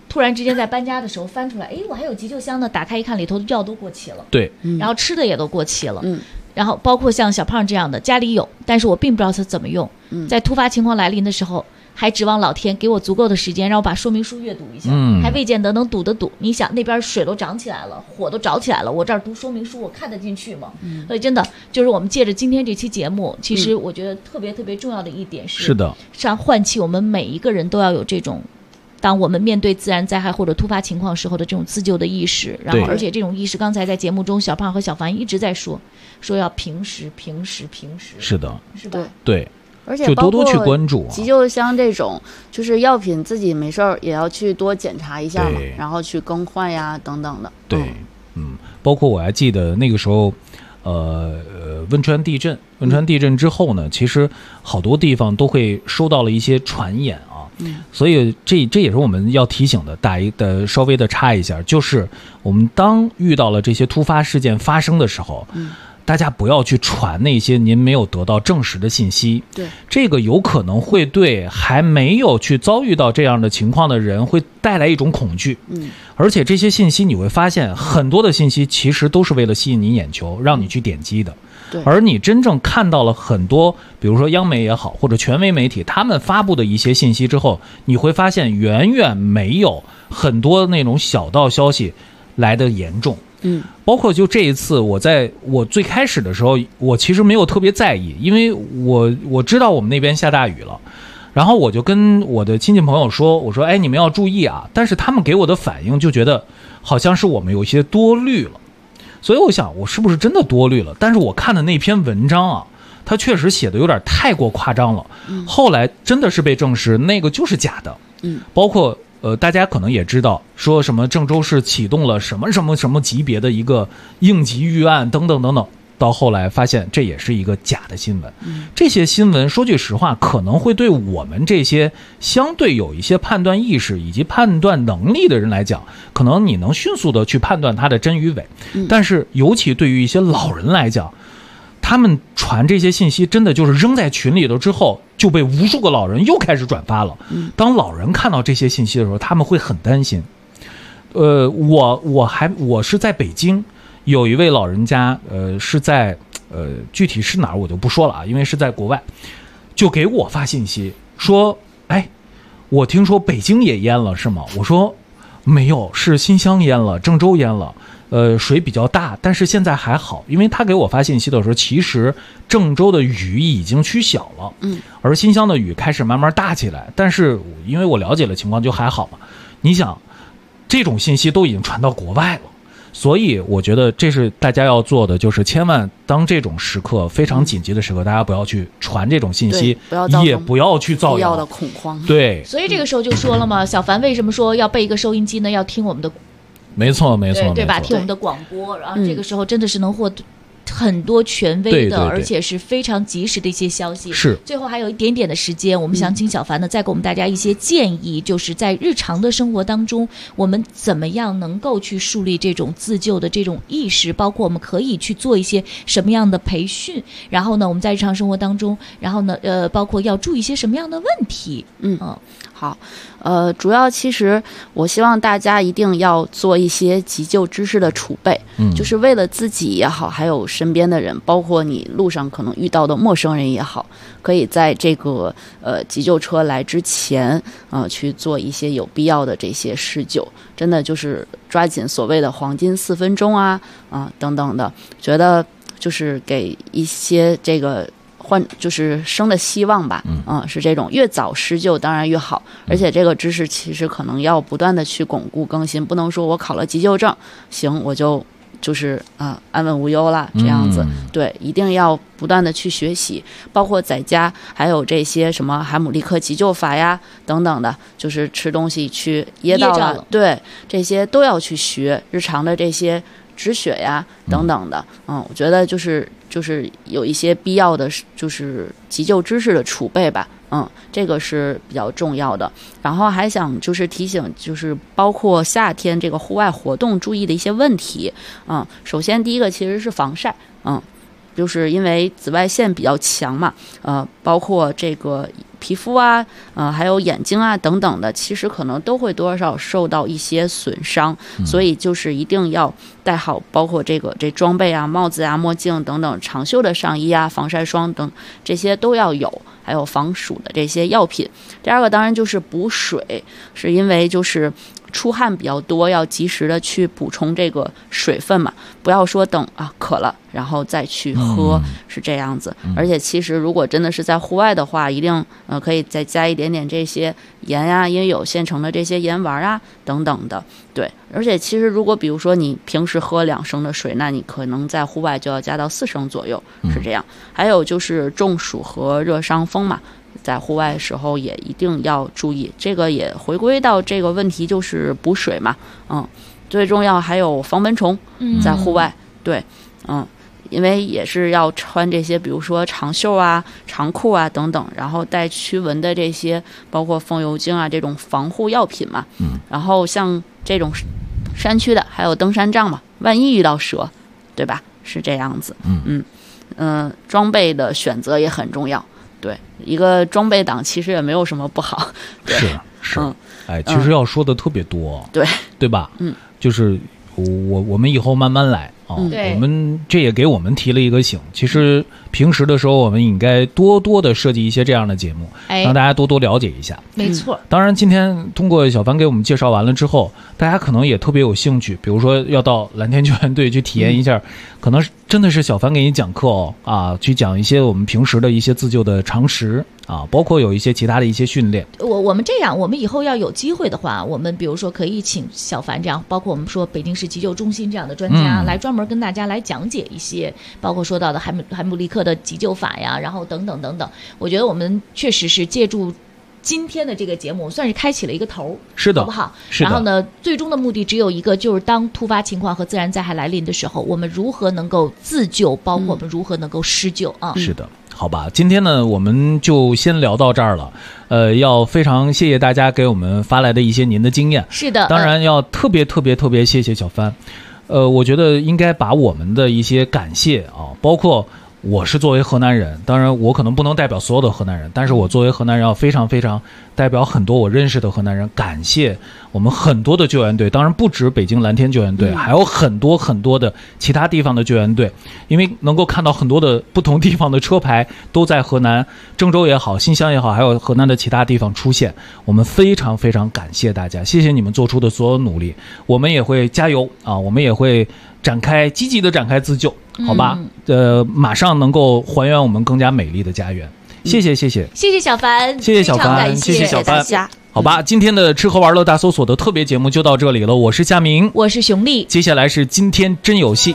突然之间在搬家的时候翻出来，哎，我还有急救箱呢，打开一看，里头的药都过期了， 对， 然后吃的也都过期了，然后包括像小胖这样的，家里有，但是我并不知道他怎么用，在突发情况来临的时候，还指望老天给我足够的时间，让我把说明书阅读一下，还未见得能读得读。你想那边水都涨起来了，火都着起来了，我这儿读说明书，我看得进去吗？所以真的就是我们借着今天这期节目，其实我觉得特别特别重要的一点是的， 上唤起我们每一个人都要有这种。当我们面对自然灾害或者突发情况时候的这种自救的意识，然后而且这种意识，刚才在节目中小胖和小凡一直在说要平时， 是的， 是吧？ 对， 而且就多多去关注急救箱这种就是药品，自己没事儿也要去多检查一下嘛，然后去更换呀等等的。 对，包括我还记得那个时候，汶川地震之后呢，其实好多地方都会收到了一些传言啊。所以这也是我们要提醒的，稍微的插一下，就是我们当遇到了这些突发事件发生的时候，大家不要去传那些您没有得到证实的信息。 对， 这个有可能会对还没有去遭遇到这样的情况的人会带来一种恐惧。而且这些信息你会发现，很多的信息其实都是为了吸引你眼球，让你去点击的。而你真正看到了很多，比如说央媒也好，或者权威媒体他们发布的一些信息之后，你会发现远远没有很多那种小道消息来的严重。包括就这一次，我最开始的时候，我其实没有特别在意，因为我知道我们那边下大雨了，然后我就跟我的亲戚朋友说，我说，哎，你们要注意啊。但是他们给我的反应就觉得好像是我们有些多虑了。所以我想，我是不是真的多虑了？但是我看的那篇文章啊，它确实写的有点太过夸张了。后来真的是被证实，那个就是假的。包括大家可能也知道，说什么郑州市启动了什么什么什么级别的一个应急预案等等等等，到后来发现这也是一个假的新闻。这些新闻说句实话，可能会对我们这些相对有一些判断意识以及判断能力的人来讲，可能你能迅速的去判断它的真与伪。但是尤其对于一些老人来讲，他们传这些信息真的就是扔在群里头之后，就被无数个老人又开始转发了。当老人看到这些信息的时候，他们会很担心。我是在北京，有一位老人家，是在具体是哪儿我就不说了啊，因为是在国外，就给我发信息说，哎，我听说北京也淹了是吗？我说没有，是新乡淹了，郑州淹了。水比较大，但是现在还好，因为他给我发信息的时候，其实郑州的雨已经趋小了，而新乡的雨开始慢慢大起来，但是因为我了解了情况就还好嘛。你想，这种信息都已经传到国外了，所以我觉得这是大家要做的，就是千万当这种时刻非常紧急的时刻，大家不要去传这种信息，也不要去造谣的恐慌。 对， 所以这个时候就说了嘛，小凡为什么说要备一个收音机呢？要听我们的。 没错， 对吧？听我们的广播，然后这个时候真的是能获得很多权威的，而且是非常及时的一些消息。 是。 最后还有一点点的时间，我们想请小凡呢再给我们大家一些建议，就是在日常的生活当中，我们怎么样能够去树立这种自救的这种意识，包括我们可以去做一些什么样的培训，然后呢，我们在日常生活当中，然后呢，包括要注意一些什么样的问题。 好，主要其实我希望大家一定要做一些急救知识的储备，就是为了自己也好，还有身边的人，包括你路上可能遇到的陌生人也好，可以在这个急救车来之前去做一些有必要的这些施救，真的就是抓紧所谓的黄金4分钟等等的，觉得就是给一些这个。就是生的希望吧，是这种越早施救当然越好，而且这个知识其实可能要不断的去巩固更新，不能说我考了急救证，行我就是安稳无忧了这样子，对，一定要不断的去学习，包括在家还有这些什么海姆立克急救法呀等等的，就是吃东西去噎到了，对，这些都要去学，日常的这些止血呀等等的，我觉得就是有一些必要的就是急救知识的储备吧，这个是比较重要的。然后还想就是提醒，就是包括夏天这个户外活动注意的一些问题，首先第一个其实是防晒， 就是因为紫外线比较强嘛，包括这个皮肤啊，还有眼睛啊等等的，其实可能都会多少受到一些损伤，所以就是一定要带好，包括这装备啊、帽子啊、墨镜等等，长袖的上衣啊、防晒霜等这些都要有，还有防暑的这些药品。第二个当然就是补水，是因为就是出汗比较多，要及时的去补充这个水分嘛，不要说等渴了然后再去喝，是这样子。而且其实如果真的是在户外的话，一定可以再加一点点这些盐啊，因为有现成的这些盐丸啊等等的。对，而且其实如果比如说你平时喝2升的水，那你可能在户外就要加到4升左右，是这样。还有就是中暑和热伤风嘛，在户外的时候也一定要注意，这个也回归到这个问题，就是补水嘛，最重要还有防蚊虫，在户外，对，因为也是要穿这些，比如说长袖啊、长裤啊等等，然后带驱蚊的这些，包括风油精啊这种防护药品嘛，然后像这种山区的还有登山杖嘛，万一遇到蛇，对吧？是这样子，装备的选择也很重要。对，一个装备党其实也没有什么不好，对， 是，其实要说的特别多，对吧？就是我们以后慢慢来啊，我们这也给我们提了一个醒。其实平时的时候，我们应该多多的设计一些这样的节目，让大家多多了解一下。 没错。 当然，今天通过小凡给我们介绍完了之后，大家可能也特别有兴趣，比如说要到蓝天救援队去体验一下，可能真的是小凡给你讲课去讲一些我们平时的一些自救的常识啊，包括有一些其他的一些训练。 我们这样，我们以后要有机会的话，我们比如说可以请小凡这样，包括我们说北京市急救中心这样的专家来专门跟大家来讲解一些，包括说到的海姆立克的急救法呀，然后等等等等。我觉得我们确实是借助今天的这个节目算是开启了一个头， 是的， 好不好？ 是的。 然后呢，最终的目的只有一个，就是当突发情况和自然灾害来临的时候，我们如何能够自救，包括我们如何能够施救啊？ 是的。好吧，今天呢我们就先聊到这儿了。要非常谢谢大家给我们发来的一些您的经验。 是的， 当然要特别谢谢小帆。我觉得应该把我们的一些感谢包括我是作为河南人，当然我可能不能代表所有的河南人，但是我作为河南人要非常代表很多我认识的河南人，感谢我们很多的救援队，当然不止北京蓝天救援队，还有很多的其他地方的救援队，因为能够看到很多的不同地方的车牌都在河南郑州也好，新乡也好，还有河南的其他地方出现，我们非常感谢大家，谢谢你们做出的所有努力，我们也会加油我们也会积极的展开自救，好吧？马上能够还原我们更加美丽的家园。谢谢小凡， 谢谢小凡，谢谢小凡。好吧，今天的吃喝玩乐大搜索的特别节目就到这里了。我是夏明， 我是熊丽， 接下来是今天真有戏。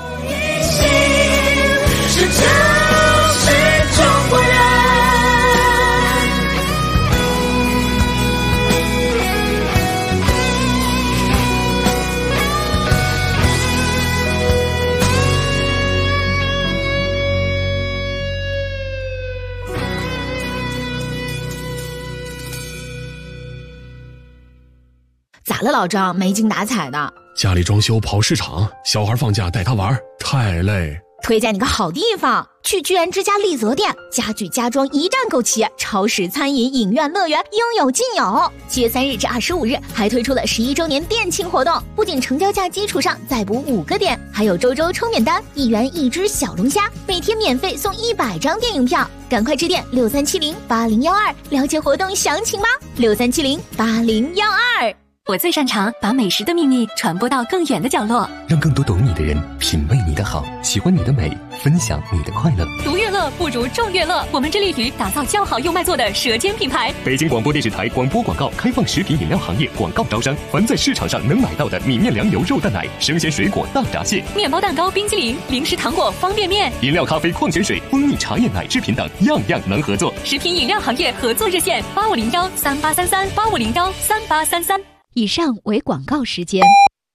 咋了，老张？没精打采的。 家里装修跑市场，小孩放假带他玩，太累。 推荐你个好地方，去居然之家丽泽店，家具家装一站购齐，超市、餐饮、影院、乐园应有尽有。7月3日至25日还推出了11周年店庆活动，不仅成交价基础上再补5个点，还有周抽免单，1元1只小龙虾，每天免费送100张电影票。赶快致电63708012了解活动详情吧。63708012。 我最擅长把美食的秘密传播到更远的角落， 让更多懂你的人品味你的好，喜欢你的美，分享你的快乐。 独乐乐不如众乐乐，我们致力于打造较好又卖座的舌尖品牌。 北京广播电视台广播广告开放食品饮料行业广告招商，凡在市场上能买到的米面粮油肉蛋奶、生鲜水果大闸蟹、 面包蛋糕、冰淇淋、零食糖果、方便面、 饮料咖啡、矿泉水、蜂蜜茶叶奶制品等，样样能合作。 食品饮料行业合作热线8501383385013833。 以上为广告时间。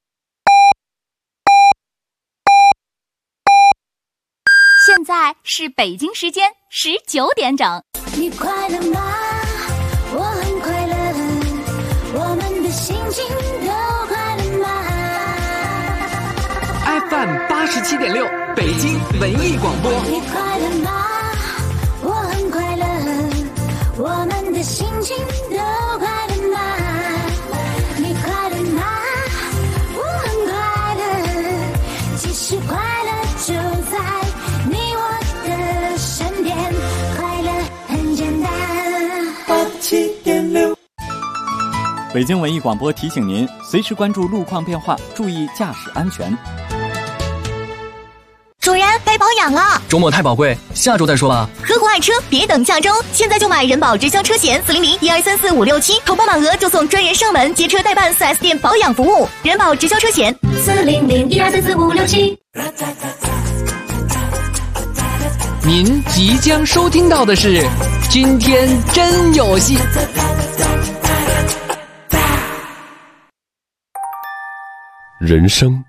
现在是北京时间19点整。 你快乐吗？我很快乐，我们的心情都快乐吗？ FM 87.6，北京文艺广播。 你快乐吗？我很快乐，我们的心情都快乐吗？你快乐吗？我很快乐，其实快乐就在你我的身边，快乐很简单。 87.6，北京文艺广播提醒您，随时关注路况变化，注意驾驶安全。 主人，该保养了。 周末太宝贵，下周再说吧。 合伙爱车，别等下周，现在就买人保直销车险400-1234-567，投保满额就送专人上门接车代办 4S 店保养服务。人保直销车险400-1234-567。 您即将收听到的是今天真有戏。 人生